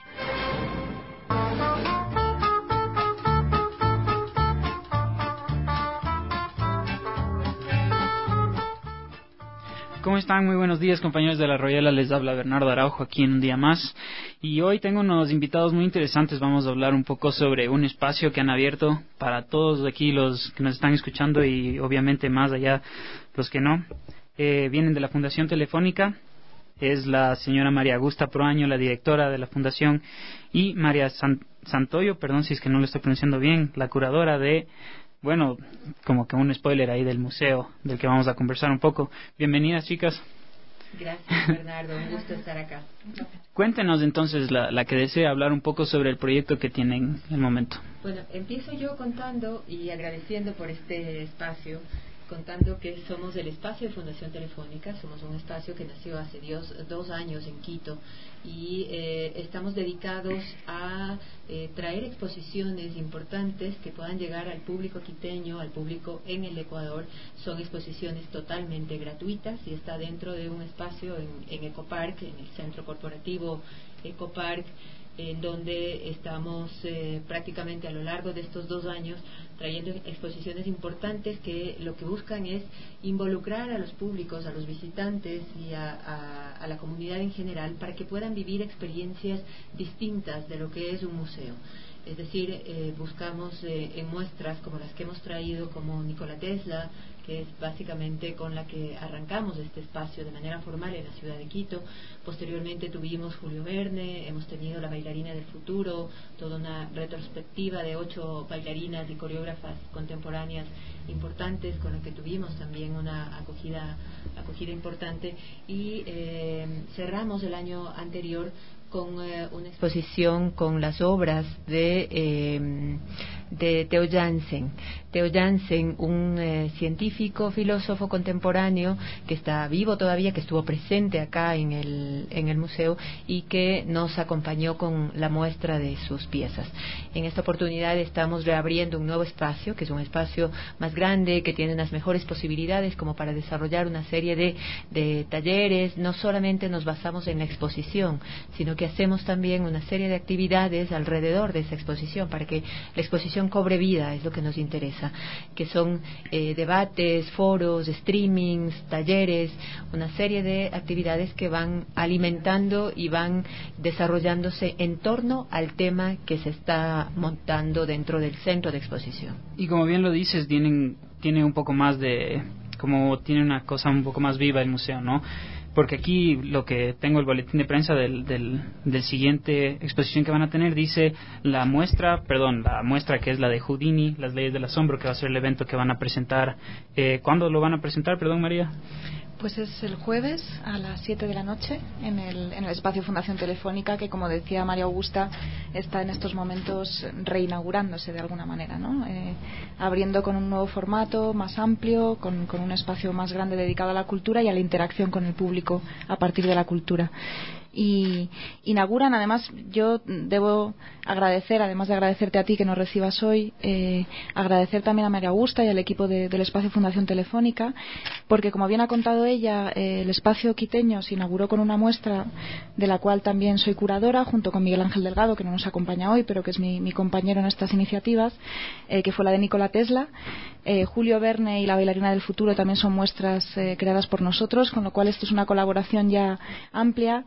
¿Cómo están? Muy buenos días, compañeros de La Royala. Les habla Bernardo Araujo aquí en un día más. Y hoy tengo unos invitados muy interesantes. Vamos a hablar un poco sobre un espacio que han abierto para todos aquí los que nos están escuchando y obviamente más allá los que no. Vienen de la Fundación Telefónica. Es la señora María Augusta Proaño, la directora de la Fundación, y María Santoyo, perdón si es que no lo estoy pronunciando bien, la curadora de... Bueno, como que un spoiler ahí del museo del que vamos a conversar un poco. Bienvenidas, chicas. Gracias, Bernardo. Un gusto estar acá. Cuéntenos entonces, la que desea hablar un poco sobre el proyecto que tienen en el momento. Bueno, empiezo yo contando y agradeciendo por este espacio, contando que somos el espacio de Fundación Telefónica. Somos un espacio que nació hace 2 años en Quito y estamos dedicados a traer exposiciones importantes que puedan llegar al público quiteño, al público en el Ecuador. Son exposiciones totalmente gratuitas y está dentro de un espacio en Ecopark, en el centro corporativo Ecopark, en donde estamos prácticamente a lo largo de estos 2 años trayendo exposiciones importantes que lo que buscan es involucrar a los públicos, a los visitantes y a la comunidad en general para que puedan vivir experiencias distintas de lo que es un museo. Es decir, buscamos en muestras como las que hemos traído, como Nikola Tesla, que es básicamente con la que arrancamos este espacio de manera formal en la ciudad de Quito. Posteriormente tuvimos Julio Verne, hemos tenido La Bailarina del Futuro, toda una retrospectiva de 8 bailarinas y coreógrafas contemporáneas importantes, con lo que tuvimos también una acogida importante. Y cerramos el año anterior con una exposición con las obras de Theo Jansen. Theo Jansen, un científico, filósofo contemporáneo que está vivo todavía, que estuvo presente acá en el museo y que nos acompañó con la muestra de sus piezas. En esta oportunidad estamos reabriendo un nuevo espacio, que es un espacio más grande, que tiene unas mejores posibilidades como para desarrollar una serie de talleres. No solamente nos basamos en la exposición, sino que hacemos también una serie de actividades alrededor de esa exposición para que la exposición cobre vida, es lo que nos interesa, que son debates, foros, streamings, talleres, una serie de actividades que van alimentando y van desarrollándose en torno al tema que se está montando dentro del centro de exposición. Y como bien lo dices, tiene un poco más de... como tiene una cosa un poco más viva el museo, ¿no? Porque aquí lo que tengo el boletín de prensa del siguiente exposición que van a tener dice la muestra que es la de Houdini, las leyes del asombro, que va a ser el evento que van a presentar. ¿Cuándo lo van a presentar, perdón, María? Pues es el jueves a las 7 de la noche en el espacio Fundación Telefónica, que, como decía María Augusta, está en estos momentos reinaugurándose de alguna manera, ¿no? Abriendo con un nuevo formato más amplio, con un espacio más grande dedicado a la cultura y a la interacción con el público a partir de la cultura. Y inauguran, además, yo debo agradecer, además de agradecerte a ti que nos recibas hoy, agradecer también a María Augusta y al equipo del espacio Fundación Telefónica, porque, como bien ha contado ella, el espacio quiteño se inauguró con una muestra de la cual también soy curadora, junto con Miguel Ángel Delgado, que no nos acompaña hoy, pero que es mi compañero en estas iniciativas, que fue la de Nikola Tesla. Julio Verne y La Bailarina del Futuro también son muestras creadas por nosotros, con lo cual esto es una colaboración ya amplia.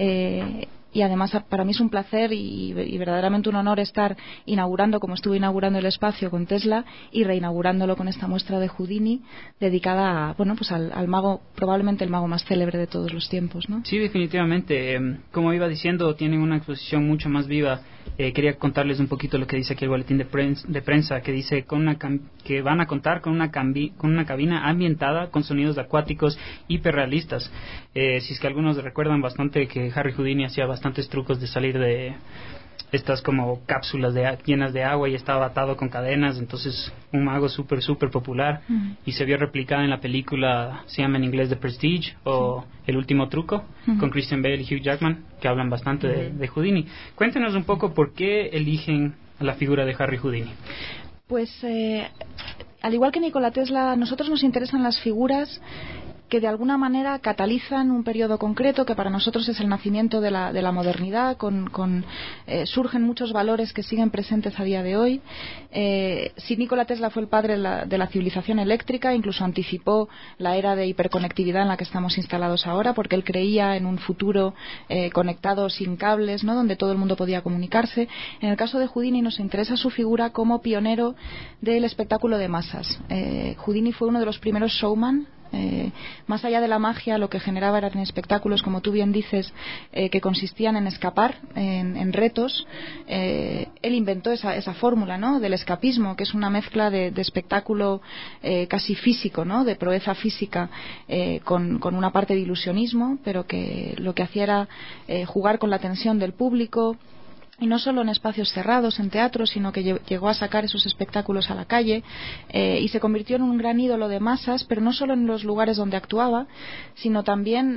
Y además para mí es un placer y verdaderamente un honor estar inaugurando, como estuve inaugurando el espacio con Tesla, y reinaugurándolo con esta muestra de Houdini dedicada a, bueno, pues al mago, probablemente el mago más célebre de todos los tiempos, ¿no? Sí, definitivamente. Como iba diciendo, tienen una exposición mucho más viva. Quería contarles un poquito lo que dice aquí el boletín de prensa, que dice que van a contar con una cabina ambientada con sonidos acuáticos hiperrealistas. Si es que algunos recuerdan bastante que Harry Houdini hacía bastantes trucos de salir de estas como cápsulas llenas de agua y estaba atado con cadenas, entonces un mago súper popular, y se vio replicada en la película, se llama en inglés The Prestige o El Último Truco, con Christian Bale y Hugh Jackman, que hablan bastante de Houdini. Cuéntenos un poco por qué eligen la figura de Harry Houdini. Pues al igual que Nikola Tesla, a nosotros nos interesan las figuras que de alguna manera catalizan un periodo concreto que para nosotros es el nacimiento de la modernidad, surgen muchos valores que siguen presentes a día de hoy. Si Nikola Tesla fue el padre de la civilización eléctrica, incluso anticipó la era de hiperconectividad en la que estamos instalados ahora, porque él creía en un futuro conectado sin cables, ¿no?, donde todo el mundo podía comunicarse. En el caso de Houdini nos interesa su figura como pionero del espectáculo de masas. Houdini fue uno de los primeros showman. Más allá de la magia, lo que generaba eran espectáculos, como tú bien dices, que consistían en escapar, en retos. Él inventó esa fórmula, ¿no?, del escapismo, que es una mezcla de espectáculo casi físico, ¿no?, de proeza física, con una parte de ilusionismo, pero que lo que hacía era jugar con la tensión del público. Y no solo en espacios cerrados, en teatros, sino que llegó a sacar esos espectáculos a la calle y se convirtió en un gran ídolo de masas, pero no solo en los lugares donde actuaba, sino también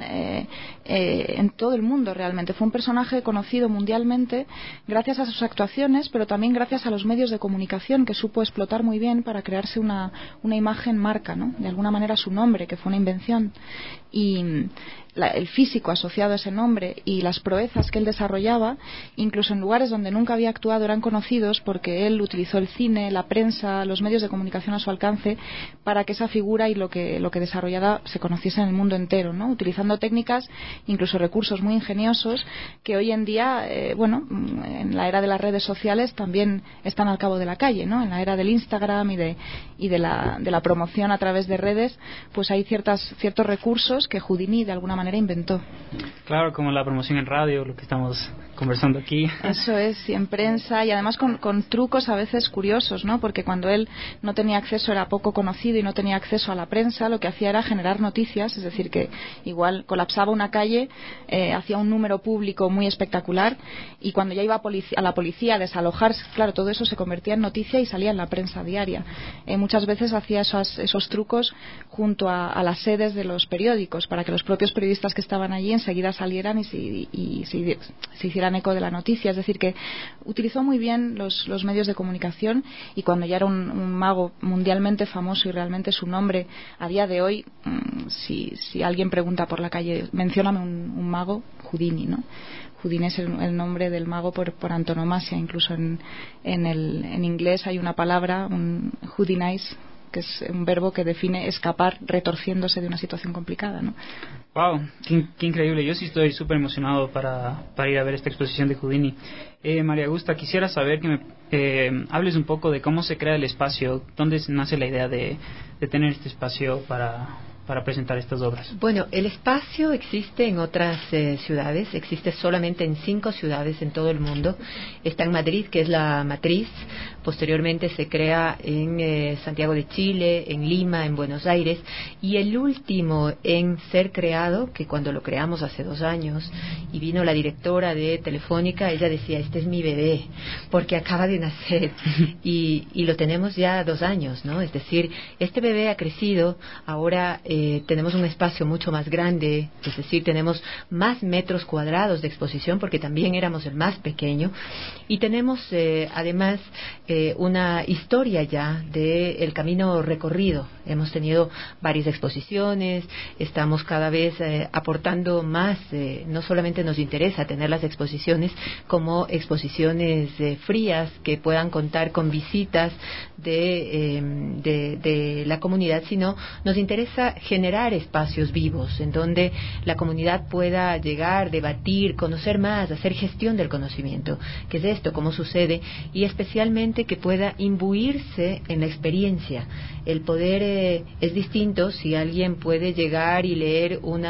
en todo el mundo realmente. Fue un personaje conocido mundialmente gracias a sus actuaciones, pero también gracias a los medios de comunicación que supo explotar muy bien para crearse una imagen marca, ¿no?, de alguna manera su nombre, que fue una invención. Y el físico asociado a ese nombre y las proezas que él desarrollaba, incluso en lugares donde nunca había actuado, eran conocidos porque él utilizó el cine, la prensa, los medios de comunicación a su alcance para que esa figura y lo que desarrollaba se conociese en el mundo entero, ¿no?, utilizando técnicas, incluso recursos muy ingeniosos que hoy en día, en la era de las redes sociales también están al cabo de la calle, ¿no?, en la era del Instagram y de la promoción a través de redes, pues hay ciertos recursos que Houdini de alguna manera inventó. Claro, como la promoción en radio, lo que estamos conversando aquí. Eso es, y en prensa, y además con trucos a veces curiosos, ¿no?, porque cuando él no tenía acceso, era poco conocido y no tenía acceso a la prensa, lo que hacía era generar noticias, es decir, que igual colapsaba una calle, hacía un número público muy espectacular, y cuando ya iba a la policía a desalojarse, claro, todo eso se convertía en noticia y salía en la prensa diaria. Muchas veces hacía esos trucos junto a las sedes de los periódicos, para que los propios periodistas que estaban allí enseguida salieran y se hicieran eco de la noticia. Es decir, que utilizó muy bien los medios de comunicación, y cuando ya era un mago mundialmente famoso y realmente su nombre a día de hoy, si alguien pregunta por la calle, mencióname un mago, Houdini, ¿no? Houdini es el nombre del mago por antonomasia. Incluso en inglés hay una palabra, un Houdinize, que es un verbo que define escapar retorciéndose de una situación complicada, ¿no? Wow, qué increíble. Yo sí estoy súper emocionado para ir a ver esta exposición de Houdini. María Augusta, quisiera saber que me hables un poco de cómo se crea el espacio, dónde nace la idea de tener este espacio para presentar estas obras. Bueno, el espacio existe en otras ciudades, existe solamente en 5 ciudades en todo el mundo. Está en Madrid, que es la matriz. Posteriormente se crea en Santiago de Chile, en Lima, en Buenos Aires, y el último en ser creado, que cuando lo creamos hace 2 años y vino la directora de Telefónica, ella decía, este es mi bebé, porque acaba de nacer y lo tenemos ya 2 años, ¿no? Es decir, este bebé ha crecido. Ahora tenemos un espacio mucho más grande, es decir, tenemos más metros cuadrados de exposición, porque también éramos el más pequeño, y tenemos además una historia ya del camino recorrido. Hemos tenido varias exposiciones, estamos cada vez aportando más. No solamente nos interesa tener las exposiciones como exposiciones frías que puedan contar con visitas de la comunidad, sino nos interesa generar espacios vivos en donde la comunidad pueda llegar, debatir, conocer más, hacer gestión del conocimiento, que es esto, cómo sucede, y especialmente que pueda imbuirse en la experiencia. El poder es distinto si alguien puede llegar y leer un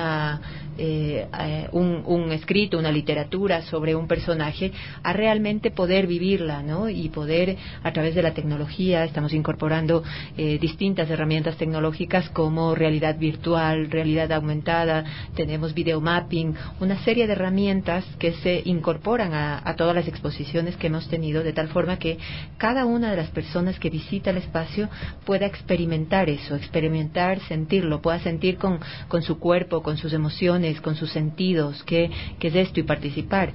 escrito, una literatura sobre un personaje, a realmente poder vivirla, ¿no? Y poder, a través de la tecnología, estamos incorporando distintas herramientas tecnológicas como realidad virtual, realidad aumentada, tenemos videomapping, una serie de herramientas que se incorporan a todas las exposiciones que hemos tenido, de tal forma que cada una de las personas que visita el espacio pueda experimentar eso, sentirlo, pueda sentir con su cuerpo, con sus emociones, emociones, con sus sentidos, qué es esto y participar.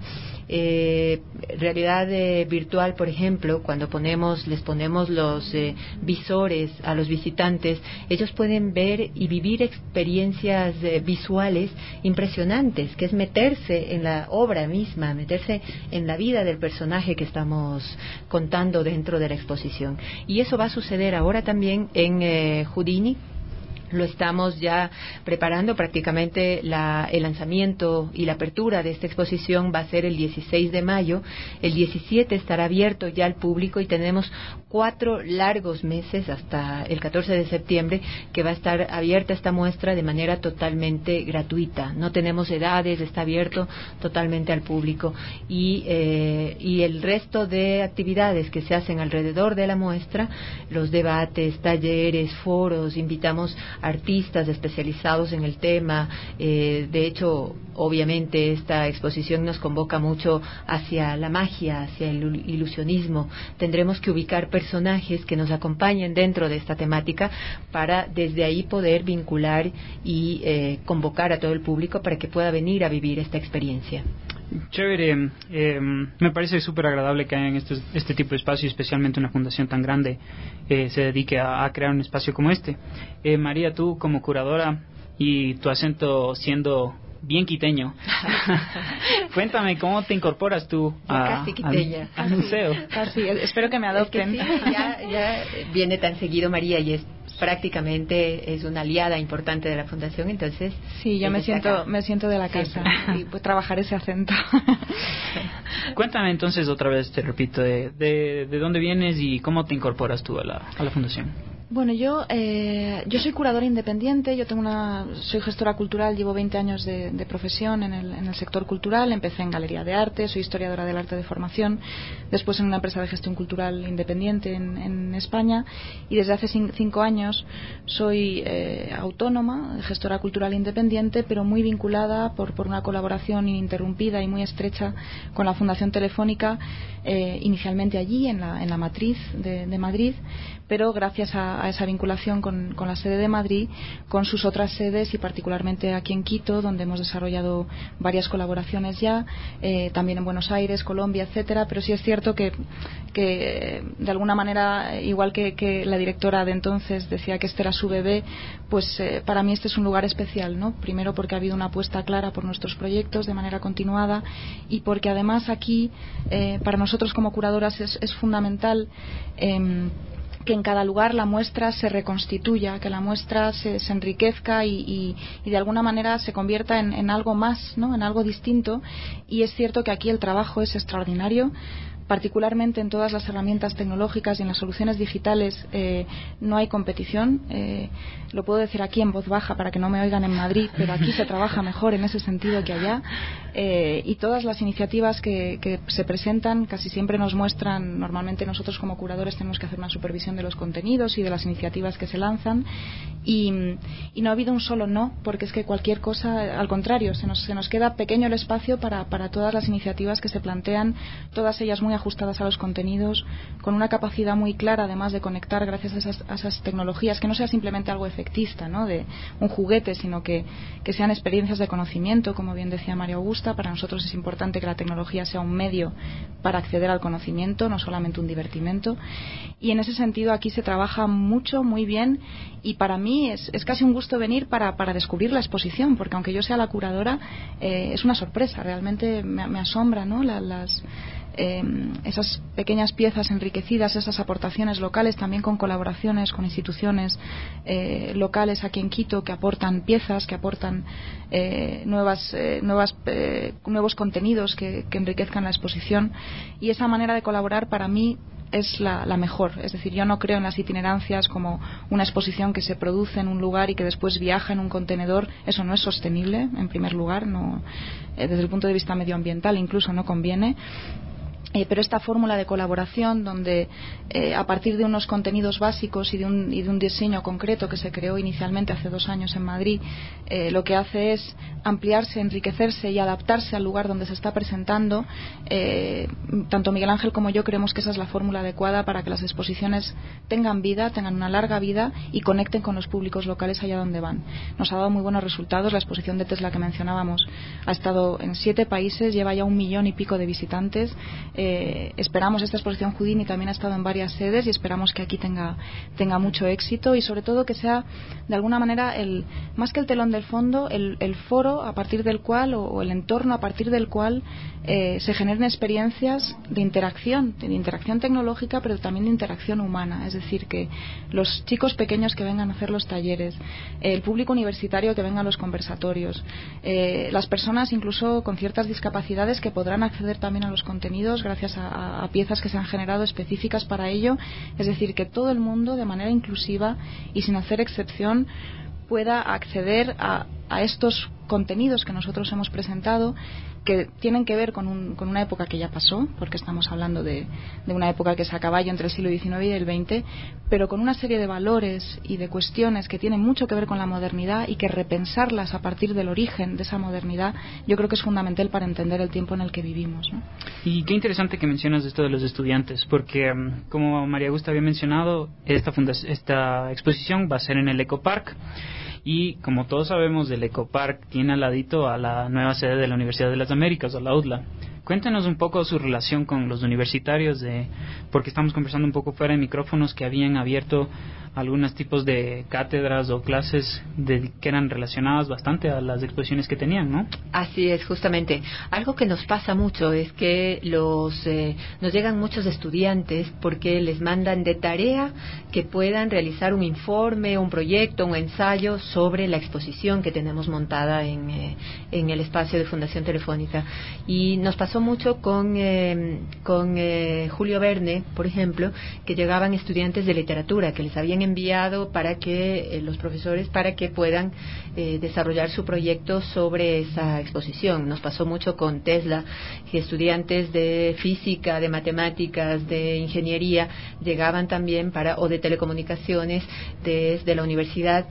Realidad virtual, por ejemplo, cuando les ponemos los visores a los visitantes, ellos pueden ver y vivir experiencias visuales impresionantes, que es meterse en la obra misma, meterse en la vida del personaje que estamos contando dentro de la exposición. Y eso va a suceder ahora también en Houdini. Lo estamos ya preparando, prácticamente el lanzamiento y la apertura de esta exposición va a ser el 16 de mayo, el 17 estará abierto ya al público y tenemos 4 largos meses hasta el 14 de septiembre que va a estar abierta esta muestra de manera totalmente gratuita. No tenemos edades, está abierto totalmente al público y el resto de actividades que se hacen alrededor de la muestra, los debates, talleres, foros, invitamos artistas especializados en el tema. De hecho, obviamente esta exposición nos convoca mucho hacia la magia, hacia el ilusionismo. Tendremos que ubicar personajes que nos acompañen dentro de esta temática para desde ahí poder vincular y convocar a todo el público para que pueda venir a vivir esta experiencia. Chévere, me parece súper agradable que hayan este tipo de espacio, especialmente una fundación tan grande se dedique a crear un espacio como este. María, tú como curadora y tu acento siendo bien quiteño, cuéntame cómo te incorporas tú al museo. Casi, espero que me adopten. Es que sí, ya viene tan seguido María y prácticamente es una aliada importante de la fundación, entonces sí, yo me siento de la casa y pues trabajar ese acento. Cuéntame entonces otra vez, te repito, de dónde vienes y cómo te incorporas tú a la fundación. Bueno, yo soy curadora independiente, soy gestora cultural, llevo 20 años de profesión en el sector cultural. Empecé en Galería de Arte, soy historiadora del arte de formación, después en una empresa de gestión cultural independiente en España, y desde hace 5 años soy autónoma, gestora cultural independiente, pero muy vinculada por una colaboración ininterrumpida y muy estrecha con la Fundación Telefónica, inicialmente allí en la matriz de Madrid, pero gracias a esa vinculación con la sede de Madrid, con sus otras sedes y particularmente aquí en Quito, donde hemos desarrollado varias colaboraciones ya, también en Buenos Aires, Colombia, etcétera. Pero sí es cierto que de alguna manera, igual que la directora de entonces decía que este era su bebé, pues para mí este es un lugar especial, ¿no? Primero porque ha habido una apuesta clara por nuestros proyectos de manera continuada y porque además aquí para nosotros como curadoras es fundamental que en cada lugar la muestra se reconstituya, que la muestra se enriquezca y de alguna manera se convierta en algo más, ¿no? En algo distinto. Y es cierto que aquí el trabajo es extraordinario, particularmente en todas las herramientas tecnológicas y en las soluciones digitales. No hay competición. Lo puedo decir aquí en voz baja para que no me oigan en Madrid, pero aquí se trabaja mejor en ese sentido que allá. Y todas las iniciativas que se presentan casi siempre nos muestran, normalmente nosotros como curadores tenemos que hacer una supervisión de los contenidos y de las iniciativas que se lanzan, y no ha habido un solo no, porque es que cualquier cosa, al contrario, se nos queda pequeño el espacio para todas las iniciativas que se plantean, todas ellas muy ajustadas a los contenidos, con una capacidad muy clara además de conectar gracias a esas tecnologías, que no sea simplemente algo efectista, ¿no? De un juguete, sino que sean experiencias de conocimiento, como bien decía María Augusta. Para nosotros es importante que la tecnología sea un medio para acceder al conocimiento, no solamente un divertimento, y en ese sentido aquí se trabaja mucho, muy bien, y para mí es casi un gusto venir para descubrir la exposición, porque aunque yo sea la curadora, es una sorpresa, realmente me asombra, ¿no? Esas pequeñas piezas enriquecidas, esas aportaciones locales, también con colaboraciones con instituciones locales aquí en Quito, que aportan piezas, que aportan nuevos contenidos que enriquezcan la exposición, y esa manera de colaborar para mí es la mejor. Es decir, yo no creo en las itinerancias como una exposición que se produce en un lugar y que después viaja en un contenedor. Eso no es sostenible, en primer lugar, no, desde el punto de vista medioambiental incluso no conviene. Pero esta fórmula de colaboración donde a partir de unos contenidos básicos y de un diseño concreto que se creó inicialmente hace 2 años en Madrid, lo que hace es ampliarse, enriquecerse y adaptarse al lugar donde se está presentando. Tanto Miguel Ángel como yo creemos que esa es la fórmula adecuada para que las exposiciones tengan vida, tengan una larga vida y conecten con los públicos locales allá donde van. Nos ha dado muy buenos resultados. La exposición de Tesla que mencionábamos ha estado en 7 países, lleva ya 1 millón y pico de visitantes. Esperamos, esta exposición Houdini también ha estado en varias sedes y esperamos que aquí tenga mucho éxito y sobre todo que sea de alguna manera más que el telón del fondo, el foro a partir del cual o el entorno a partir del cual se generen experiencias de interacción tecnológica, pero también de interacción humana. Es decir, que los chicos pequeños que vengan a hacer los talleres, el público universitario que venga a los conversatorios, las personas incluso con ciertas discapacidades que podrán acceder también a los contenidos gracias a piezas que se han generado específicas para ello. Es decir, que todo el mundo de manera inclusiva y sin hacer excepción pueda acceder a estos contenidos que nosotros hemos presentado, que tienen que ver con una época que ya pasó, porque estamos hablando de una época que es a caballo entre el siglo XIX y el XX, pero con una serie de valores y de cuestiones que tienen mucho que ver con la modernidad y que repensarlas a partir del origen de esa modernidad yo creo que es fundamental para entender el tiempo en el que vivimos, ¿no? Y qué interesante que mencionas esto de los estudiantes, porque como María Augusta había mencionado, esta exposición va a ser en el Ecopark. Y como todos sabemos, el Ecopark tiene al ladito a la nueva sede de la Universidad de las Américas, a la UDLA. Cuéntenos un poco su relación con los universitarios, porque estamos conversando un poco fuera de micrófonos que habían abierto algunos tipos de cátedras o clases que eran relacionadas bastante a las exposiciones que tenían, ¿no? Así es, justamente. Algo que nos pasa mucho es que nos llegan muchos estudiantes porque les mandan de tarea que puedan realizar un informe, un proyecto, un ensayo sobre la exposición que tenemos montada en el espacio de Fundación Telefónica. Y nos pasó mucho con Julio Verne, por ejemplo, que llegaban estudiantes de literatura que les habían enviado para que los profesores para que puedan desarrollar su proyecto sobre esa exposición. Nos pasó mucho con Tesla, que estudiantes de física, de matemáticas, de ingeniería llegaban también o de telecomunicaciones desde la universidad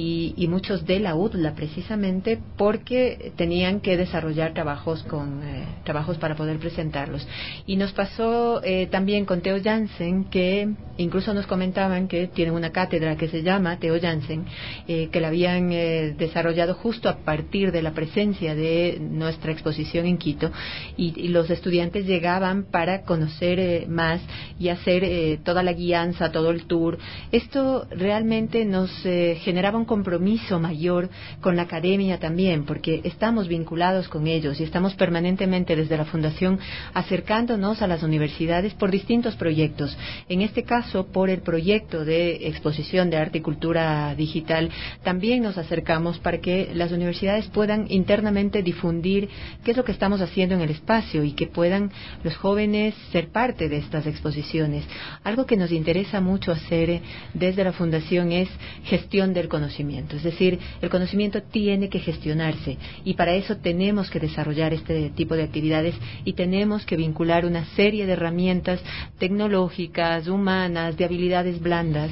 y muchos de la UDLA precisamente porque tenían que desarrollar trabajos para poder presentarlos. Y nos pasó también con Theo Jansen, que incluso nos comentaban que tienen una cátedra que se llama Theo Jansen, que la habían desarrollado justo a partir de la presencia de nuestra exposición en Quito, y los estudiantes llegaban para conocer más y hacer toda la guianza, todo el tour. Esto realmente nos generaba un compromiso mayor con la academia también, porque estamos vinculados con ellos y estamos permanentemente desde la Fundación acercándonos a las universidades por distintos proyectos. En este caso, por el proyecto de exposición de arte y cultura digital, también nos acercamos para que las universidades puedan internamente difundir qué es lo que estamos haciendo en el espacio y que puedan los jóvenes ser parte de estas exposiciones. Algo que nos interesa mucho hacer desde la Fundación es gestión del conocimiento, es decir, el conocimiento tiene que gestionarse y para eso tenemos que desarrollar este tipo de actividades y tenemos que vincular una serie de herramientas tecnológicas, humanas, de habilidades blandas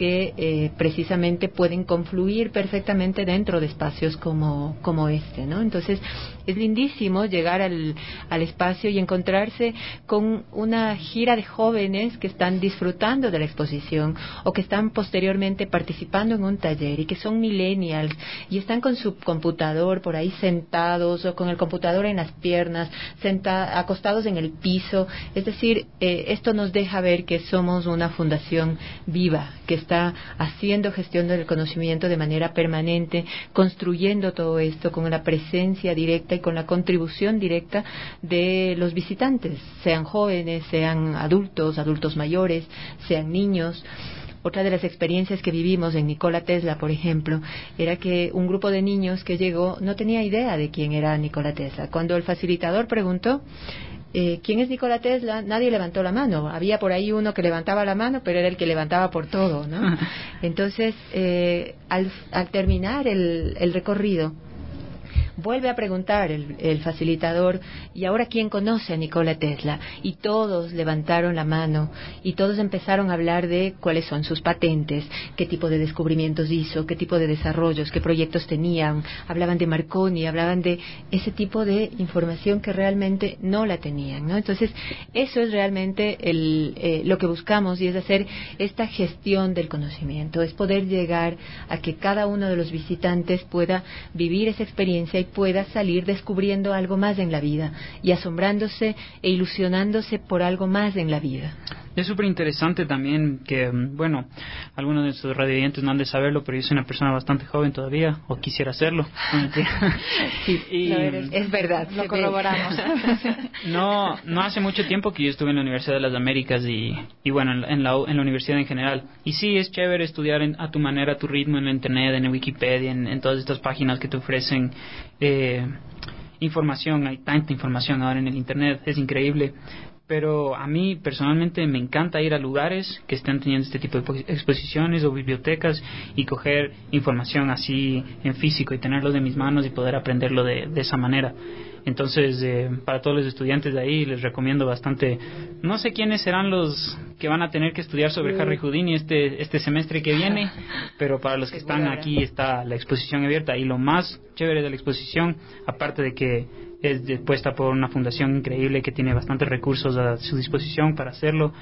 que precisamente pueden confluir perfectamente dentro de espacios como este, ¿no? Entonces es lindísimo llegar al espacio y encontrarse con una gira de jóvenes que están disfrutando de la exposición o que están posteriormente participando en un taller y que son millennials y están con su computador por ahí sentados o con el computador en las piernas, acostados en el piso. Es decir, esto nos deja ver que somos una fundación viva, que está haciendo gestión del conocimiento de manera permanente, construyendo todo esto con la presencia directa y con la contribución directa de los visitantes, sean jóvenes, sean adultos mayores, sean niños. Otra de las experiencias que vivimos en Nikola Tesla, por ejemplo, era que un grupo de niños que llegó no tenía idea de quién era Nikola Tesla. Cuando el facilitador preguntó ¿quién es Nikola Tesla?, nadie levantó la mano. Había por ahí uno que levantaba la mano, pero era el que levantaba por todo, ¿no? Entonces, al terminar el recorrido, vuelve a preguntar el facilitador, ¿y ahora quién conoce a Nikola Tesla? Y todos levantaron la mano y todos empezaron a hablar de cuáles son sus patentes, qué tipo de descubrimientos hizo, qué tipo de desarrollos, qué proyectos tenían, hablaban de Marconi, hablaban de ese tipo de información que realmente no la tenían, ¿no? Entonces, eso es realmente lo que buscamos, y es hacer esta gestión del conocimiento, es poder llegar a que cada uno de los visitantes pueda vivir esa experiencia y pueda salir descubriendo algo más en la vida y asombrándose e ilusionándose por algo más en la vida. Es súper interesante también que, bueno, algunos de nuestros radioyentes no han de saberlo, pero yo soy una persona bastante joven todavía, o quisiera serlo. Sí, y, es verdad, lo corroboramos. No hace mucho tiempo que yo estuve en la Universidad de las Américas y bueno, en la universidad en general. Y sí, es chévere estudiar a tu manera, a tu ritmo, en la internet, en Wikipedia, en todas estas páginas que te ofrecen información. Hay tanta información ahora en el internet, es increíble. Pero a mí personalmente me encanta ir a lugares que estén teniendo este tipo de exposiciones o bibliotecas y coger información así en físico y tenerlo de mis manos y poder aprenderlo de esa manera. Entonces, para todos los estudiantes de ahí les recomiendo bastante. No sé quiénes serán los que van a tener que estudiar sobre Harry Houdini este semestre que viene, pero para los que están aquí está la exposición abierta. Y lo más chévere de la exposición, aparte de que es puesta por una fundación increíble que tiene bastantes recursos a su disposición para hacerlo,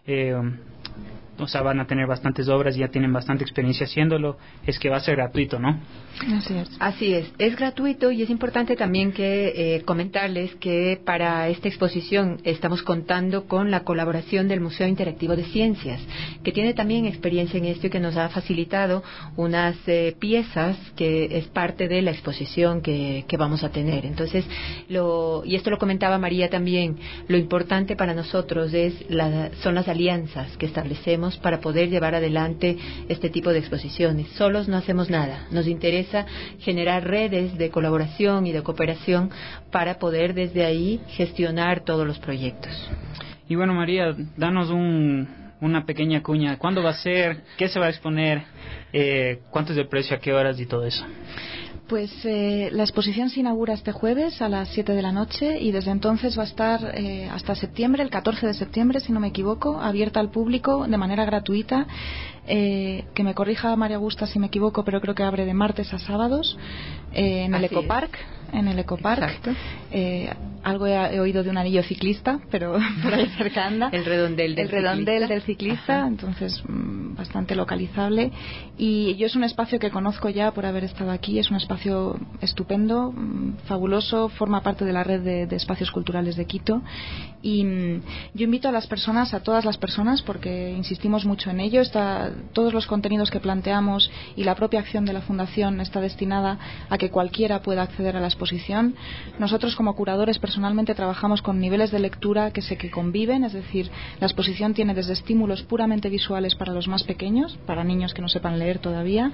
o sea, van a tener bastantes obras y ya tienen bastante experiencia haciéndolo, es que va a ser gratuito, ¿no? Así es gratuito, y es importante también que comentarles que para esta exposición estamos contando con la colaboración del Museo Interactivo de Ciencias, que tiene también experiencia en esto y que nos ha facilitado unas piezas que es parte de la exposición que vamos a tener. Entonces, y esto lo comentaba María también, lo importante para nosotros son las alianzas que establecemos para poder llevar adelante este tipo de exposiciones. Solos no hacemos nada, nos interesa generar redes de colaboración y de cooperación para poder desde ahí gestionar todos los proyectos. Y bueno, María, danos una pequeña cuña. ¿Cuándo va a ser? ¿Qué se va a exponer? ¿Cuánto es el precio? ¿A qué horas? Y todo eso. Pues la exposición se inaugura este jueves a las 7 de la noche y desde entonces va a estar hasta septiembre, el 14 de septiembre, si no me equivoco, abierta al público de manera gratuita. Que me corrija María Augusta si me equivoco, pero creo que abre de martes a sábados en el Ecopark. En el Ecopark. Algo he oído de un anillo ciclista, pero por ahí cerca anda. El redondel del ciclista. Ajá. Entonces bastante localizable. Y yo es un espacio que conozco ya por haber estado aquí. Es un espacio estupendo, fabuloso, forma parte de la red de espacios culturales de Quito. Y yo invito a todas las personas, porque insistimos mucho en ello. Todos los contenidos que planteamos y la propia acción de la Fundación está destinada a que cualquiera pueda acceder a la exposición. Nosotros como curadores personalmente trabajamos con niveles de lectura que conviven, es decir, la exposición tiene desde estímulos puramente visuales para los más pequeños, para niños que no sepan leer todavía,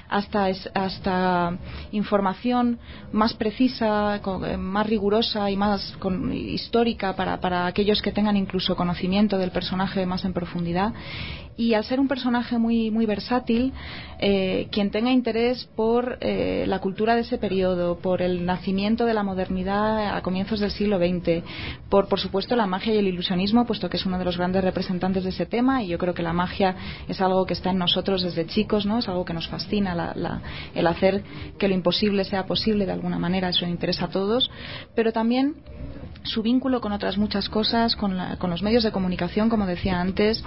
hasta información más precisa, más rigurosa y más histórica para aquellos que tengan incluso conocimiento del personaje más en profundidad. Y al ser un personaje muy, muy versátil, quien tenga interés por la cultura de ese periodo, por el nacimiento de la modernidad a comienzos del siglo XX, por supuesto la magia y el ilusionismo, puesto que es uno de los grandes representantes de ese tema, y yo creo que la magia es algo que está en nosotros desde chicos, ¿no? Es algo que nos fascina, el hacer que lo imposible sea posible de alguna manera, eso interesa a todos, pero también su vínculo con otras muchas cosas, con los medios de comunicación, como decía antes,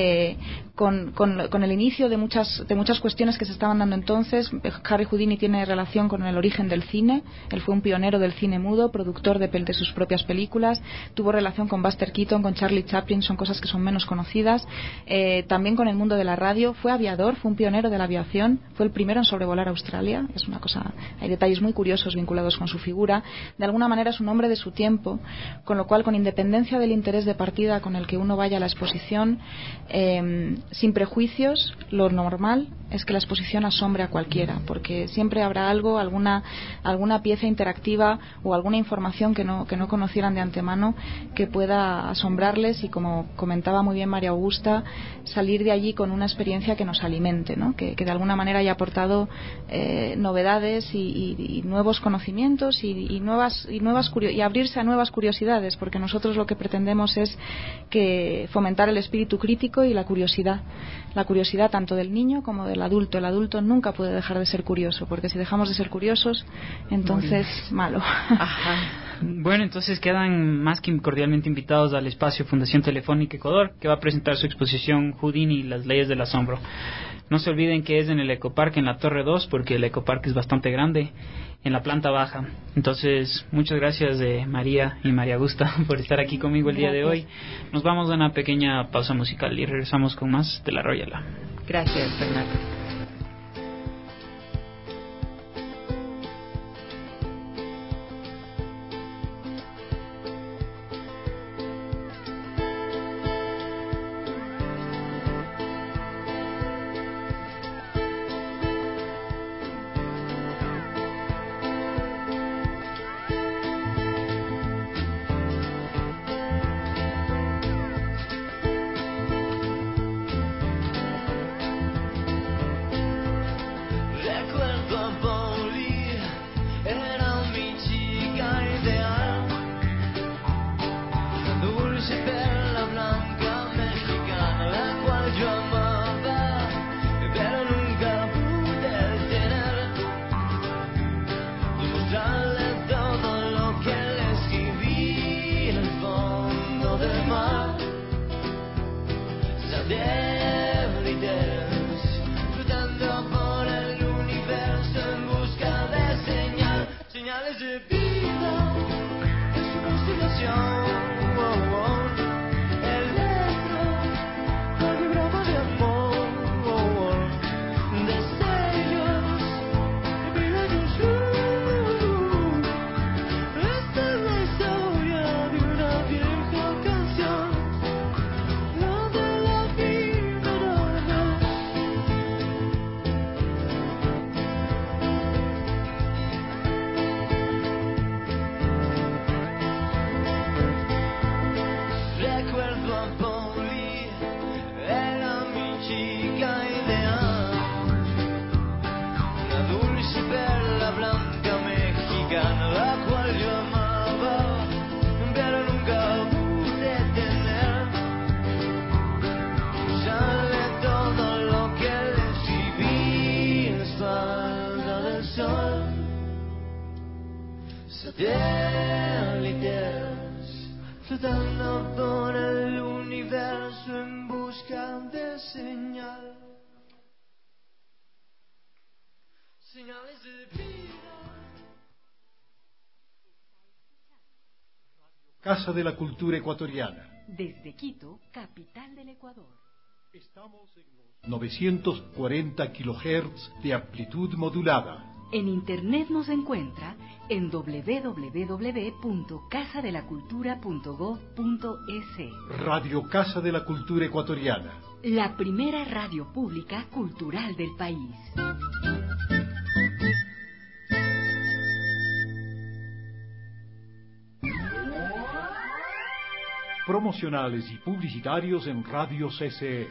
con el inicio de muchas cuestiones que se estaban dando entonces. Harry Houdini tiene relación con el origen del cine. Él fue un pionero del cine mudo, productor de sus propias películas. Tuvo relación con Buster Keaton, con Charlie Chaplin, son cosas que son menos conocidas. También con el mundo de la radio. Fue aviador, fue un pionero de la aviación, fue el primero en sobrevolar Australia. Es una cosa, hay detalles muy curiosos vinculados con su figura. De alguna manera es un hombre de su tiempo, con lo cual, con independencia del interés de partida con el que uno vaya a la exposición, sin prejuicios, lo normal es que la exposición asombre a cualquiera, porque siempre habrá algo, alguna pieza interactiva o alguna información que no conocieran de antemano que pueda asombrarles y, como comentaba muy bien María Augusta, salir de allí con una experiencia que nos alimente, ¿no? que de alguna manera haya aportado novedades y nuevos conocimientos y abrirse a nuevas curiosidades, porque nosotros lo que pretendemos es que fomentar el espíritu crítico y la curiosidad tanto del niño como del adulto. El adulto nunca puede dejar de ser curioso, porque si dejamos de ser curiosos, entonces malo. Ajá. Bueno, entonces quedan más que cordialmente invitados al espacio Fundación Telefónica Ecuador, que va a presentar su exposición Houdini y las leyes del asombro. No se olviden que es en el Ecoparque, en la Torre 2, porque el Ecoparque es bastante grande, en la planta baja. Entonces, muchas gracias María y María Augusta por estar aquí conmigo el día de hoy. Nos vamos a una pequeña pausa musical y regresamos con más de La Royala. Gracias, Fernando. Flotando por el universo en busca de señales de vida. Casa de la Cultura Ecuatoriana. Desde Quito, capital del Ecuador. Estamos en los 940 kHz de amplitud modulada. En internet nos encuentra en www.casadelacultura.gov.es. Radio Casa de la Cultura Ecuatoriana. La primera radio pública cultural del país. Promocionales y publicitarios en Radio CCE.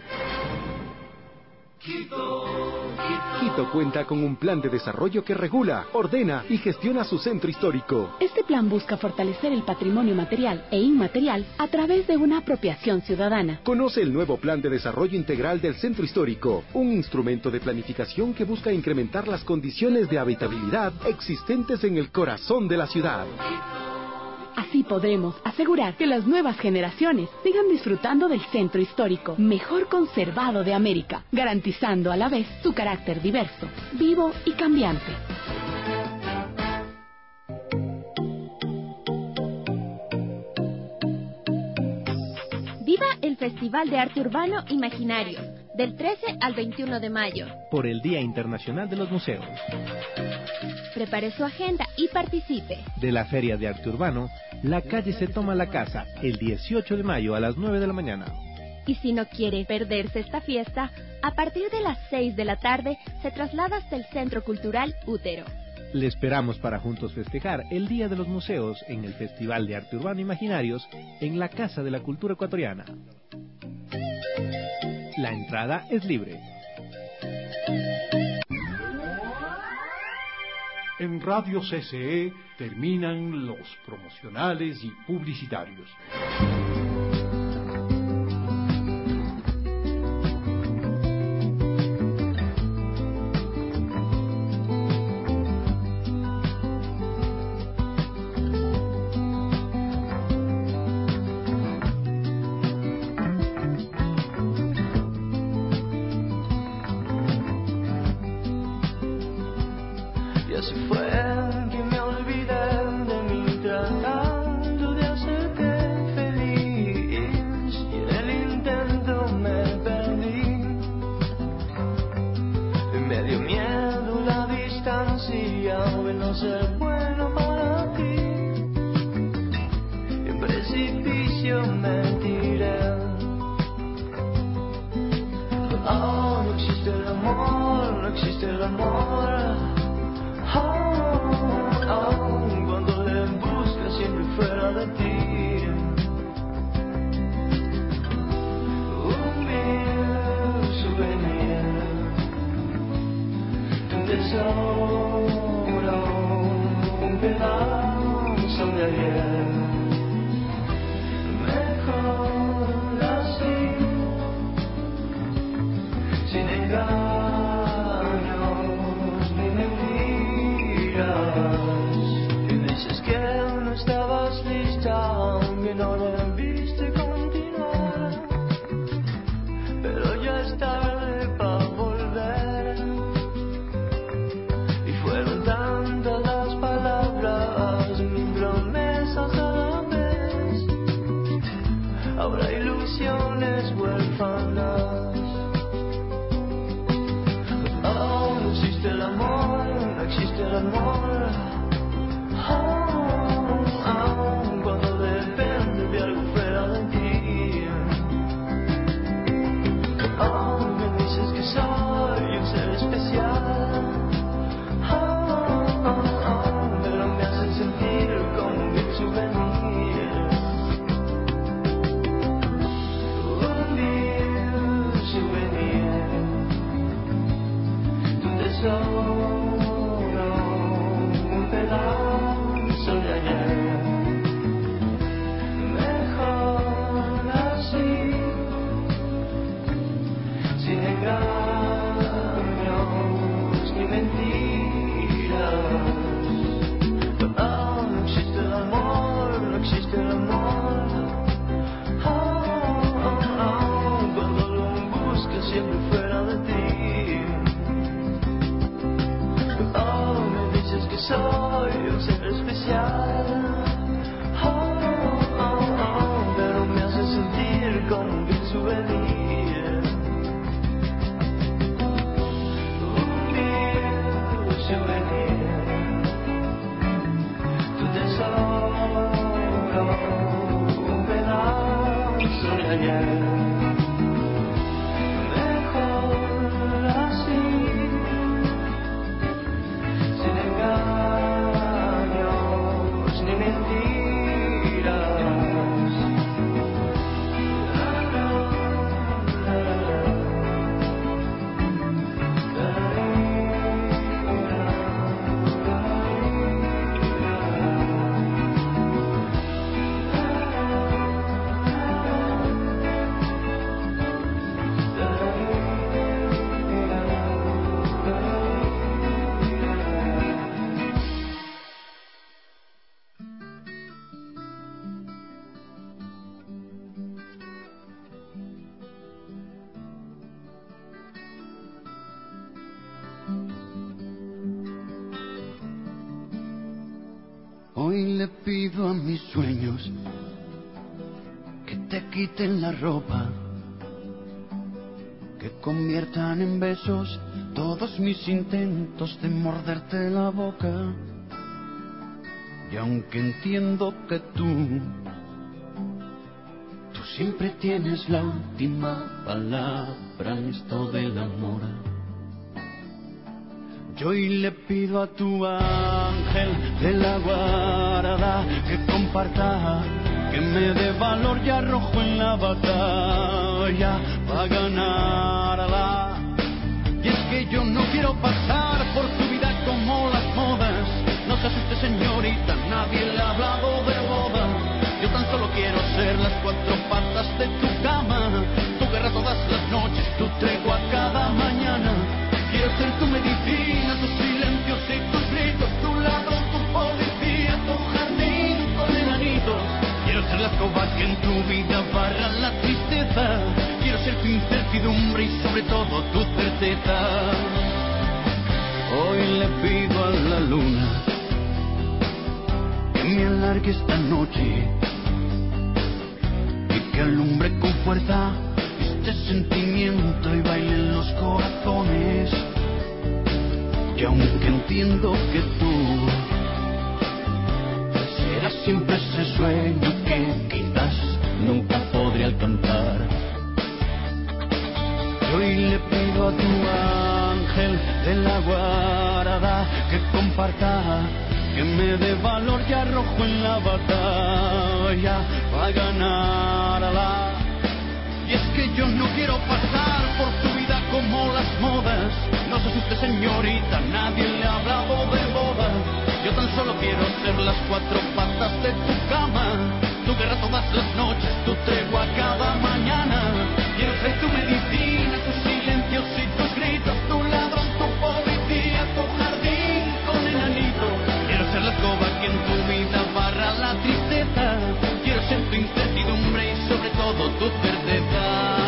Quito cuenta con un plan de desarrollo que regula, ordena y gestiona su centro histórico. Este plan busca fortalecer el patrimonio material e inmaterial a través de una apropiación ciudadana. Conoce el nuevo Plan de Desarrollo Integral del Centro Histórico, un instrumento de planificación que busca incrementar las condiciones de habitabilidad existentes en el corazón de la ciudad. Así podremos asegurar que las nuevas generaciones sigan disfrutando del centro histórico mejor conservado de América, garantizando a la vez su carácter diverso, vivo y cambiante. Viva el Festival de Arte Urbano Imaginario, del 13 al 21 de mayo. Por el Día Internacional de los Museos. Prepare su agenda y participe. De la Feria de Arte Urbano, la calle se toma la casa el 18 de mayo a las 9 de la mañana. Y si no quiere perderse esta fiesta, a partir de las 6 de la tarde se traslada hasta el Centro Cultural Útero. Le esperamos para juntos festejar el Día de los Museos en el Festival de Arte Urbano Imaginarios en la Casa de la Cultura Ecuatoriana. La entrada es libre. En Radio CCE terminan los promocionales y publicitarios. Hoy le pido a mis sueños que te quiten la ropa, que conviertan en besos todos mis intentos de morderte la boca. Y aunque entiendo que tú siempre tienes la última palabra en esto del amor, yo hoy le pido a tu ángel de la guarda que comparta, que me dé valor y arrojo en la batalla para ganarla. Y es que yo no quiero pasar por tu vida como las modas. No se asuste, señorita, nadie le ha hablado de boda. Yo tan solo quiero ser las cuatro patas de tu cama, tu guerra todas las noches, tu tregua cada mañana. Quiero ser tu medicina, tus silencios y tus gritos, tu ladrón, tu policía, tu jardín con enanitos. Quiero ser la escoba que en tu vida barra la tristeza. Quiero ser tu incertidumbre y sobre todo tu certeza. Hoy le pido a la luna que me alargue esta noche y que alumbre con fuerza este sentimiento y baile en los corazones. Y aunque entiendo que tú serás siempre ese sueño que quizás nunca podré alcanzar, yo hoy le pido a tu ángel de la guarda que comparta, que me dé valor y arrojo en la batalla para ganarla. Y es que yo no quiero pasar por tu vida como las modas. No se asuste, señorita, nadie le ha hablado de boda. Yo tan solo quiero ser las cuatro patas de tu cama, tu guerra todas las noches, tu tregua cada mañana. Quiero ser tu medicina, tus silencios y tus gritos, tu ladrón, tu policía, tu jardín con enanitos. Quiero ser la escoba que en tu vida barra la tristeza. Quiero ser tu incertidumbre y sobre todo tu certeza.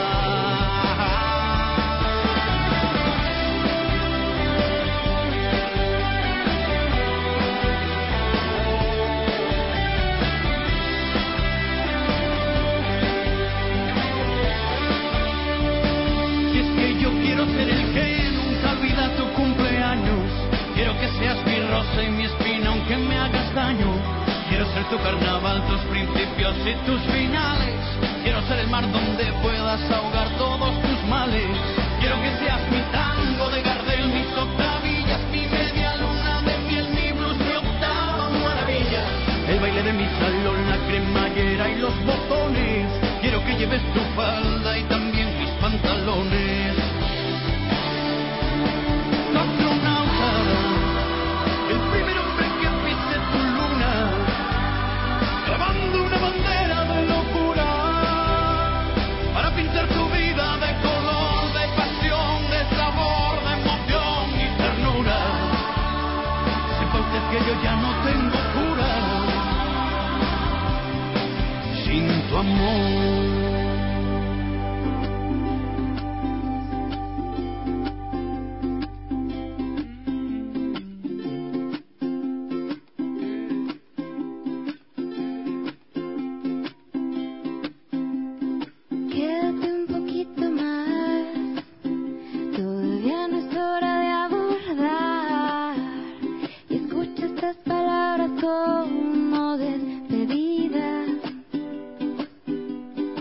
Si es que yo quiero ser el que nunca olvida tu cumpleaños. Quiero que seas mi rosa y mi espina aunque me hagas daño. Quiero ser tu carnaval, tus principios y tus finales. Quiero ser el mar donde puedas ahogar todos tus males. Quiero que seas mi tango de Gardel, mis octavillas, mi media luna de miel, mi blues, mi octava maravilla. El baile de mi salón, la cremallera y los botones. Quiero que lleves tu falda y también mis pantalones. Astronauta, el primer hombre que pise tu luna, clavando una bandera de locura para pintar tu vida de color, de pasión, de sabor, de emoción y ternura. Sepa usted que yo ya no tengo cura sin tu amor. Quédate un poquito más, todavía no es hora de abordar. Y escucha estas palabras como despedida.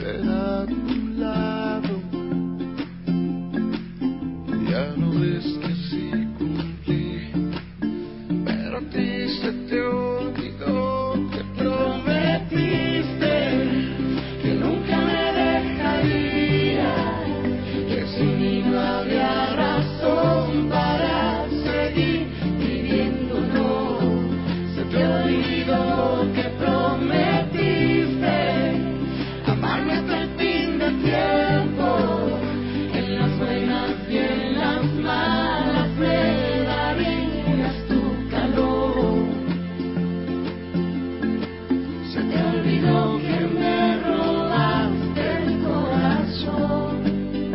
queda a tu lado. Ya no ves que así cumplí, pero a ti se te olvidó que prometiste que nunca me dejaría, que sin mí no había razón para seguir viviendo. No, se te olvidó que prometiste amarme hasta el fin del tiempo, en las buenas y en las malas me darías tu calor. Se te olvidó que me robaste el corazón,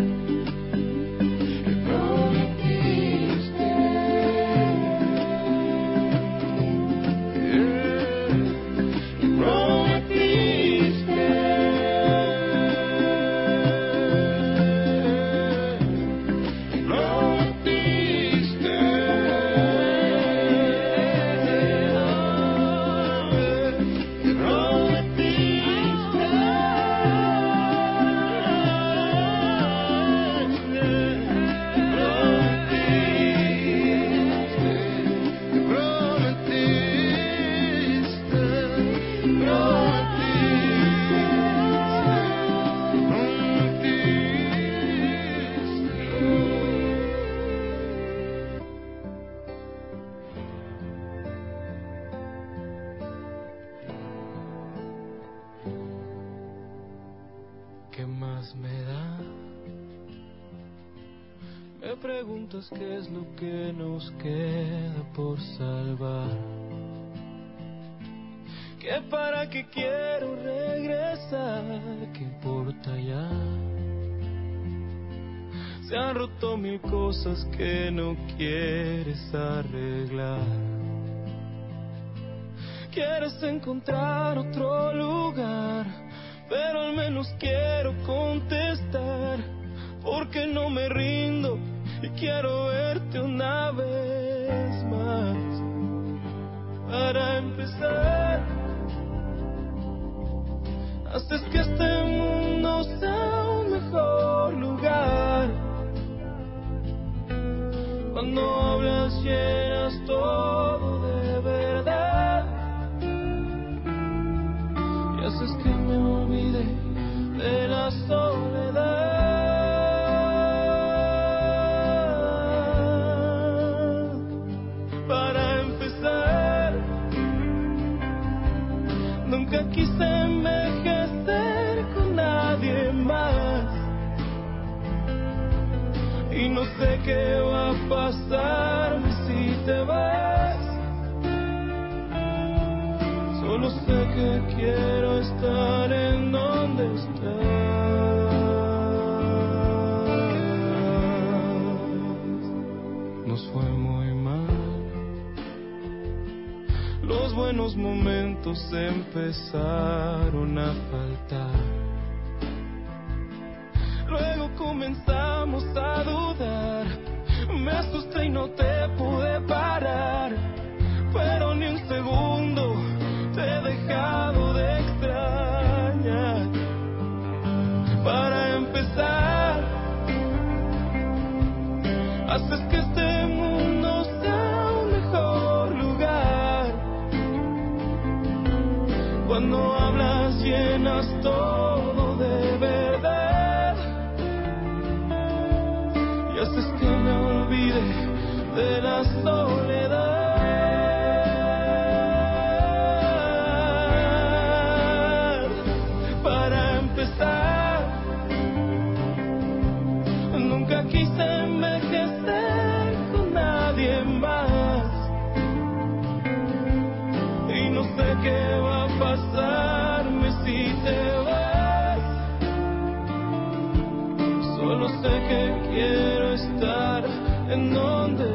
que prometiste, que prometiste, que prometiste, que ¿qué más me da? Me preguntas qué es lo que nos queda por salvar. Que para qué quiero regresar, ¿qué importa ya? Se han roto mil cosas que no quieres arreglar. Quieres encontrar otro lugar, pero al menos quiero contestar, porque no me rindo y quiero verte una vez más. Para empezar, haces que este mundo sea un mejor lugar. Cuando hablas llenas todo de verdad, y haces que me olvide de la soledad. Para empezar, nunca quise envejecer con nadie más, y no sé qué va a pasar si te vas. Solo sé que quiero estar en donde estás. Nos fue muy mal, los buenos momentos empezaron a faltar. Luego comenzamos a dudar, me asusté y no te pude parar, pero ni un segundo te he dejado de extrañar. Para empezar, haces que este mundo sea un mejor lugar. Cuando hablas llenas todo de verdad, y haces que me olvide de la soledad. Para empezar, nunca quise envejecer con nadie más, y no sé qué va a pasarme si te vas. Solo sé que quiero estar en donde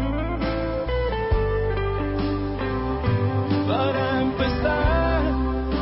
Para empezar,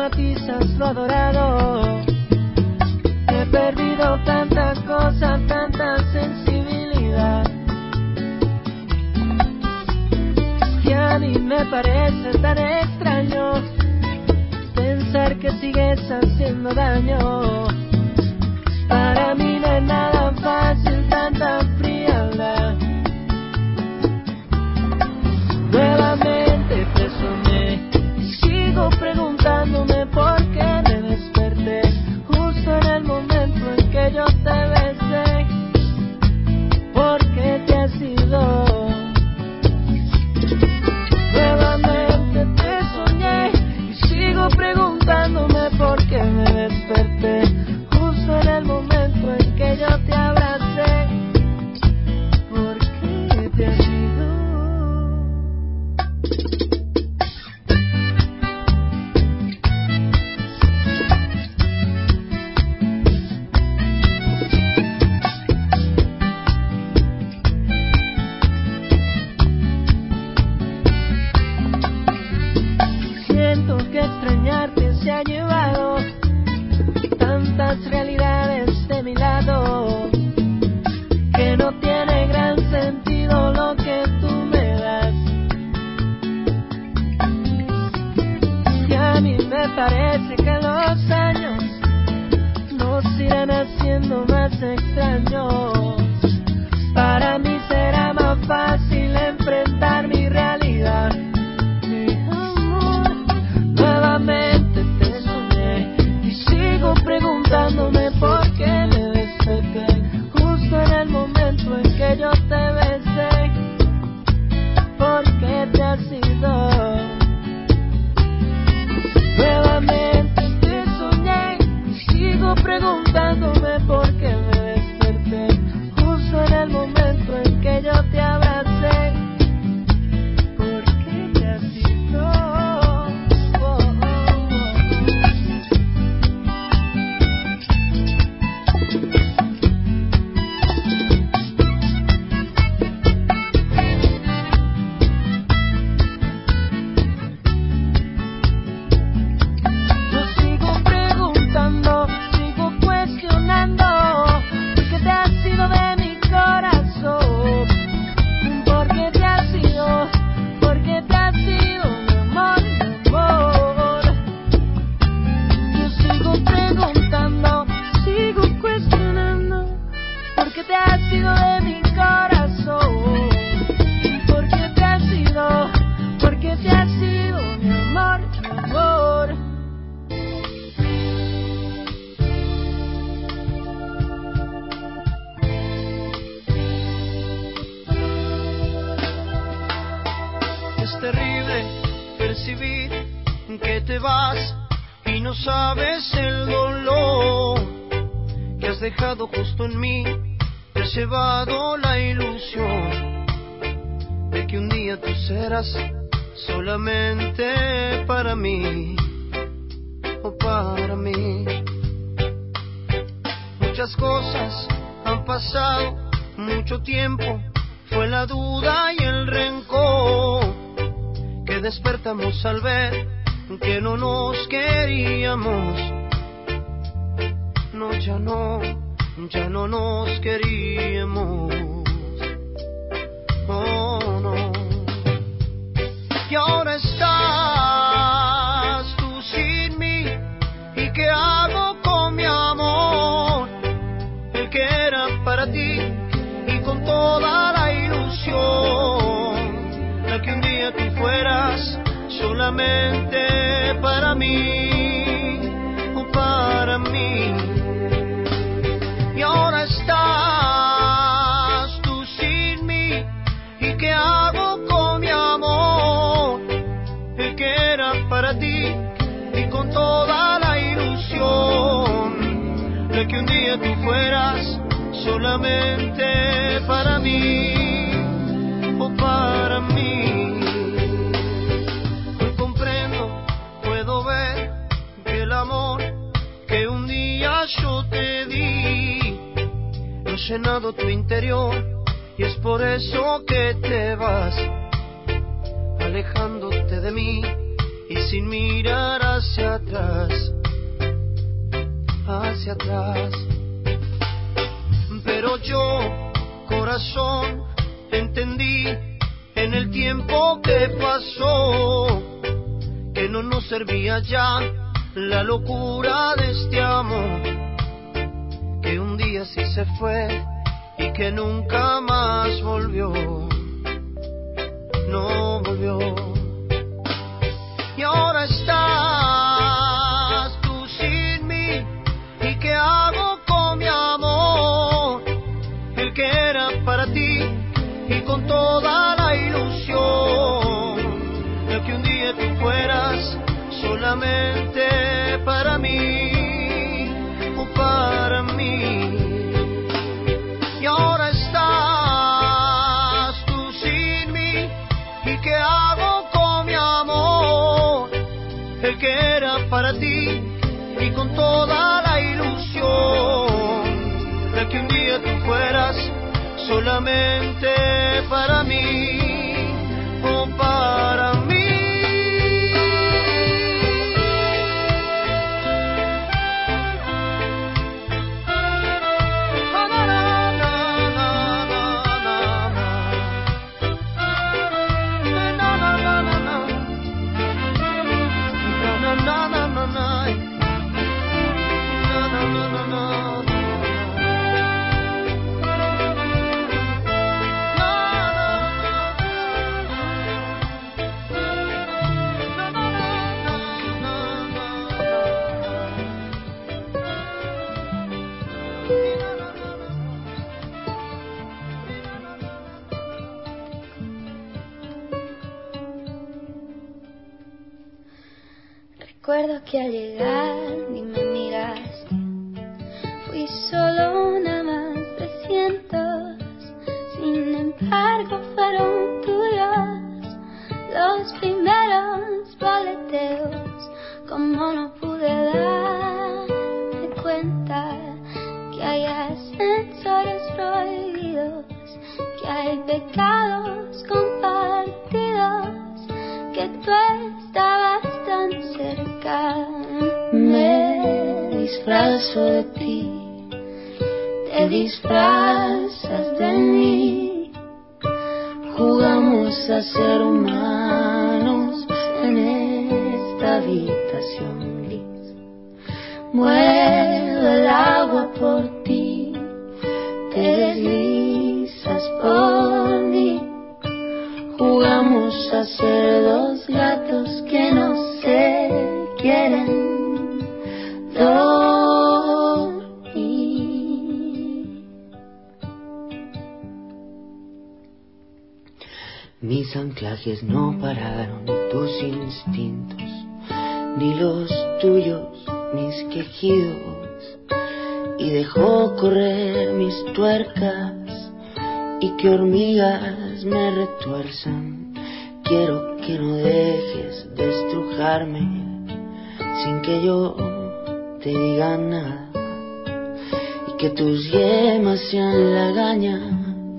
enfatizas lo adorado. He perdido tanta cosa, tanta sensibilidad, que a mí me parece tan extraño pensar que sigues haciendo daño. Para mí no es nada fácil tanta frialdad. Nuevamente te soñé y sigo preguntándome por qué me desperté justo en el momento en que yo te besé. ¿Por qué te has ido? Nuevamente te soñé y sigo preguntándome por qué me desperté justo en el momento en que yo te abracé. ¿Por qué te has ido? Siento que extrañarte se ha llevado tantas realidades de mi lado, que no tiene gran sentido lo que tú me das. Y a mí me parece que los años nos irán haciendo más extraños. Para mí será más fácil enfrentar mi realidad. Mi amor, nuevamente te soñé y sigo preguntándome por qué me desperté justo en el momento en que yo te besé. ¿Por qué te has ido? Nuevamente te soñé y sigo preguntándome por qué me desperté justo en el momento en que yo te abracé. ¿Por qué te has ido? Oh, oh, oh. Yo sigo preguntando, sigo cuestionando, ¿por qué te has ido de mi corazón? ¿Por qué te has ido? ¿Por qué te has ido, mi amor, mi amor? Yo sigo preguntando, sigo cuestionando, ¿por qué te has ido de mi corazón? ¿Por qué te has ido? ¿Por qué te has ido, mi amor, mi amor? Es terrible percibir que te vas y no sabes el dolor que has dejado justo en mí. Te has llevado la ilusión de que un día tú serás solamente para mí o para mí. Muchas cosas han pasado, mucho tiempo, fue la duda y el rencor que despertamos al ver que no nos queríamos. No, ya no nos queríamos. Oh, no. Y ahora estás tú sin mí. ¿Y qué hago con mi amor? El que era para ti y con toda la ilusión, la que un día tú fueras solamente para mí o para mí. Y ahora estás tú sin mí. ¿Y qué hago con mi amor? El que era para ti y con toda la ilusión, de que un día tú fueras solamente para mí o para mí. Hoy comprendo, puedo ver que el amor que un día yo te di ha llenado tu interior, y es por eso que te vas alejándote de mí y sin mirar hacia atrás, hacia atrás. Pero yo, corazón, entendí en el tiempo que pasó que no nos servía ya la locura de este amor, que un día sí se fue y que nunca más volvió, no volvió. Y ahora estás tú sin mí, ¿y qué hago con mi amor? El que era para ti y con toda la ilusión de que un día tú fueras solamente para mí, o para mí. Y ahora estás tú sin mí, ¿y qué hago con mi amor? El que era para ti y con toda la ilusión de que un día tú fueras solamente para mí, o para mí. Recuerdo que al llegar ni me miraste, fui solo una más de cientos. Sin embargo fueron tuyos los primeros boleteos. Como no pude darme cuenta que hay ascensores prohibidos, que hay pecados compartidos, que tú estabas tan cerca. Me disfrazo de ti, te disfrazas de mí, jugamos a ser humanos en esta habitación gris. Muevo el agua por ti, te deslizas por mí, jugamos a ser dos gatos que no se quieren dormir. Mis anclajes no pararon, tus instintos, ni los tuyos, mis quejidos, y dejó correr mis tuercas y que hormigas me retuerzan. Quiero que no dejes de estrujarme sin que yo te diga nada, y que tus yemas sean lagañas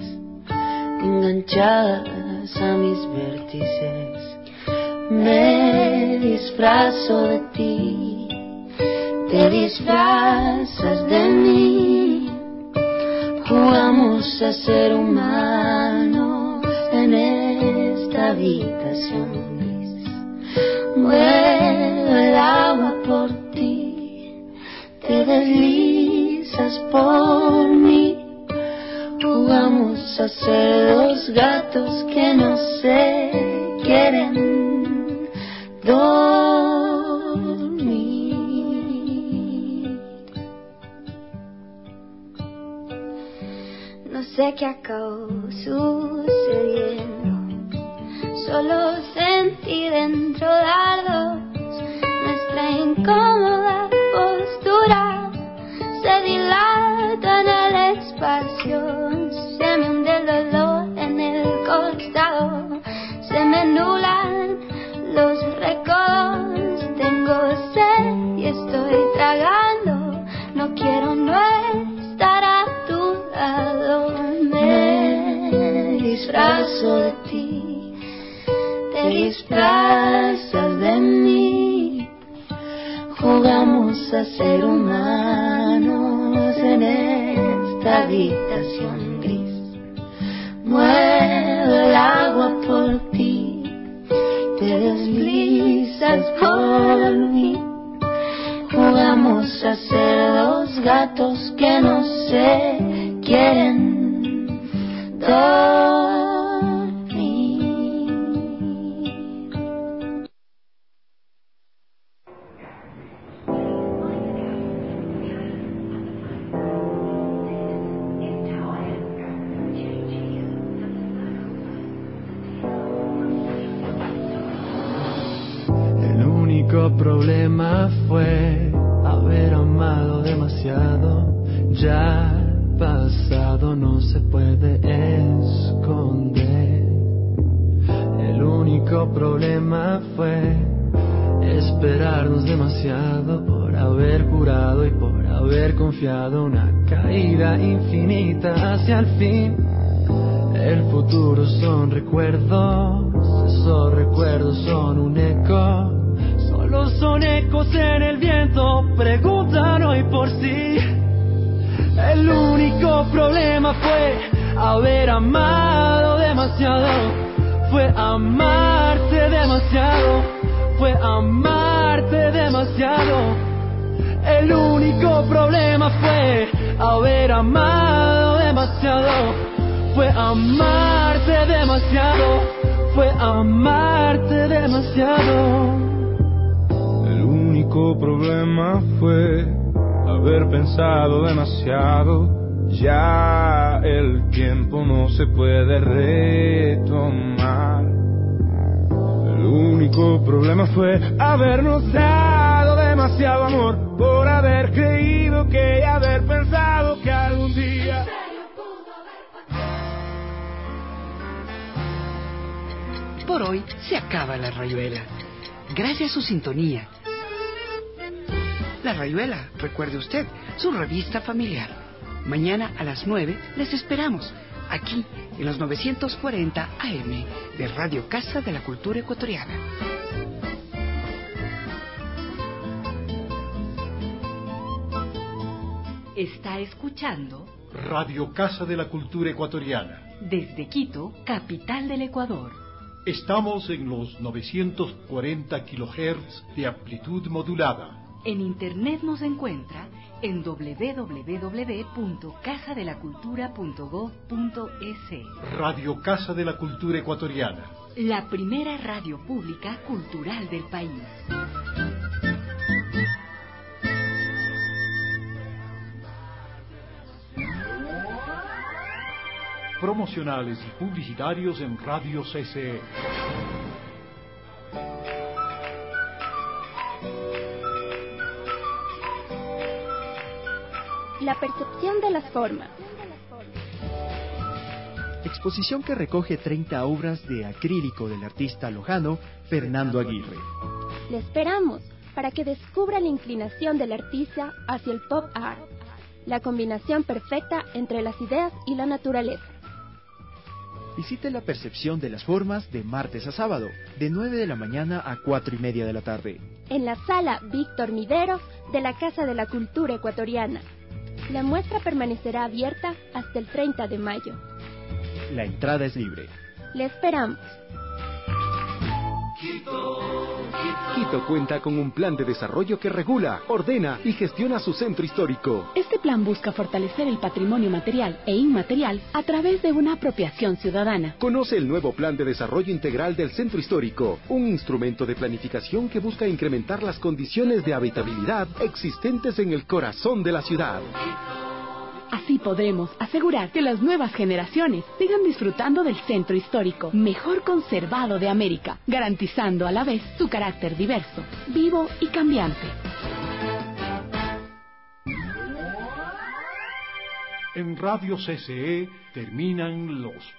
enganchadas a mis vértices. Me disfrazo de ti, te disfrazas de mí, jugamos a ser humanos en esta habitación gris. Muevo el agua por ti, te deslizas por mí, jugamos a ser dos gatos que no se quieren dormir. No sé qué acabó sucediendo, solo sentí dentro dardos. Nuestra incómoda postura se dilata en el espacio. Se me hunde el dolor en el costado, se me nulan los recodos. Tengo sed y estoy tragando, no quiero no estar a tu lado. Me disfrazo de ti, te disfrazas de mí, Jugamos a ser humanos en esta habitación gris. Muevo el agua por ti, te deslizas por mí. Jugamos a ser dos gatos que no se quieren dormir. El único problema fue haber amado demasiado. Ya pasado no se puede esconder. El único problema fue esperarnos demasiado por haber jurado y por haber confiado. Una caída infinita hacia el fin. El futuro son recuerdos, esos recuerdos son un eco. Solo son ecos en el viento, preguntan hoy por sí. El único problema fue haber amado demasiado. Fue amarte demasiado. Fue amarte demasiado. El único problema fue haber amado demasiado. Fue amarte demasiado. Fue amarte demasiado. El único problema fue haber pensado demasiado. Ya el tiempo no se puede retomar. El único problema fue habernos dado demasiado amor por haber creído que y haber pensado que algún día. Por hoy se acaba La Rayuela. Gracias a su sintonía. La Rayuela, recuerde usted, su revista familiar. Mañana a las 9 les esperamos, aquí en los 940 AM de Radio Casa de la Cultura Ecuatoriana. Está escuchando Radio Casa de la Cultura Ecuatoriana. desde Quito, capital del Ecuador. Estamos en los 940 kHz de amplitud modulada. En internet nos encuentra en www.casadelacultura.gov.es. Radio Casa de la Cultura Ecuatoriana. La primera radio pública cultural del país. Promocionales y publicitarios en Radio CCE. La percepción de las formas. Exposición que recoge 30 obras de acrílico del artista lojano Fernando Aguirre. Le esperamos para que descubra la inclinación del artista hacia el pop art, la combinación perfecta entre las ideas y la naturaleza. Visite la percepción de las formas de martes a sábado, de 9 de la mañana a 4:30 de la tarde. En la sala Víctor Mideros de la Casa de la Cultura Ecuatoriana. La muestra permanecerá abierta hasta el 30 de mayo. La entrada es libre. Le esperamos. Quito cuenta con un plan de desarrollo que regula, ordena y gestiona su centro histórico. Este plan busca fortalecer el patrimonio material e inmaterial a través de una apropiación ciudadana. Conoce el nuevo Plan de Desarrollo Integral del Centro Histórico, un instrumento de planificación que busca incrementar las condiciones de habitabilidad existentes en el corazón de la ciudad. Así podremos asegurar que las nuevas generaciones sigan disfrutando del centro histórico mejor conservado de América, garantizando a la vez su carácter diverso, vivo y cambiante. En Radio CCE terminan los